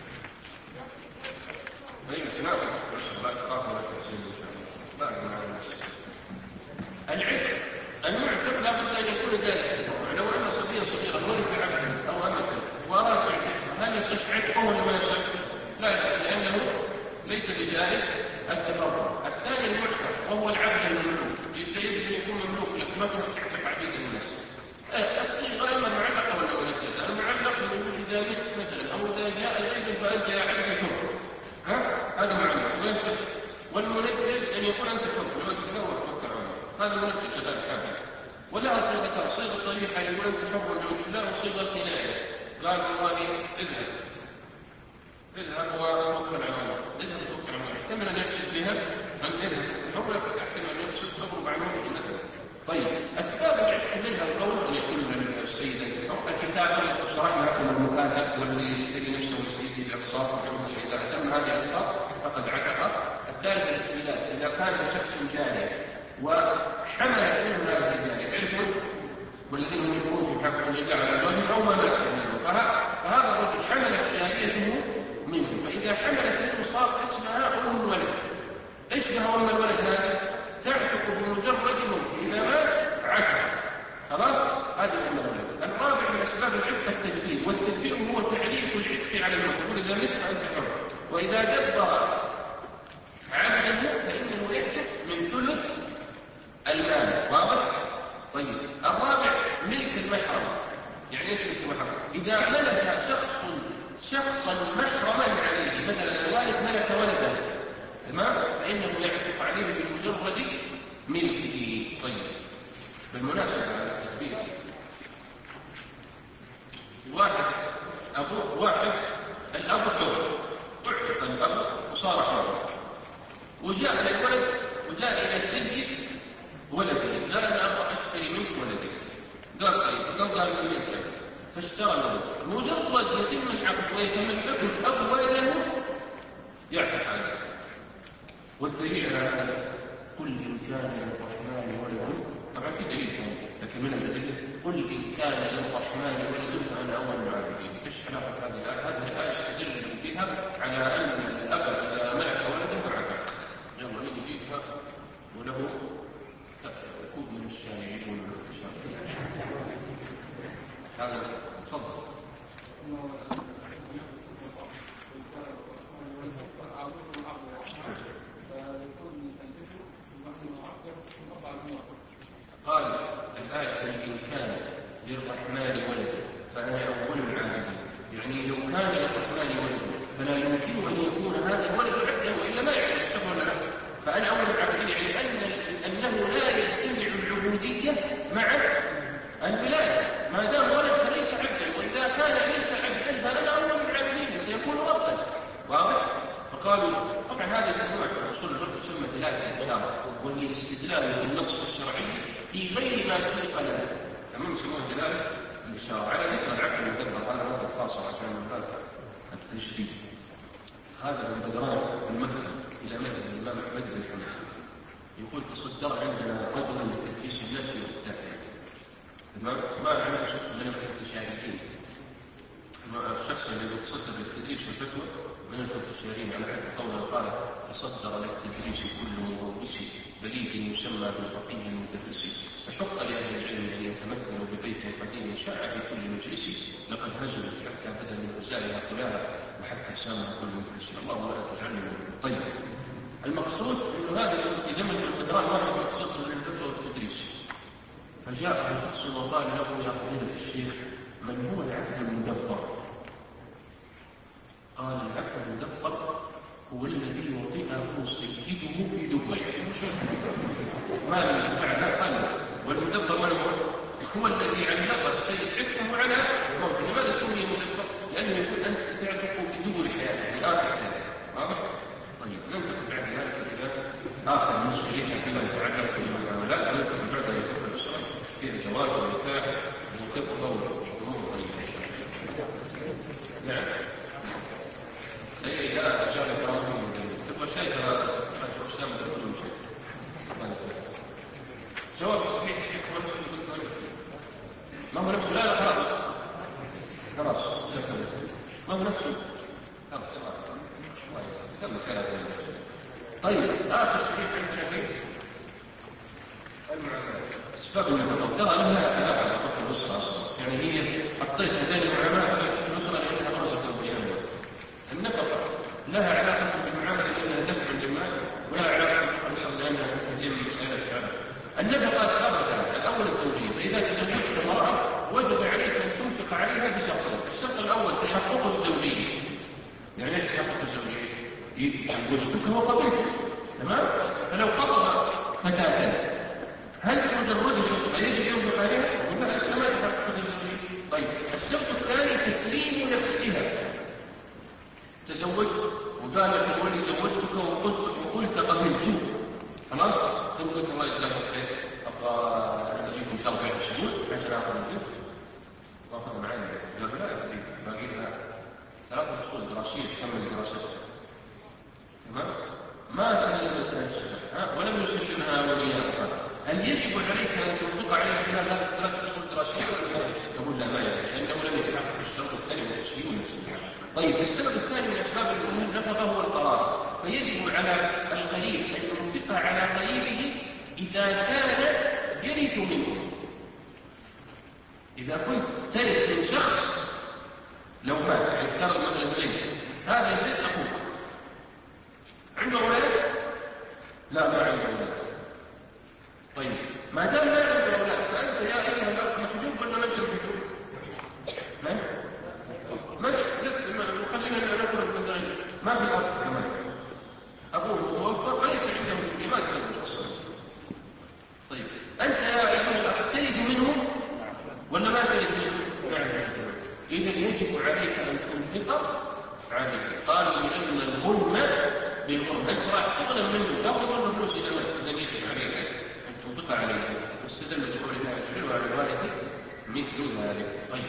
طيب سناخذ لا تخاف ولا تحزن ان شاء الله. بعد ما العتق المعتق لا بد ان يكون جائزا. لو ان صبيا صغيرا ولد بعبد او امته واراد يعتقها، هل يصح عتقه ولا ما يصح؟ لا يصح، لانه ليس بجائز التبرع. الثاني المعتق وهو العبد المملوك، يجب ان يكون مملوك لك، ما تروح تعتق عبيد الناس. الصيغه اما معلقه ولا منجزه. المعلق يقول اذا مت مثلا او اذا جاء زيد فانت يا عبد حر، ها هذا معلق ولا يصح. والمنجز ان يكون انت حر لو تتزوج توكل على الله، هذا منجز هذا كامل. ولها صيغتان، صيغه صريحه يقول انت حر لوجه الله، وصيغه كنايه قال والله اذهب اذهب وتوكل على الله، اذهب توكل على الله. يحتمل ان يقصد بها ان اذهب حر، يحتمل ان يقصد تضرب عن وجه مثلا. طيب اسباب العتق منها القول ان يكون السيد الكتاب شرحنا لكم المكاتب والذي يشتري نفسه ويشتري باقساط، اذا تم هذه الاقساط فقد عتق. الثالث الاستئذان، اذا كان شخص جاري وحملت منه هذه الجاريه، تعرفون والذين هم يكونون في حق ان يجعل ازواجهم او ما ملك منه، فهذا الرجل حملت جاريته منه، فاذا حملت منه صار اسمها ام الولد. ايش بها ام الولد هذه؟ تعتق بمجرد موته، اذا مات عتق خلاص، هذه ام الولد. الرابع من اسباب العتق التدبير، والتدبير هو تعريف العتق على المفعول، اذا مت فانت حر. واذا دبر عبده فانه يعتق من ثلث المال. واضح؟ طيب الرابع ملك المحرم. يعني ايش ملك المحرم؟ اذا ملك شخص شخصا محرما عليه، مثلا الوالد ملك ولدا تمام، فانه يعتق عليه بمجرد ملكه. طيب بالمناسبه على التدبير، واحد ابو واحد الاب حر، اعتق الاب وصار حرا، وجاء الولد وجاء الى سيد ولده قال انا ابغى اشتري منك ولدي، قال طيب، قال قال من منك، فاشترى له. مجرد يتم العقد ويتملك الاب ولده يعتق عليه. والدليل على هذا قل ان كان للرحمن ولد، طبعا في دليل ثاني لكن من الادله قل ان كان للرحمن ولد فانا اول العابدين. ايش علاقه هذه الايه؟ هذه الايه يستدل بها على ان الاب اذا ملك ولده عتق. يلا من يجيبها وله يكون من الشارعين هذا. تفضل. قال الآية إن كان للرحمن ولد فأنا أول العابدين، يعني لو كان للرحمن ولد فلا يمكن أن يكون هذا الولد عبدا وإلا ما يعلم شبه ولا لا، فأنا أول العابدين، يعني أن أنه لا يجتمع العبودية مع الولاية. ما دام ولد فليس عبدا، وإذا كان ليس عبدا فأنا أول العابدين سيكون ربا. واضح؟ فقالوا طبعا هذا يسمونه في اصول الفقه يسمى دلاله الاشاره، وهي الاستدلال بالنص الشرعي في غير ما سبق له. تمام، يسمونه دلاله الاشاره. على ذكر العقد المدبر، هذا ماده خاصه عشان من باب التشريع. هذا البدران المدخل الى مذهب الامام احمد بن حنبل يقول تصدر عندنا رجل لتدريس الناس والتابعين. تمام، ما عندنا شك من المتشاركين، الشخص الذي يتصدر للتدريس والفتوى من المتشاركين على حد قوله قال تصدر للتدريس كل مدرس بليغ يسمى بالفقيه المدرس، فحق لاهل العلم ان يتمثلوا ببيت قديم شاع في كل مجلس، لقد هزلت حتى بدا من غزالها كلها وحتى سامها كل مجلس. اللهم لا تجعلنا منهم. طيب المقصود انه هذا في زمن القدران واحد يتصدر للفتوى والتدريس، فجاء شخص وقال له يا فضيلة الشيخ من هو العبد المدبر؟ قال العبد المدبر هو الذي وطئه سيده في دبي. ما من بعد قال والمدبر من هو؟ هو الذي علق السيد عتقه على موته. لماذا سمي مدبر؟ لأنه يقول أنت تعتق بدبر حياتك في آخر حياتك. واضح؟ طيب ننتقل بعد ذلك إلى آخر مسؤولية فيما يتعلق بالمعاملات. ننتقل بعد أن يكون الأسرة فيها زواج ونكاح وخطبة وأمور طيبة. نعم. أي لا جاء كرامه تبغى شيء ترى شوف سامة كل شيء. الله يسلمك. جواب صحيح هو نفسه اللي قلت لك. ما هو نفسه؟ لا لا خلاص خلاص سكت. ما هو نفسه؟ خلاص خلاص سمى خيرات. طيب آخر صحيح عندنا في المعاملات أسباب النفقة. ترى لها علاقة بحكم الأسرة أصلا. يعني هي حطيت هذين المعاملات في حكم الأسرة لأنها فرصة القيام. النفقة لها علاقة بالمعاملة لأنها دفع للمال، ولها علاقة بحكم الأسرة لأنها تقديم مسألة فعلا. النفقة أسبابها ثلاثة. الأول الزوجية. فإذا تزوجت امرأة وجب عليك أن تنفق عليها بشرطين. الشرط الأول تحقق الزوجية. يعني ايش تحقق الزوجية؟ زوجتك وقبلتك، تمام؟ فلو خطب فتاة هل مجرد الخطبة يجب ينفق عليها؟ ولا السماء تحقق الزوجية؟ طيب الشرط الثاني تسليم نفسها. تزوجت وقالت الولي زوجتك وقلت وقلت قبلت، خلاص؟ ثم قلت الله يجزاك خير ابغى انا اجيكم ان شاء الله بعد اسبوع عشان اخذ البنت واخذ معي قبل لا باقي لها ثلاث فصول دراسيه تكمل دراستها، تمام؟ ما سلمتها الشباب ها ولم يسلمها وليها. هل يجب عليك ان تنفق عليها خلال هذه الثلاث فصول دراسيه ولا لا؟ يقول لا ما يجب لانه لم يتحقق الشرط الثاني وتسليم نفسها. طيب السبب الثاني من اسباب النفقه هو القرار. فيجب على القريب ان ينفق على قريبه اذا كان يرث منه. اذا كنت ترث من شخص لو مات، يعني افترض مثلا زيد، هذا زيد اخوك عنده اولاد؟ لا ما عنده اولاد. طيب ما دام ما عنده اولاد فانت يا ايها الاخ محجوب ولا ما انت محجوب؟ مش بس وخلينا نقول مثلا ما في اب كمان، ابوه متوفى وليس عنده ما تزوج اصلا. طيب انت يا ايها الاخ ترث منه ولا ما ترث منه؟ نعم. اذا يجب عليك ان تنفق عليه. قالوا لان الغرم بالغرم، انت راح تغنم منه تاخذ منه فلوس الى مات، اذا يجب عليك ان تنفق عليه. واستدل بقول الله عز وجل وعلى الوالد مثل ذلك. طيب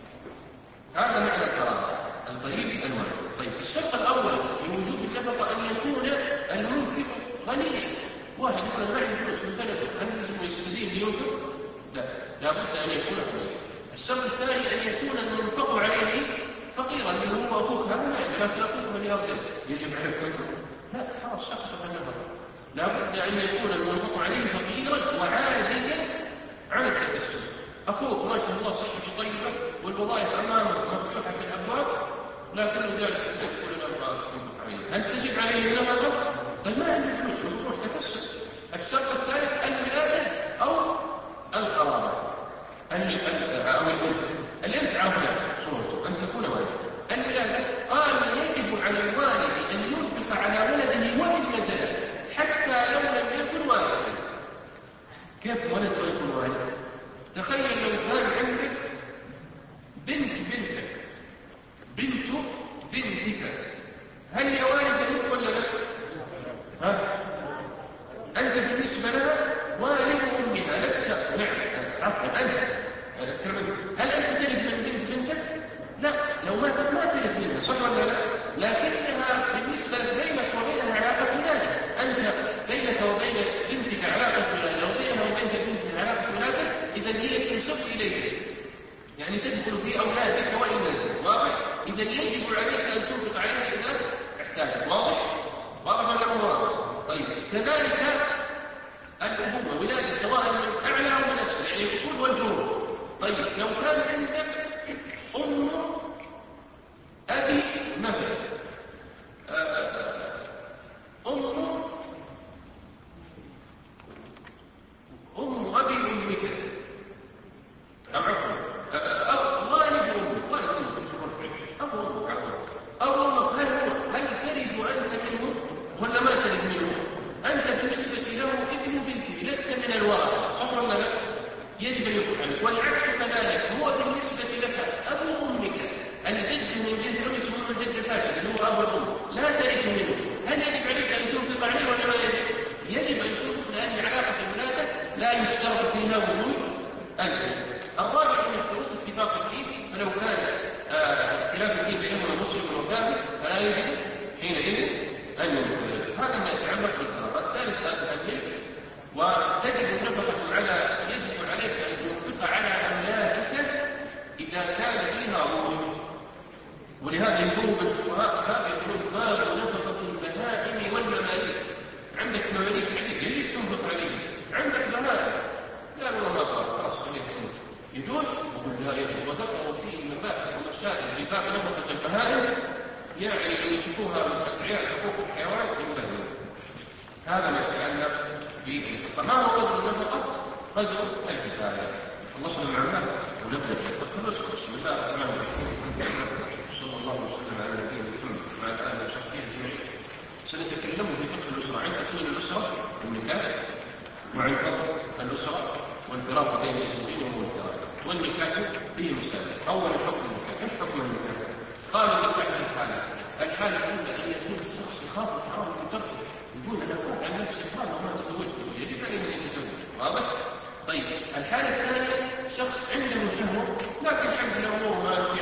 هذا معنى القرار القريب الوالد. طيب الشرط الاول لوجوب النفقه ان يكون المنفق غنيا. واحد يقول ما عنده فلوس من بلده، هل لازم يستدين لينفق؟ لا، لابد ان يكون غنيا. الشرط الثاني ان يكون المنفق عليه فقيرا، لانه هو اخوك هذا ما عنده، لكن اخوك ملياردير يجب عليك تنفق؟ لا، خلاص سقط النفقه. لابد ان يكون المنفق عليه فقيرا وعاجزا عن التكسب. اخوك ما شاء الله صحته طيبه والوظائف امامه مفتوحه في الابواب، لكنه جالس في البيت كل الابواب تنفق عليه. هل تجب عليه النفقه؟ طيب ما عنده فلوس ويروح تكسب. الشرط الثالث الولاده او القرابه او الارث. الارث عوده صورته ان تكون والده. الولاده قال يجب على الوالد ان ينفق على ولده وان نزل حتى لو لم يكن والدا. كيف ولد ويكون والد؟ تخيل لو كان عندك بنت بنتك بنت بنتك، هل هي والدة لك ولا لا؟ ها؟ أنت بالنسبة لها والد أمها لست. نعم عفوا أنت أتكلم. هل أنت ترث من بنت بنتك؟ لا، لو ماتت ما ترث منها، صح ولا لا؟ لكنها بالنسبة لك بينك وبينها علاقة ولاده. أنت بينك وبين بنتك علاقة ولاده وبينها وبين بنتك علاقة ولاده، إذا هي تنسب إليك، يعني تدخل في أولادك وإن نزل. واضح؟ إذا يجب عليك أن تنفق عليها إذا احتاجت. واضح؟ واضح ولا مو واضح؟ طيب كذلك الأبوة ولادة سواء من أعلى أو من أسفل، يعني الأصول والفروع. طيب لو كان عندك أم أبي مثلا، أم أم أبي أمك، أو عفوا أو والد أمك، والد أمك مش مرجع، أبو أمك أو أمك، هل هو هل ترث أنت منه ولا ما ترث منه؟ أنت بالنسبة له ابن بنته لست من الورثة، صح ولا لا؟ يجب أن يكون عليك. والعكس كذلك، هو بالنسبة لك أبو أمك الجد من جد الأم يسمونه الجد الفاسد اللي هو أبو الأم لا ترث منه، هل يجب عليك أن تنفق عليه ولا لا يجب؟ يجب أن تنفق، لأن علاقة الولادة لا يشترط فيها وجود الأم. الرابع من الشروط اتفاق الدين، فلو كان آه اختلاف الدين بينهما مسلم وكافر فلا يجب حينئذ أن ينفق. هذا ما يتعلق بالقرابة. الثالث التأمين، وتجب النفقة على يجب عليك أن تنفق على أولادك إذا كان فيها روح. ولهذا يقول بالفقهاء هذا يقول باب نفقة البهائم والمماليك. عندك مماليك عليك يجب تنفق عليه، عندك بهائم لا والله ما قال خلاص خليك يجوز، يقول لا يجب. وذكروا فيه المباحث ومسائل في باب نفقة البهائم، يعني أن يشوفوها من أشعياء حقوق الحيوان ينبغي. هذا ما يتعلق به. فما هو قدر النفقة؟ قدر الكفاية. الله سبحانه وتعالى ونبدأ بالتقرص. بسم الله الرحمن الرحيم، صلى الله وسلم على نبينا محمد وعلى آله وصحبه أجمعين. سنتكلم في فقه الأسرة، عن تكوين الأسرة والنكاح، وعن فقه الأسرة والفراق بين الزوجين والفراق. والنكاح فيه مسائل. أولا حكم النكاح. ايش حكم النكاح؟ قال النكاح الحالة. الحالة الأولى أن يكون الشخص يخاف الحرام من تركه، يقول أنا أخاف عن نفسي الحرام وما تزوجت، يجب عليه أن يتزوج. واضح؟ طيب الحالة الثانية شخص عنده شهوة لكن الحمد لله أموره ماشية،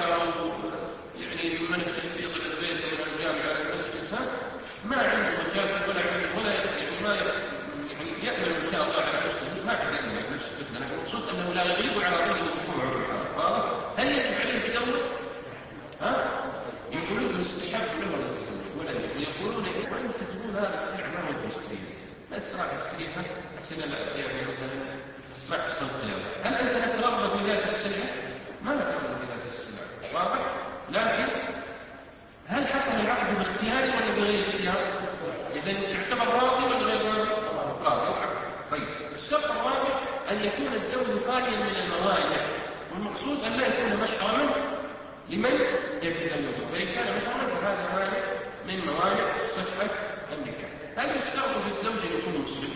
يعني من التحفيظ إلى البيت ومن الجامع على المسجد ما عنده مشاكل ولا عنده ولا يعني ما يعني يأمن إن شاء الله على نفسه، ما حددنا يعني نفسه فتنة، لكن المقصود أنه لا يغيب على ظنه الوقوع في الحرام. واضح؟ هل يجب عليه يتزوج؟ ها؟ يقولون يستحب له أن يتزوج ولا يجب، ويقولون وأنت تقول هذا السلع ما هو بيشتريها، بس راح يشتريها عشان لا يعني مثلا مع الصدق. هل أنت لك رغبة في ذات السلعة؟ ما لك رغبة في ذات السلعة. واضح؟ لكن هل حصل العقد باختياري ولا بغير اختيار؟ إذا تعتبر راضي ولا غير راضي؟ راضي والعكس. طيب الشرط الرابع أن يكون الزوج خاليا من الموانع، والمقصود أن لا يكون محرما لمن يتزوجه، فإن كان محرما فهذا مانع من موانع صحة النكاح. هل يشترط في الزوج أن يكون مسلم؟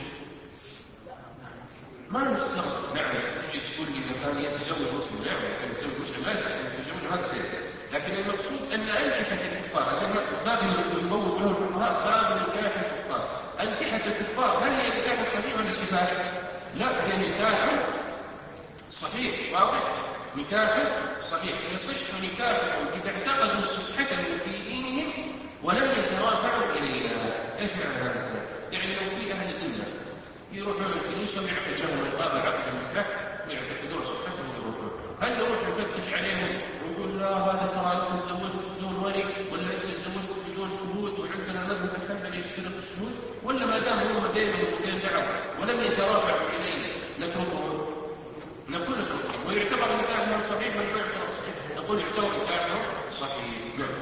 ما يشترط. نعم تجي تقول لي إذا كان يتزوج مسلم، نعم كان يتزوج مسلم لا يصح أن يتزوج، هذا سيء. لكن المقصود أن أنكحة الكفار، أن باب الموت له الفقهاء باب نكاح الكفار. أنكحة الكفار هل هي نكاح صحيح ولا سفاح؟ لا، هي نكاح صحيح. واضح؟ نكاح صحيح. يصح نكاحهم إذا اعتقدوا صحته في دينهم ولم يترافعوا إلينا. إيش معنى هذا؟ يعني لو في أهل الدنيا يروحون الكنيسة ويعقد لهم القابة عقد النكاح ويعتقدون صحته ويروحون، هل نروح نفتش عليهم ونقول لا هذا ترى أنت تزوجت بدون ولي ولا أنت تزوجت بدون شهود وعندنا مذهب الحنبلي يشترط الشهود، ولا ما دام هم بينهم وبين بعض ولم يترافعوا إلينا نتركهم؟ نقول نتركهم ويعتبر نكاحهم صحيح ولا ما يعتبر صحيح؟ نقول يعتبر نكاحهم صحيح. نعم.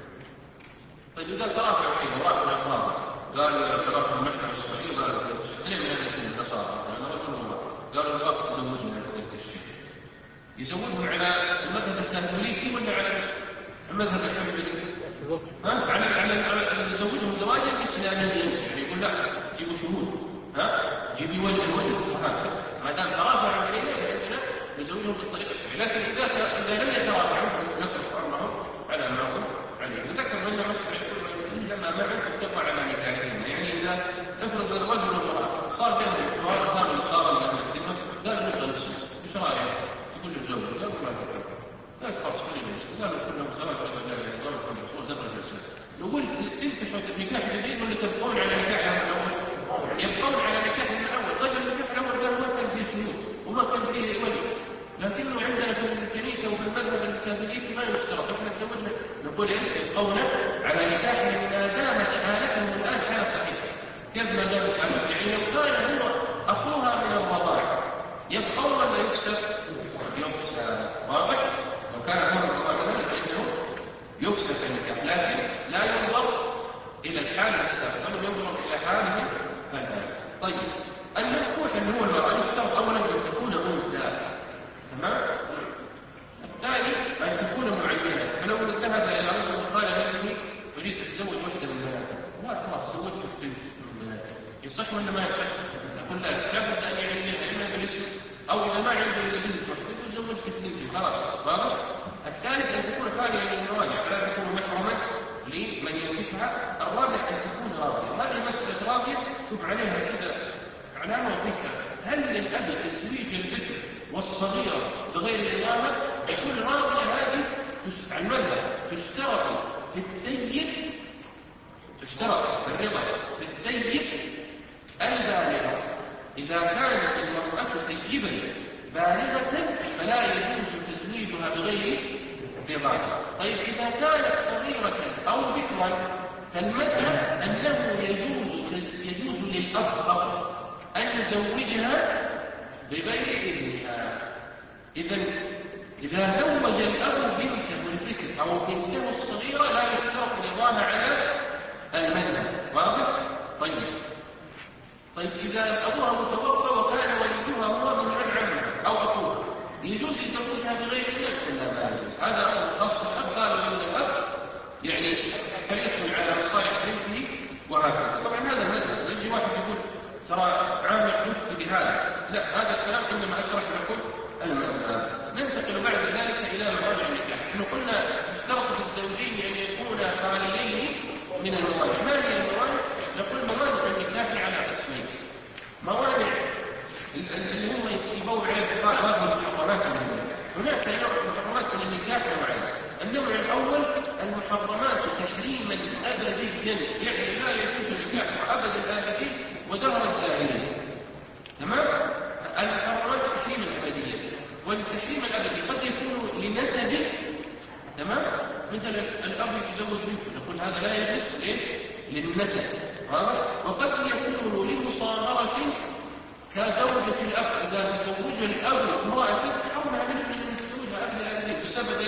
طيب إذا ترافعوا إليه ورأوا الأقوام قال ترافع المحكمة الشرعية قال اثنين من الاثنين النصارى أنا رجل الله قالوا الوقت تزوجنا هذا الشيء، يزوجهم على المذهب الكاثوليكي ولا على المذهب الحنبلي؟ ها على على يزوجهم زواجا اسلاميا، يعني يقول لا جيبوا شهود، ها جيبي ولي الولي، وهكذا ما دام ترافعوا الينا فإننا نزوجهم بالطريقه الشرعيه، لكن اذا اذا لم يترافعوا نترك امرهم على ما هم عليه. وذكر ان مسألة كل لما معا اتفق على نكاحهما، يعني اذا افرض الرجل والمراه صار بينهم وهذا ثاني صار بين الذمه قال نبغى نسلم، ايش رايك؟ تقول للزوج لا ما تفعل لا خلاص خلينا نسلم، لا كلهم سواء سواء لا اله الا الله محمد رسول الله دخل الاسلام. نقول تنكحوا نكاح جديد ولا تبقون على نكاحهم الاول؟ يبقون على نكاحهم الاول. طيب النكاح الاول قالوا ما كان فيه شهود وما كان فيه ولي، لكنه عندنا في الكنيسه وفي المذهب الكاثوليكي ما يشترط، احنا تزوجنا نقول ايش؟ يبقون على نكاحهم ما دامت حالتهم الان حاله صحيحه. كيف ما دامت حالتهم؟ يعني لو كان هو اخوها من الرضاعه يبقون ولا يكسر؟ يكسر. واضح؟ لو كان هو من الرضاعه فانه يكسر النكاح، لكن لا ينظر الى الحال السابق بل ينظر الى حاله الان. طيب المنكوح اللي هو المراه يشترط اولا ان تكون انثى، تمام؟ الثاني ان تكون معينه، فلو ذهب الى رجل وقال انني اريد اتزوج واحده من بناتي، لا خلاص زوجت بنت من بناتي، يصح ولا ما يصح؟ نقول لا، لابد ان يعين اما بالاسم أو إذا ما عنده إلا بنت واحدة تزوجت اثنين خلاص واضح. الثالث أن تكون خالية من الموانع فلا تكون محرما لمن ينكحها. الرابع أن تكون راضية. هذه مسألة راضية شوف عليها كذا علامة وفكرة. هل للأب تزويج البكر والصغيرة بغير الواهب؟ يكون راضية هذه عن المذهب تشترط في الثيب تشترط في الرضا في الثيب البالغة. إذا كانت المرأة ثيبا بالغة فلا يجوز تزويجها بغير رضاها. طيب إذا كانت صغيرة أو بكرا فالمذهب أنه يجوز يجوز للأب فقط أن يزوجها بغير إذنها. إذن إذا زوج الأب بنته البكر أو بنته الصغيرة لا يشترط رضاها على المذهب واضح؟ طيب طيب إذا أبوها متوفى وكان وليها هو من عمها أو أخوها يجوز يزوجها بغير إذن؟ لا ما يجوز. هذا أمر خاص بالأب. قالوا إن الأب يعني حريص على مصالح بنته وهكذا. طبعا هذا المذهب. يجي واحد يقول ترى عامل يفتي بهذا، لا هذا الكلام إنما أشرح لكم المذهب. ننتقل بعد ذلك إلى مراجع النكاح. نحن قلنا اشترط في الزوجين أن يكونا خاليين من الموانع. ما هي الموانع؟ نقول موانع النكاح على قسمين. موانع اللي هم يسيبون عليه بعض المحرمات من النكاح. هناك نوع محرمات من النكاح نوعين. النوع الأول المحرمات تحريما أبديا، يعني لا يجوز النكاح أبد الآبدين ودهر الداهرين. تمام؟ المحرمات تحريما أبديا. والتحريم الأبدي قد يكون لنسبه. تمام؟ مثل الأب يتزوج بنته نقول هذا لا يجوز ليش؟ للنسب. وقد يكون لمصاهرة كزوجة الأب. إذا تزوج الأب امرأة حرم عليه أن يتزوجها أبد الأبدين بسبب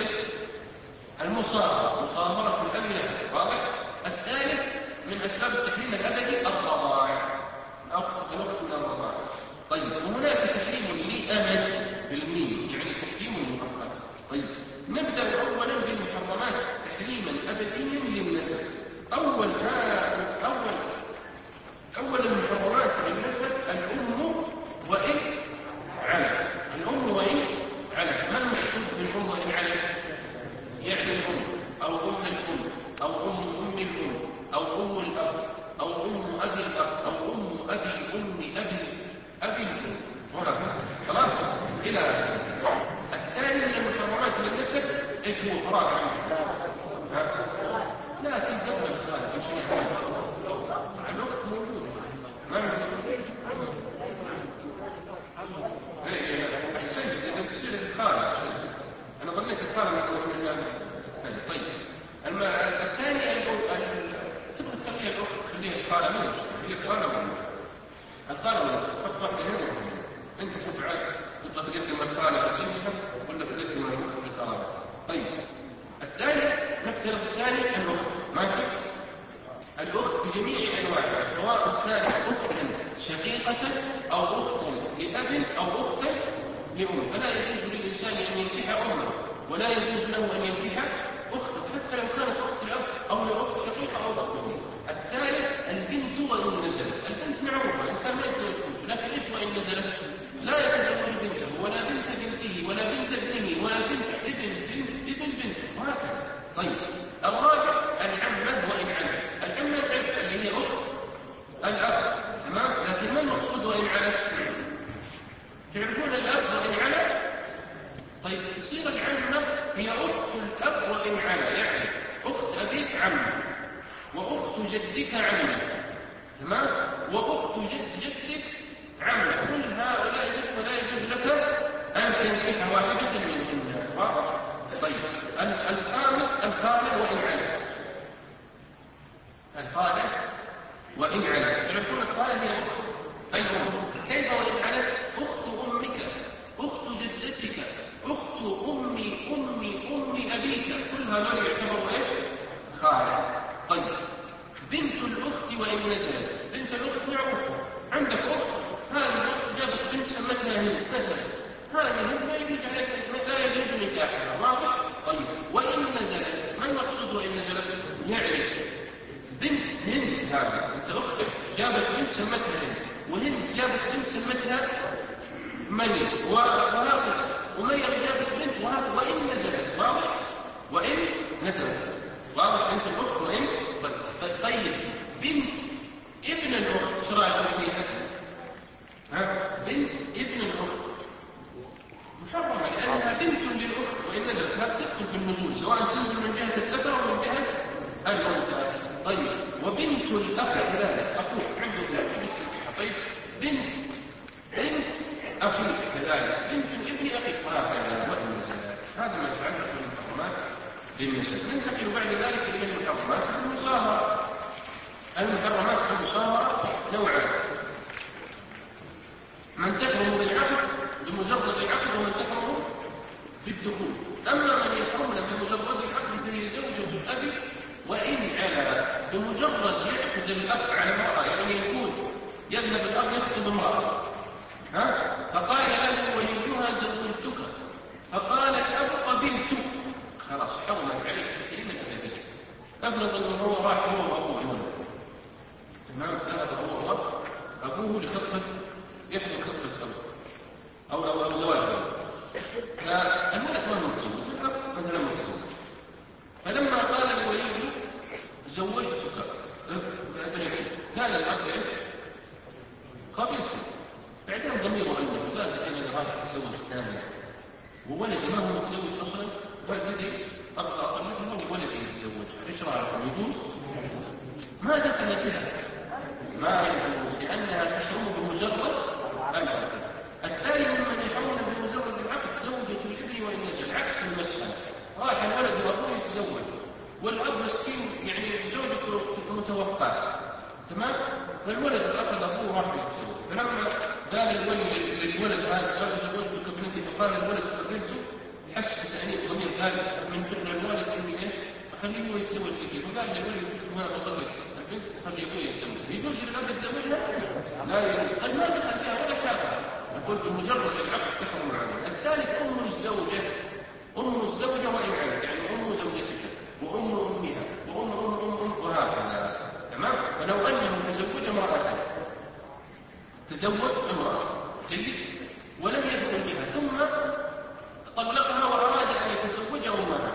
المصاهرة، مصاهرة الأب لها. واضح؟ الثالث من أسباب التحريم الأبدي الرضاع، الأخت من الرضاع. طيب وهناك تحريم لأمد بالميم يعني تحريم المحرمات. طيب نبدأ أولا بالمحرمات تحريما أبديا للنسب. أول أول أول المحرمات للنسب الأم وإن علت. الأم وإن علت. ما المقصود بالأم وإن علت؟ يعني الأم أو أم الأم أو أم أم الأم أو أم الأب أو أم أبي الأب أو أم أبي أم أبي أبي الأم وهكذا. خلاص إلى الثاني من المحرمات للنسب إيش هو؟ فراغ عنه. لا في قبل الخالد إيش هي؟ الأخت موجودة ما موجودة. إيه أحسنت إذا تصير الخالد. أنا ظنيت الخالد من الجانب. طيب الثاني تبغى تخليها الأخت خليها الخالة ما مشكلة. خليها الخالة ولا الخالة ولا حط واحدة هنا وهنا. أنت شوف عاد تبغى تقدم الخالة بسنها ولا تقدم الأخت بقرابتها. طيب الثاني نفترض الثاني الأخت ماشي. الأخت بجميع أنواعها سواء كانت أختا شقيقة أو أختا لأب أو أختا لأم. فلا يجوز للإنسان أن ينكح أمه ولا يجوز له أن ينكح أخته حتى لو كانت أخت لأب أو لأخت شقيقة أو أخت لأم. الثالث البنت وإن نزلت. البنت معروفة الإنسان ما يتزوج بنته، لكن إيش وإن نزلت؟ لا يتزوج بنته ولا بنت بنته ولا بنت ابنه ولا بنت ابن بنت ابن بنته وهكذا. طيب الرابع العمة وإن علت. العمة اللي هي أخت الأب. تمام؟ لكن ما المقصود وإن علت؟ تعرفون الأب وإن علت؟ طيب تصير العمة هي أخت الأب وإن علت، يعني أخت أبيك عمة وأخت جدك عمة. تمام؟ وأخت جد جدك عمة. كل هؤلاء النسوة لا يجوز لك أن تنكح واحدة منهن. واضح؟ طيب الخامس الخالة وإن علت. الخالة وإن علت. تعرفون الخالة هي أخت الأم. كيف وإن علت؟ أخت أمك أخت جدتك أخت أمي أمي أمي أبيك كل هؤلاء يعتبروا إيش؟ خالة. طيب بنت الأخت وإن نزلت. بنت الأخت معروفة. عندك أخت هذه الأخت جابت بنت سمتها هند مثلا. هذه هند لا يجوز عليك لا يجوز نكاحها. واضح؟ طيب وإن نزلت. ما المقصود وإن نزلت؟ يعني بنت هند هذه أنت أختك جابت بنت سمتها هند وهند جابت بنت سمتها مني وهكذا، ومن إجابة بنت وهكذا، وإن نزلت واضح، وإن نزلت واضح بنت الأخت وإن بس. طيب بنت ابن الأخت شو رأيكم فيها؟ ها بنت ابن الأخت محرمة لأنها بنت للأخت وإن نزلت، هذا تدخل في النزول سواء تنزل من جهة الذكر أو من جهة الأنثى. طيب وبنت الأخ كذلك، أخوك عنده بنت مستنكحة، طيب بنت بنت أخيك كذلك، بنت ابن أخيك وهكذا وإن نزلت. هذا ما يتعلق بالمحرمات بالنسب. ننتقل بعد ذلك إلى المحرمات بالمصاهرة. المحرمات بالمصاهرة نوعان: من تحرم بالعقد بمجرد العقد ومن تحرم بالدخول. أما من يحرمنا بمجرد العقد فهي زوجة الأب وإن على بمجرد يعقد الأب على امرأة، يعني يكون يذهب الأب يخطب امرأة ها فقال له وليها زوجتك، فقال الأب قبلتك، خلاص حرمت عليك تحريما أبديا. أفرض أنه هو راح هو وأبوه هنا تمام، ذهب هو وأبوه لخطبة يحضر خطبة أبوه أو أو أو زواج أبوه، فالولد ما هو متزوج، الأب مثلا متزوج، فلما قال الولي زوجتك ابنتي قال الأب إيش؟ قبلت. بعدين ضميره عنده قال لكن أنا رايح أتزوج ثاني وولدي ما هو متزوج أصلا، ولدي أبغى أطلقها وولدي يتزوج، إيش رأيكم يجوز؟ ما دخل بها، ما يجوز لأنها تحرم بمجرد العقد. الثاني ممن يحرم بمجرد العقد زوجة الابن وإن نزل، عكس المسألة. راح الولد وأبوه يتزوج والأب مسكين يعني زوجته متوفاة تمام، فالولد أخذ أبوه راح يتزوج، فلما قال الولي للولد هذا قال زوجتك ابنتي، فقال الولد قبلته، حس بتأنيب ضمير قال من فعل الوالد إني إيش؟ خليه هو يتزوج ابني، فقال للولي قلت ما بطلق البنت خليه هو يتزوج. يجوز للأب يتزوجها؟ لا يجوز. طيب ما دخل بها ولا شافها، نقول بمجرد العقد تحرم عليه. الثالث أم الزوجة، أم الزوجة وإن علت، يعني أم زوجتك وأم أمها وأم أم أم أم وهكذا تمام. فلو أنه تزوج امرأة تزوج امرأة جيد ولم يدخل بها ثم طلقها وأراد أن يتزوج أمها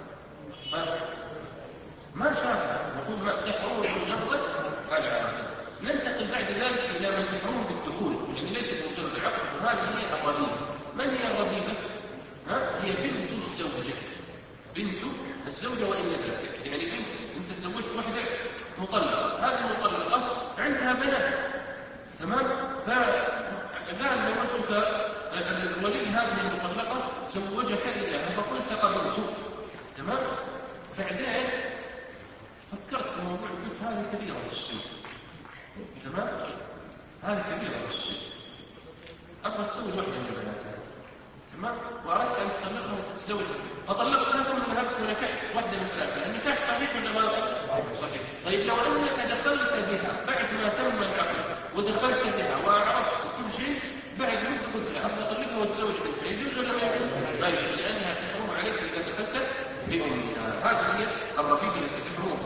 ما شافها، نقول ما تحرم بمجرد العقد. ننتقل بعد ذلك إلى من تحرم بالدخول، يعني ليس بمجرد العقد، وهذه هي الربيبة. من هي الربيبة؟ ها؟ هي بنت الزوجة، بنت الزوجة وإن نزلت، يعني بنت أنت تزوجت واحدة مطلقة، هذه المطلقة عندها بنات تمام، فقال زوجتك الولي هذه المطلقة زوجك إياها فقلت قبلت تمام. بعدين فكرت في موضوع البنت هذه كبيرة بالسن تمام، هذه كبيرة بالسن أبغى تزوج واحدة من البنات تمام، وأردت أن تطلقها وتتزوج، فطلقتها ثم ذهبت ونكحت واحدة من ثلاثة. النكاح صحيح ولا ما صحيح؟ طيب لو أنك دخلت بها بعد ما تم العقد ودخلت بها وعرفت كل شيء، بعد مدة قلت لها أبغى أطلقها وتزوج بنتها، يجوز ولا ما يجوز؟ ما يجوز، لأنها تحرم عليك إذا دخلت بأمها. هذه هي الربيبة التي تحرم.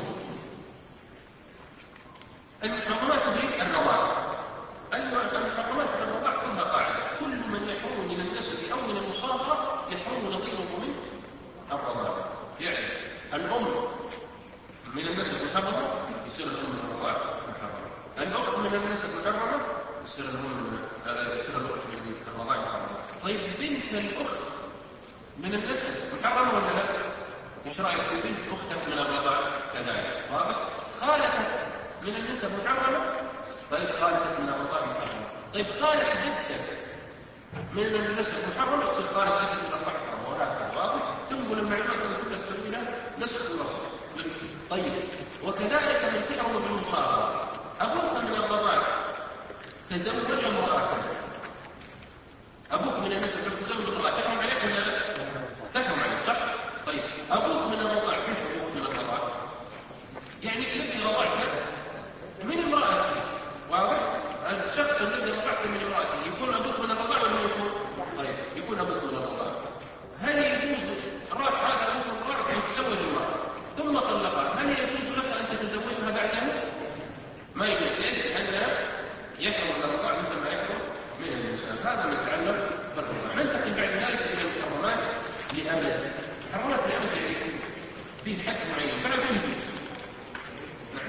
المحرمات بالرضاعة، المحرمات بالرضاعة كلها قاعدة: كل من يحرم من النسب أو من المصاهرة يحرم نظيره من الرضاعة. يعني الأم من النسب محرمة يصير الأم من الرضاعة محرمة، الأخت من النسب محرمة يصير الأم يصير الأخت من الرضاعة محرمة. طيب بنت الأخت من النسب محرمة ولا لا؟ ايش رأيك في بنت أختك من الرضاعة كذلك؟ واضح؟ خالتك من النسب محرمة، طيب خالتك من الرضاعة محرمة. طيب خالة جدك من النسب محرمة يصير خالة جدك من الرضاعة محرمة، وهكذا. واضح؟ ثم لما يعرض كل تسوي له نسخ ونصب. طيب وكذلك من تحرم بالمصاهرة، أبوك من الرضاعة تزوج امرأة، أبوك من النسب تزوج امرأة، تحرم عليك ولا لا؟ تحرم عليك صح؟ طيب أبوك من الرضاعة، كيف أبوك من الرضاعة؟ يعني الذي رضعت من امرأته، واضح؟ الشخص الذي رضعت من امرأته يكون أبوك من الرضاعة ولا يكون؟ طيب يكون أبوك من الرضاعة. هل يجوز راح هذا أبوك من الرضاعة يتزوج امرأة ثم طلقها، هل يجوز لك أن تتزوجها بعده؟ ما يجوز. ليش؟ لأنها يحرم من الرضاعة مثل ما يحرم من النساء. الإسلام. هذا ما يتعلق بالرضاعة. ننتقل بعد ذلك إلى المحرمات لأمد. محرمات لأمد يعني فيه حد معين فلا يجوز. نعم.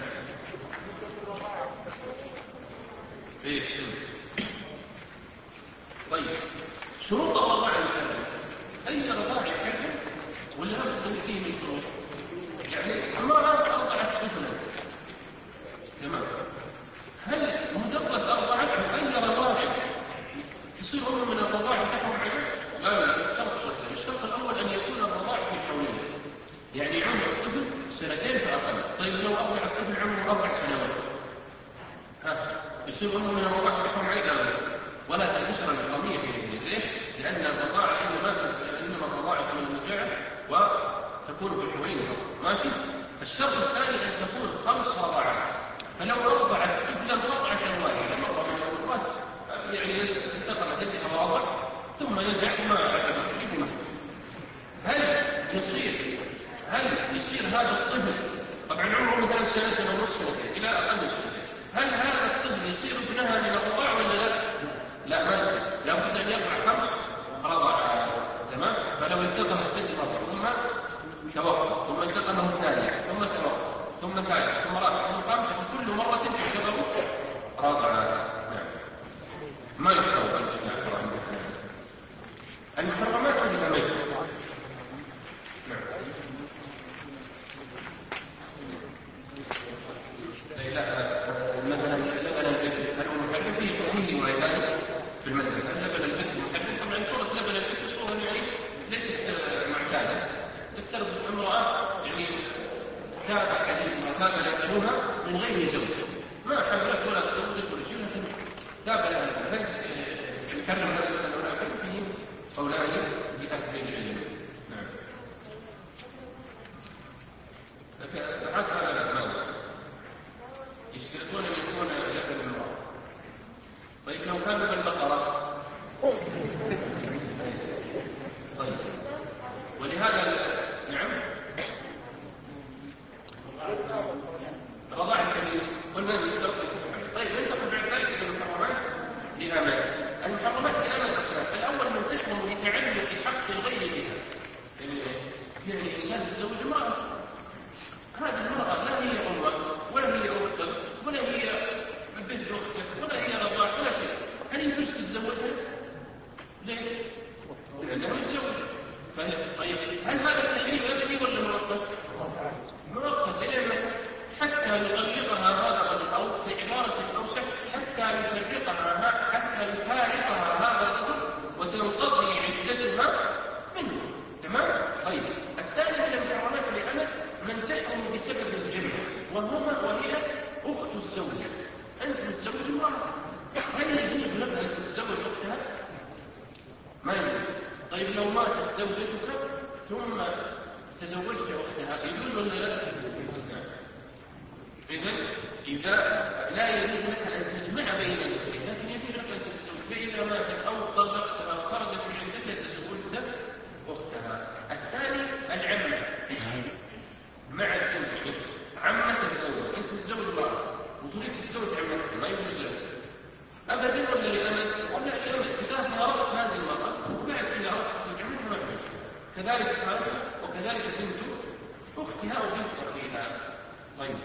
إيه سنة. طيب شروط الرضاعة المحرمة أي رضاعة يحرم ولا لا بد فيه من شروط؟ يعني المرأة أرضعت طفلا تمام، هل مجرد أرضعت أي رضاعة تصير أم من الرضاعة تحرم عليه؟ لا لا، يشترط شرطين. الشرط الأول أن يكون الرضاعة في حولين، يعني عمر الطفل سنتين فأقل. طيب لو أرضع الطفل عمره أربع سنوات ها يصير أم من الرضاعة تحرم عليه؟ لا ولا تنتشر الحرمية في ليش؟ لأن الرضاعة إنما إنما الرضاعة من المجاعة وتكون في الحولين فقط. ماشي؟ الشرط الثاني أن تكون خمس رضاعات. فلو أرضعت طفلا رضعة واحدة مرة من المرات يعني التقمت يدها ورضع ثم نزع ما عجبه في مسجد، هل يصير هل يصير هذا الطفل طبعا عمره مثلا سنة سنة ونص سنتين إلى أقل سنتين، هل هذا الطفل يصير ابنها من الرضاع ولا لا؟ لا ما يصير، لابد أن يرضع خمس رضعات تمام. فلو التقمت يدها ثم توقف ثم التقمه الثانية ثم توقف ثم ثالث ثم رابع ثم خامسة كل مرة تعتبر رضعة. نعم. ما يشترط الجماع المحرمات للميت. نعم. لا مثلا لبن البكر هل هو محرم؟ فيه فيه روايتان في المذهب. لبن البكر محرم. طبعا صورة لبن البكر صورة يعني ليست معتادة. افترض امرأة يعني تاب حديث وتاب لبنها من غير زوج، ما حملت ولا تزوجت ولا شيء، لكن تاب لها هل يحرم هذا اللبن ولا يحرم؟ فيه قولان لأهل العلم. نعم. حتى لا ما يشترطون ان يكون لبن المرأة. طيب لو كان لبن البقرة؟ طيب ولهذا نعم رضاع الكبير والمال يشترط يكون عليه. طيب ننتقل بعد ذلك الى المحرمات لآمال. المحرمات لآمال أسباب. الأول من تحرم لتعلق حق الغير بها، يعني يعني إنسان يتزوج امرأة، هذه المرأة لا هي أمك ولا هي أختك ولا هي بنت أختك ولا هي رضاع ولا شيء، هل يجوز تتزوجها؟ ليش؟ لأنه يتزوج. طيب هل هذا التحريم أبدي ولا مؤقت؟ مؤقت إلى متى؟ حتى يطلقها هذا الرجل، أو بعبارة أوسع حتى يفرقها حتى يفارقها هذا الرجل وتنقضي عدتها منه. تمام؟ طيب الثاني من المحرمات لأمد من تحرم بسبب الجمع وهما وهي أخت الزوجة. أنت متزوج امرأة، هل يجوز لك أن تتزوج أختها؟ ما يجوز. طيب لو ماتت زوجتك ثم تزوجت أختها يجوز ولا لا؟ إذن إذا لا يجوز لك أن تجمع بين الاثنين، لكن يجوز لك أن تتزوج. فإذا ماتت أو طلقتها خرجت من عدتها تزوجت أختها. الثاني العمة مع الزوج، عمة الزوج. أنت متزوج امرأة وتريد تتزوج عمتها، ما يجوز لك أبدا ولا لأمد؟ ولا لأمد. إذا فارقت هذه المرأة وبعد إذا أردت تتزوج عمتها ما يجوز. كذلك خالتها وكذلك بنت أختها أو بنت أخيها. طيب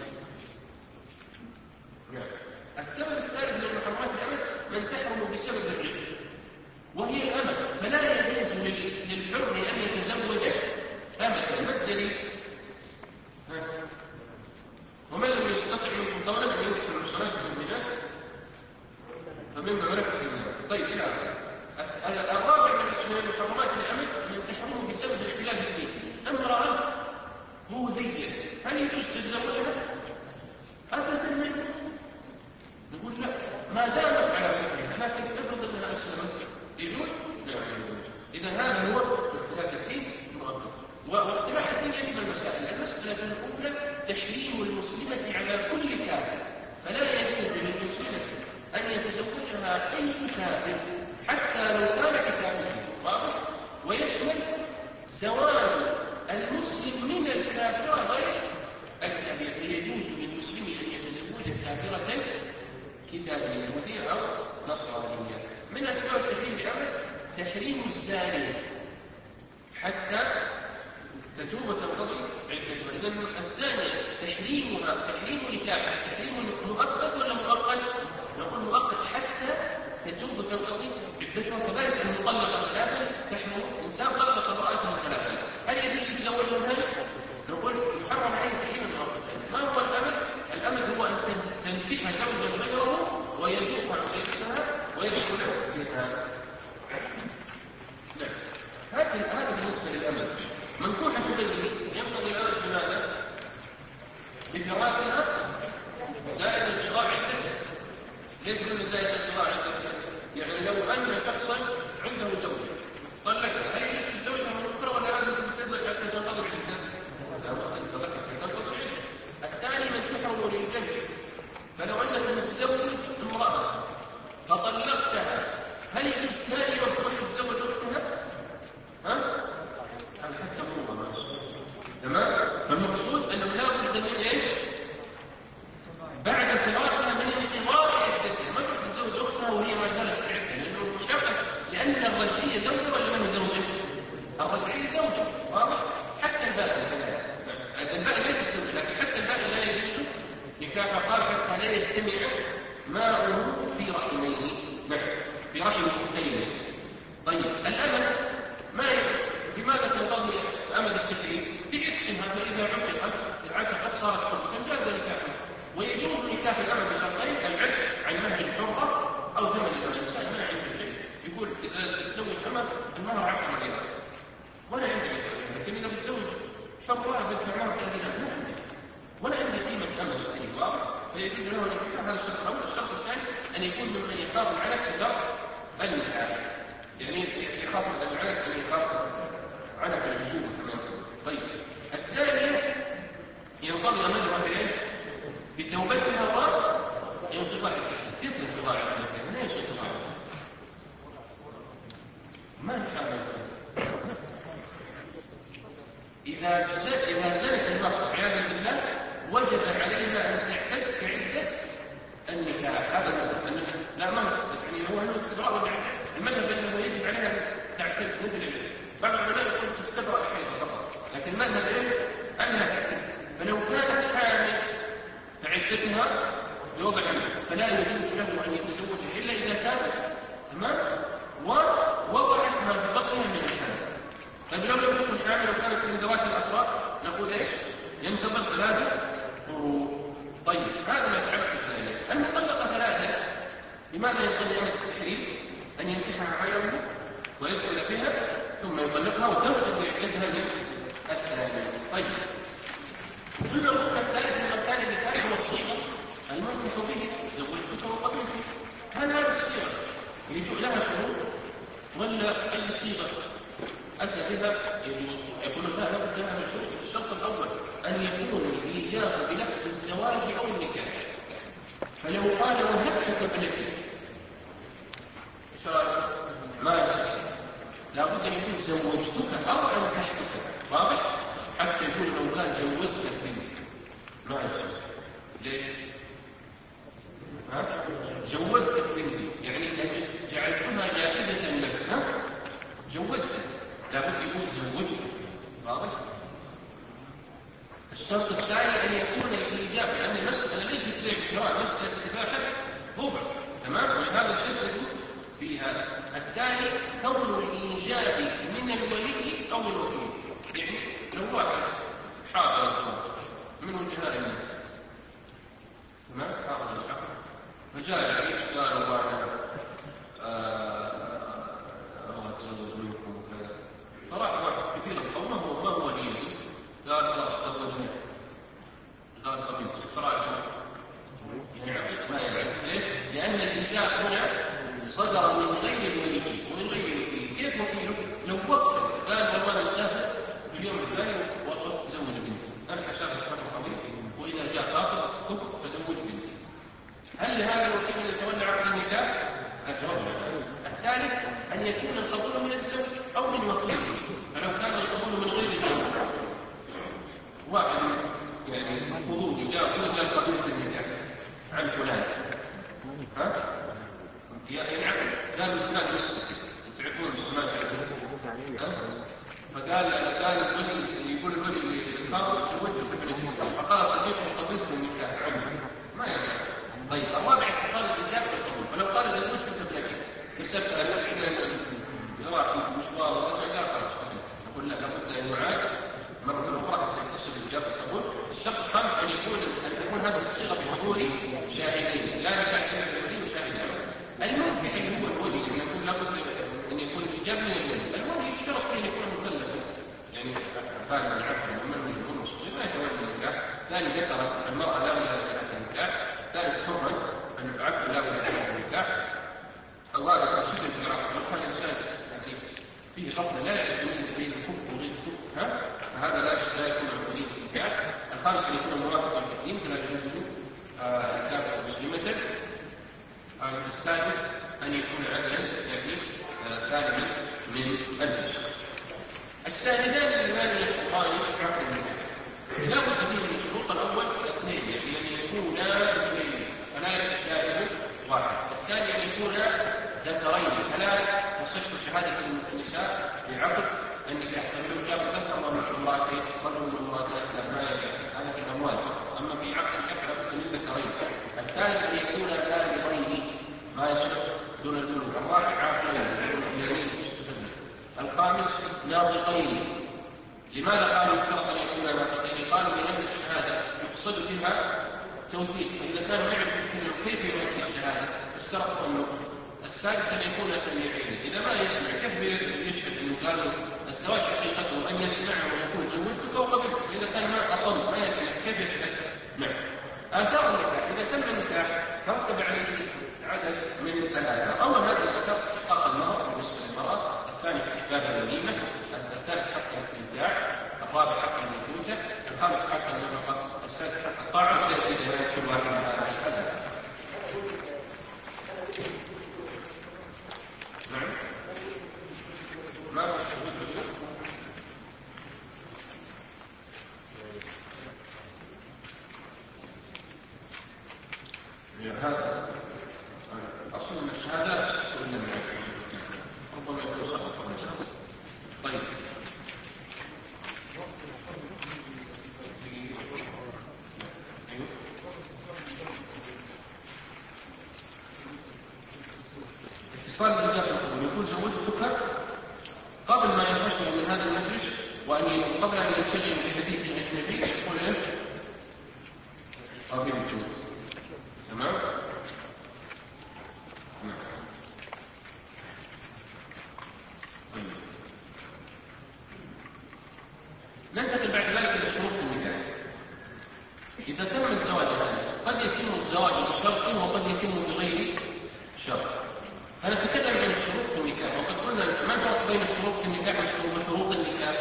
السبب الثالث من المحرمات الأمد من تحرم بسبب الرق وهي الأمد، فلا يجوز للحر أن يتزوج أمدا. ما الدليل؟ ومن لم يستطع منكم طولا أن ينكح المحصنات المؤمنات فمما ملكت ايمانكم. طيب إلى آخره. الرابع من اسماء المحرمات الأمد من تحرم بسبب اختلاف الدين. امرأة بوذية هل يجوز تتزوجها؟ أبدا. نقول لا ما دامت على فكرها، لكن افرض انها اسلمت يجوز؟ لا يجوز. اذا هذا هو اختلاف الدين المؤقت. واختلاف الدين يشمل مسائل. المساله الاولى تحريم المسلمه على كل كافر، فلا يجوز للمسلمه ان يتزوجها اي كافر حتى لو كان كتابيا. واضح؟ ويشمل زواج المسلم من الكافره غير الكتابيه، فيجوز للمسلم ان يتزوج كافره كتابية يهودية أو نصرانية. من أسباب التحريم بأمد تحريم الزانية حتى تتوب وتنقضي عدتها. إذن الزانية تحريمها تحريم نكاح تحريم مؤقت ولا مؤقت؟ نقول مؤقت حتى تتوب وتنقضي عدتها. كذلك المطلقة ثلاثة تحرم إنسان طلق امرأته ثلاثة، هل يجوز يتزوجها منها؟ نقول يحرم عليه تحريم المؤقتين. ما هو الأمد؟ الأمد هو أن تنكح زوجا غيره ويذوق عصيبتها ويدخل بها. نعم، هذا هذا بالنسبة للأمد. منكوحة غيره ينقضي الأمد بماذا؟ بفراقها زائد انقضاء عدتها. ليس من زائد انقضاء عدتها، يعني لو أن شخصا عنده زوجة طلقها، هل يجوز الزوجة من أخرى ولا لازم تتزوج حتى تنقضي عدتها؟ لا، تنقضي حتى تنقضي عدتها. الثاني منكوحه للجنة، فلو أنك متزوج امرأة فطلقتها، هل يجوز ثاني يوم تروح تتزوج أختها؟ ها؟ هذا حتى هو ما يصير. تمام؟ فالمقصود أنه لا بد من إيش؟ بعد فراقها من انقضاء عدتها، ما تروح تتزوج أختها وهي ما زالت في عدة، لأنه شرط لأن الرجعية زوجة ولا ما هي زوجة؟ الرجعية زوجة، واضح؟ حتى البائن البائن ليست زوجة، لكن حتى البائن لا يجوز نكاح قال حتى لا يجتمع ماؤه في رحميه. نعم، في رحم اختين. طيب الأمد ما بماذا تنقضي أمد التحريم؟ بعتقها، فإذا عتقت عتقت صارت حرة جاز نكاحها. ويجوز نكاح الأمد بشرطين: العكس عن مهر الحرة أو ثمن الأمد. الإنسان ما عنده شيء يقول إذا تتزوج أمد المهر عشرة ريال ولا عندي شيء، لكن إذا بتزوج حرة بدفع مهر ثلاثين ريال لا عندي ولا عندي قيمة أمد اشتري، واضح؟ فيجوز له أن ينكح. هذا الشرط الأول. الشرط الثاني أن يكون ممن يخاف العنت في درء النكاح، يعني يخاف العنت أن يخاف عنت العشوبة تماما. طيب الثانية ينقضي أمدها بإيش؟ بتوبتها وانقضاء عدتها. كيف انقضاء عدتها؟ ليش انقضاء عدتها؟ ما يحامل إذا إذا زالت المرأة عياذا بالله وجب عليها أن تعتد كعدة النكاح. هذا المذهب. لا ما نستطيع، يعني هو هو استبراء العدة. المذهب أنه يجب عليها أن تعتد مثل العدة. بعض العلماء يقول تستبرأ الحيض فقط، لكن المذهب ايش؟ أنها تعتد. فلو كانت حامل فعدتها بوضع عنه، فلا يجوز له أن يتزوجها إلا إذا كانت تمام ووضعتها ببطنها من الحمل. طيب لو لم تكن حامل وكانت من ذوات الأطراف نقول ايش؟ ينتظر ثلاثة قروء. طيب هذا ما يتعلق بالزانية. المطلقة ثلاثة لماذا ينقضي أمد التحريم؟ أن ينكحها غيره ويدخل فيها ثم يطلقها وتنقضي عدتها من الثاني. طيب ثم الركن الثالث من أركان النكاح هو الصيغة المنكح به زوجتك وقبلك. هل هذه الصيغة يجوز لها شروط ولا أي صيغة أتى بها يجوز؟ يكون لها لابد لها من شروط. الشرط الأول أن يكون الإيجاب بلفظ الزواج أو النكاح. فلو قال وهبتك ابنتي شرط ما يصح، لابد أن يكون زوجتك أو أنكحتك، واضح؟ حتى يقول لو قال جوزتك بنتي ما يصح. ليش؟ ها؟ جوزتك بنتي يعني جعلتها جائزة لك، ها؟ جوزتك، لابد يقول زوجتك، واضح؟ الشرط الثاني أن يكون الإيجاب، لأن المسألة ليست بيع وشراء، مسألة استباحة بضع، تمام؟ ولهذا شدد فيها. الثاني كون الإيجاب من الولي أو الوكيل. يعني لو واحد حاضر الزواج من وجهاء الناس، تمام؟ حاضر الحق فجاء العريس قال والله أبغى أتزوج منكم وكذا، فراح واحد كثير القوم ما هو ما هو ولي، قال خلاص تزوجني، قال قبلت الصراحة ينعقد ما ينعقد. ليش؟ لأن الإيجاب هنا صدر من غير الولي ومن غير الوكيل. كيف وكيله؟ لو وكل قال والله مسافر في اليوم الثاني وتزوج بنتي، أنا حسافر سفر طويل وإذا جاء خاطب كفر فزوج بنتي، هل لهذا الوكيل يتولى عقد النكاح؟ الجواب لا. الثالث أن يكون القبول من الزوج أو من وكيله. فلو كان القبول من غير الزوج، واحد يعني فضولي جاء وقال قبلت النكاح عن فلان، ها؟ ينعقد قال فلان مسلم تعرفون السماء فقال قال الولي يقول الولي للخاطب زوجته بابنتي فقال صديقه قبلت النكاح عنه ما يعني. طيب الرابع اتصال الاجابه بالقبول، فلو قال زوجتك ابنتي بسبب ان يرى في مشوار ولا خلاص نقول لا لابد ان يعاد مرة أخرى حتى يتصل بالإجابة القبول. الشرط الخامس أن يكون أن تكون هذه الصيغة بحضور شاهدين، لا نكاح إلا بالولي وشاهدين. المنكح اللي هو الولي أن يكون لابد أن يكون الإجابة من الولي. الولي يشترط فيه أن يكون مكلفا، يعني هذا العبد من يكون مسلم لا يتولى النكاح. ثاني ذكر المرأة لا ولاية لها النكاح. ثالث حرا أن العبد لا ولاية لها النكاح. الرابع شبه العراق مثلا الإنسان فيه غفلة لا يتميز بين الكفر وغير الكفر فهذا لا لا يكون عبودية في النكاح. الخامس أن يكون موافقا في الدين كما يجوز الكافر مسلمة. السادس أن يكون عدلا يعني سالما من الفسق. الشاهدان اللذان يحققان عقد النكاح لا بد فيه من الشروط. الأول اثنين يعني أن يكونا اثنين فلا يتشاهد واحد. الثاني أن يكونا ذكرين فلا تصح شهادة النساء بعقد النكاح. فلو جاب ذكر من امرأتين رجل من امرأتين لا هذا في الأموال، أما في عقد النكاح لابد من ذكرين. الثالث أن يكون بالغين ما يصح دون البلوغ. الرابع عاقلين يمين يستفدن. الخامس ناطقين. لماذا قالوا اشترط أن يكون ناطقين؟ قالوا لأن الشهادة يقصد بها توثيق، فإذا كان يعرف كيف يؤدي الشهادة اشترطوا أن نطق. السادس أن يكون سميعين. إذا ما يسمع كيف يشهد أنه قالوا الزواج حقيقته أن يسمع ويكون زوجتك أو قبلت. إذا كان ما أصل ما يسمع كيف يشهد؟ نعم. آثار النكاح إذا تم النكاح ترتب عليه عدد من الآثار. أول هذه الآثار استحقاق المرأة بالنسبة للمرأة، الثاني استحباب الوليمة، الثالث حق الاستمتاع، الرابع حق النجومة، الخامس حق النفقة، السادس حق الطاعة. سيأتي بيان كل واحد من هذه الآثار. نعم. ما هو الشهود بالله؟ هذا أصل من الشهادة تصح إلا من الشهود، ربما يكون سقط من الشهود. طيب اتصال الإجابة القبول يقول زوجتك قبل ما يخرج من هذا المجلس وأن قبل أن ينشغل بحديث الأجنبي يقول إيش؟ قبلت. تمام؟ نعم. طيب ننتقل بعد ذلك إلى الشروط في النكاح. إذا تم الزواج قد يتم الزواج بشرط وقد يتم بغير شرط. فنتكلم عن الشروط في النكاح. وقد قلنا ما الفرق بين الشروط في النكاح وشروط النكاح؟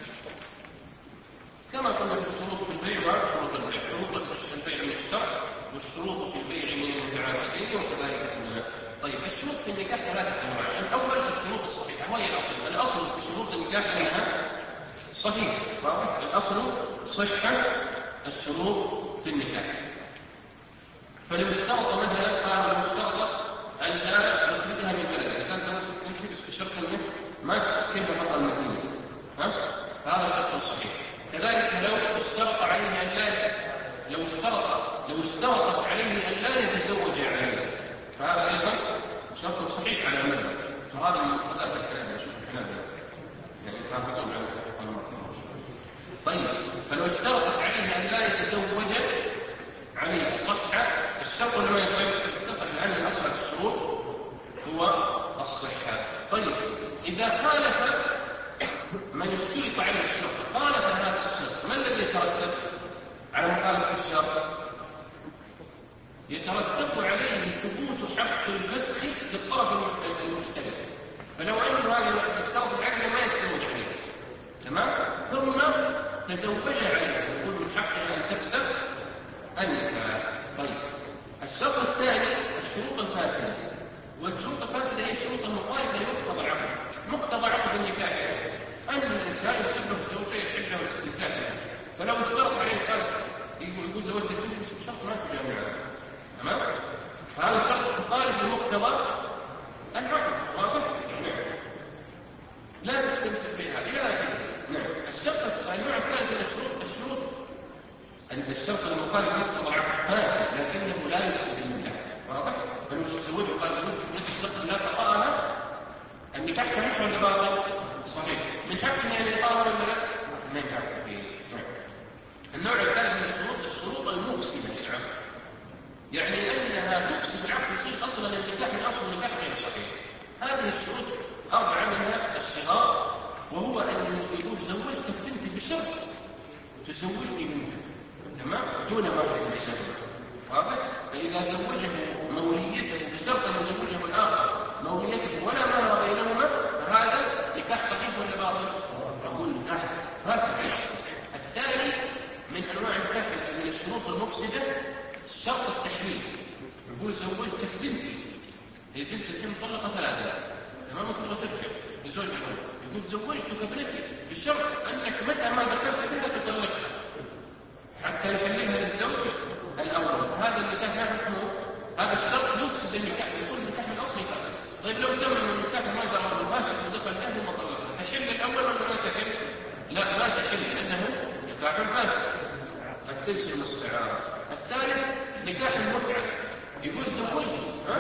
كما قلنا في الشروط في البيع وشروط البيع. شروط البيع من الشرع والشروط في البيع من المتعاقدين وكذلك قلنا. طيب الشروط في النكاح ثلاثة أنواع. الأول الشروط الصحيحة وهي الأصل. الأصل في شروط النكاح أنها صحيحة. الأصل صحة الشروط في النكاح. فلو اشترط مثلا قالوا لو اشترط أن لا نخرجها من بلد، إذا كان سنوات تنكي بس بشرط أنه ما تسكنها برا المدينة، ها؟ فهذا شرط صحيح. كذلك لو اشترط عليه أن لا لو اشترط لو اشترطت عليه أن لا يتزوج عليه فهذا أيضا شرط صحيح على المذهب. فهذا من مقتضى الكلام شوف الحنابلة يعني يتفقون على الحكم. طيب فلو اشترطت عليه أن لا يتزوج عليه صح الشرط لما يصح تصح لأن أصل الشروط هو الصحة. طيب إذا خالف من اشترط عليه الشرط خالف هذا الشرط ما الذي يترتب على مخالفة الشرط؟ يترتب عليه ثبوت حق الفسخ للطرف المشترك. فلو أنه هذا اشترط عليه ما يتزوج عليه تمام ثم تزوج عليه يقول من حقه أن تفسخ النكاح. طيب الشرط الثاني الشروط الفاسدة. والشروط الفاسدة هي الشروط المخالفة لمقتضى العقد. مقتضى عقد النكاح أن الإنسان يصير له زوجة يحل له الاستمتاع بها. فلو اشترط عليه قال يقول يقول زوجتك بنتي بس بشرط ما تجامعها تمام. فهذا شرط مخالف لمقتضى العقد. زوجه قال زوجته بنت الصدق لا تطأها، النكاح صحيح ولا باطل؟ صحيح. من حقه أن يطأها ولا لا؟ من حقه. النوع الثالث من الشروط الشروط المفسدة للعقد، يعني أنها تفسد العقد يصير أصلا النكاح من أصل النكاح غير صحيح. هذه الشروط أربعة منها الشراء، وهو أن يقول زوجتك بنتي بشرط تزوجني بنتك، تمام، دون مهر من الأجل. واضح؟ فإذا زوجه موليته بشرط أن يزوجه الآخر موليته ولا مهر بينهما فهذا نكاح صحيح ولا باطل؟ يقول نكاح فاسد. الثاني من أنواع النكاح من الشروط المفسدة شرط التحريم. يقول زوجتك بنتي، هي بنت الحين مطلقة ثلاثة، تمام، تبغى ترجع لزوج الأول، يقول زوجتك ابنتي بشرط أنك متى ما دخلت بها تطلقها حتى يحللها للزوج الأول. هذا النكاح لا حكمه، هذا الشرط يفسد النكاح، يكون النكاح من أصله فاسد. طيب لو تم النكاح ما دار مباشر ودخل له ثم طلقها، تحل الأول ولا ما تحل؟ لا، ما تحل لأنه نكاح فاسد. التلس المستعار. الثالث نكاح المتعة، يقول زوجته، ها؟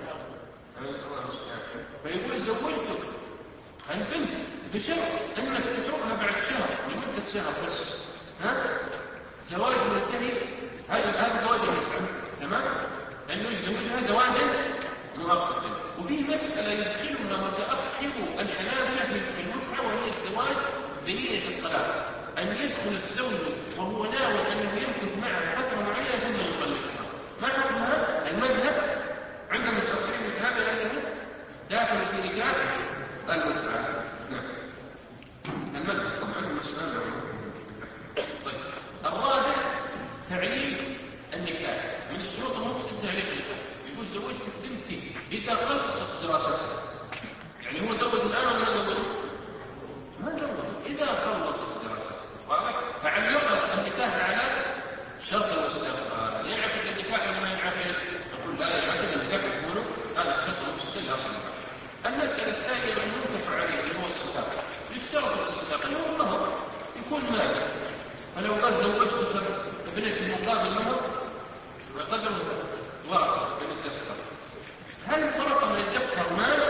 فيقول زوجتك البنت بشرط أنك تتركها بعد شهر لمدة شهر بس، ها؟ زواج منتهي، هذا هذا زواج المتعة، تمام؟ لأنه يزوجها زواجا مؤقتا. وفي مسألة يدخلها متأخر الحنابلة في المتعة وهي الزواج بنية الطلاق، أن يدخل الزوج وهو ناوي أنه يمكث معها فترة معينة ثم يطلقها. ما حكمها؟ المذهب عند المتأخرين من هذا أنه داخل في نكاح المتعة. نعم. المذهب طبعا المسألة. طيب. الرابع تعليق النكاح، من الشروط المفسد تعليق النكاح. يقول زوجتك بنتي إذا خلصت دراستها، يعني هو زوج الآن ولا زوج؟ ما زوج، إذا خلصت دراستها. واضح؟ فعلق النكاح على شرط المستقبل. ينعقد النكاح ولا ما ينعقد؟ نقول لا ينعقد النكاح، يقولوا هذا الشرط المفسد لا أصل له. المسألة الثانية من ينكح عليه اللي هو الصداق، يشترط الصداق اللي هو المهر يكون مال. فلو قال زوجتك ابنتي مقابل مهر وقدره ورقة من الدفتر، هل الورقة من الدفتر مال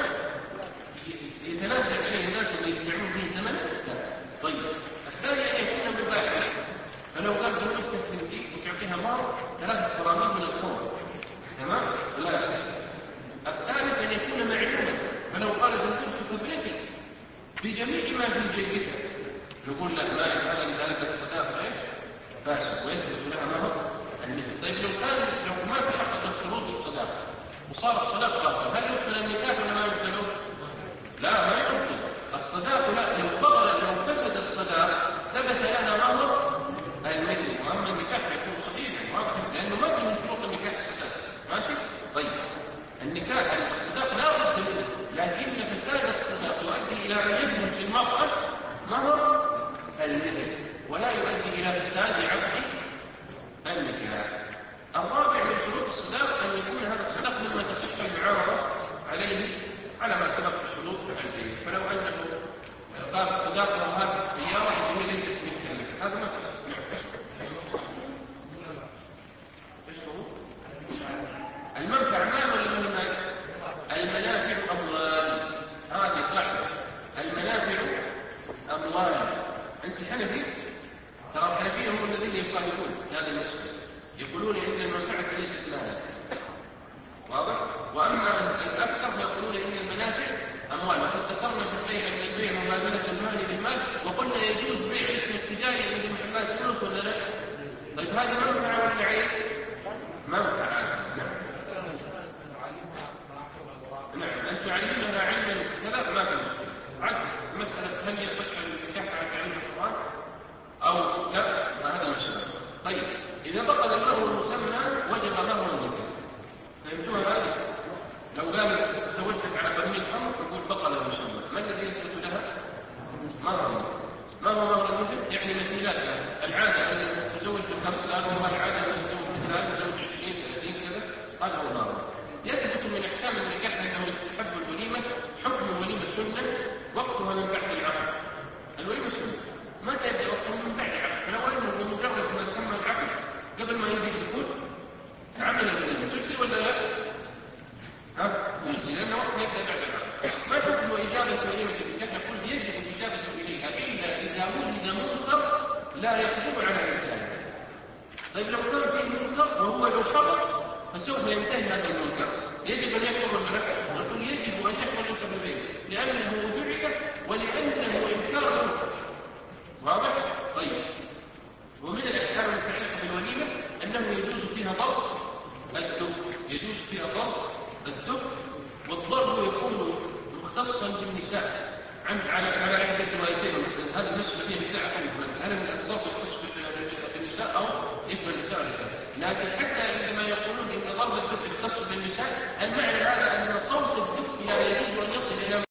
يتناسب عليه الناس اللي يدفعون به الثمن؟ لا. طيب. الثاني أن يكون مباحا، فلو قال زوجتك بنتي وتعطيها مهر ثلاثة قراميط من الخمر، تمام؟ لا يصح. الثالث أن يكون معلوما، فلو قال زوجتك ابنتي بجميع ما في جيبك، نقول لا، ما هذا من ذلك الصداق ايش؟ فاسد ويثبت لها مهر النكاح. طيب لو كان لو ما تحققت شروط الصداق وصار الصداق باطل، هل يبطل النكاح ولا ما يبطل؟ لا، ما يبطل الصداق. لا، لو بطل لو فسد الصداق ثبت لها مهر المثل، واما النكاح يكون صحيحا واضحا لانه ما في من شروط النكاح الصداق. ماشي؟ طيب. النكاح الصداق لا بد منه، لكن فساد الصداق يؤدي الى ان يثبت للمرأة مهر المثل ولا يؤدي الى فساد عقد النكاح. الرابع من شروط الصداق ان يكون هذا الصداق مما تصح المعاوضة عليه على ما سبق بشروط البيع. فلو انه قال الصداق وهذه السيارة هي ليست ملكا، هذا ما تصح. ايش هو؟ المنفعة مال ولا من المال؟ المنافع أموال، هذه قاعدة. المنافع أموال. أنت حنفي؟ ترى الحنفية هم الذين يقالون هذا المسألة، يقولون إن المنفعة ليست مالا، واضح؟ وأما الأكثر فيقولون إن المنافع أموال. وقد ذكرنا في البيع من البيع مبادلة المال بالمال، وقلنا يجوز بيع الاسم التجاري من محلات فلوس ولا لا؟ طيب هذه منفعة ولا عين؟ منفعة. نعم. نعم. أن تعلمها علما كذا ما في مشكلة. عد مسألة هل يصح النكاح على تعليم القرآن أو لا، هذا مسألة. طيب إذا بقى المهر المسمى وجب مهر النكاح. فهمتوها هذه؟ لو قال زوجتك على برميل خمر يقول بقى المسمى، ما الذي يثبت لها؟ مهر. ما هو مهر النكاح؟ يعني مثيلاتها. العادة أن تزوج بكم؟ لا، هو العادة أن تزوج مثل هذا، تزوج عشرين ثلاثين كذا، هذا هو مهر. يثبت من أحكام النكاح أنه يستحب الوليمة. حكم الوليمة سنة، وقتها من بعد العقد. الوليمة سنة، ما تبدأ وقتها من بعد العقد. فلو أنه بمجرد ما تم العقد قبل ما يجي الدخول عمل الوليمة، تجزي ولا لا؟ طيب لو كان فيه منكر وهو لو حضر فسوف ينتهي هذا المنكر، يجب أن يحضر بركعة. نقول يجب أن يحضر لسببين، لأنه دعي ولأنه إنكار منكر. واضح؟ طيب، ومن الأحكام المتعلقة بالوليمة أنه يجوز فيها ضرب الدف، يجوز فيها ضرب الدف، والضرب يكون مختصا بالنساء عن على على احدى الروايتين. مثلا هذا النص فيه نساء حديث، هل الضرب يختص بالنساء او يشمل النساء والرجال؟ لكن حتى عندما يقولون ان ضرب الدف يختص بالنساء، المعنى هذا ان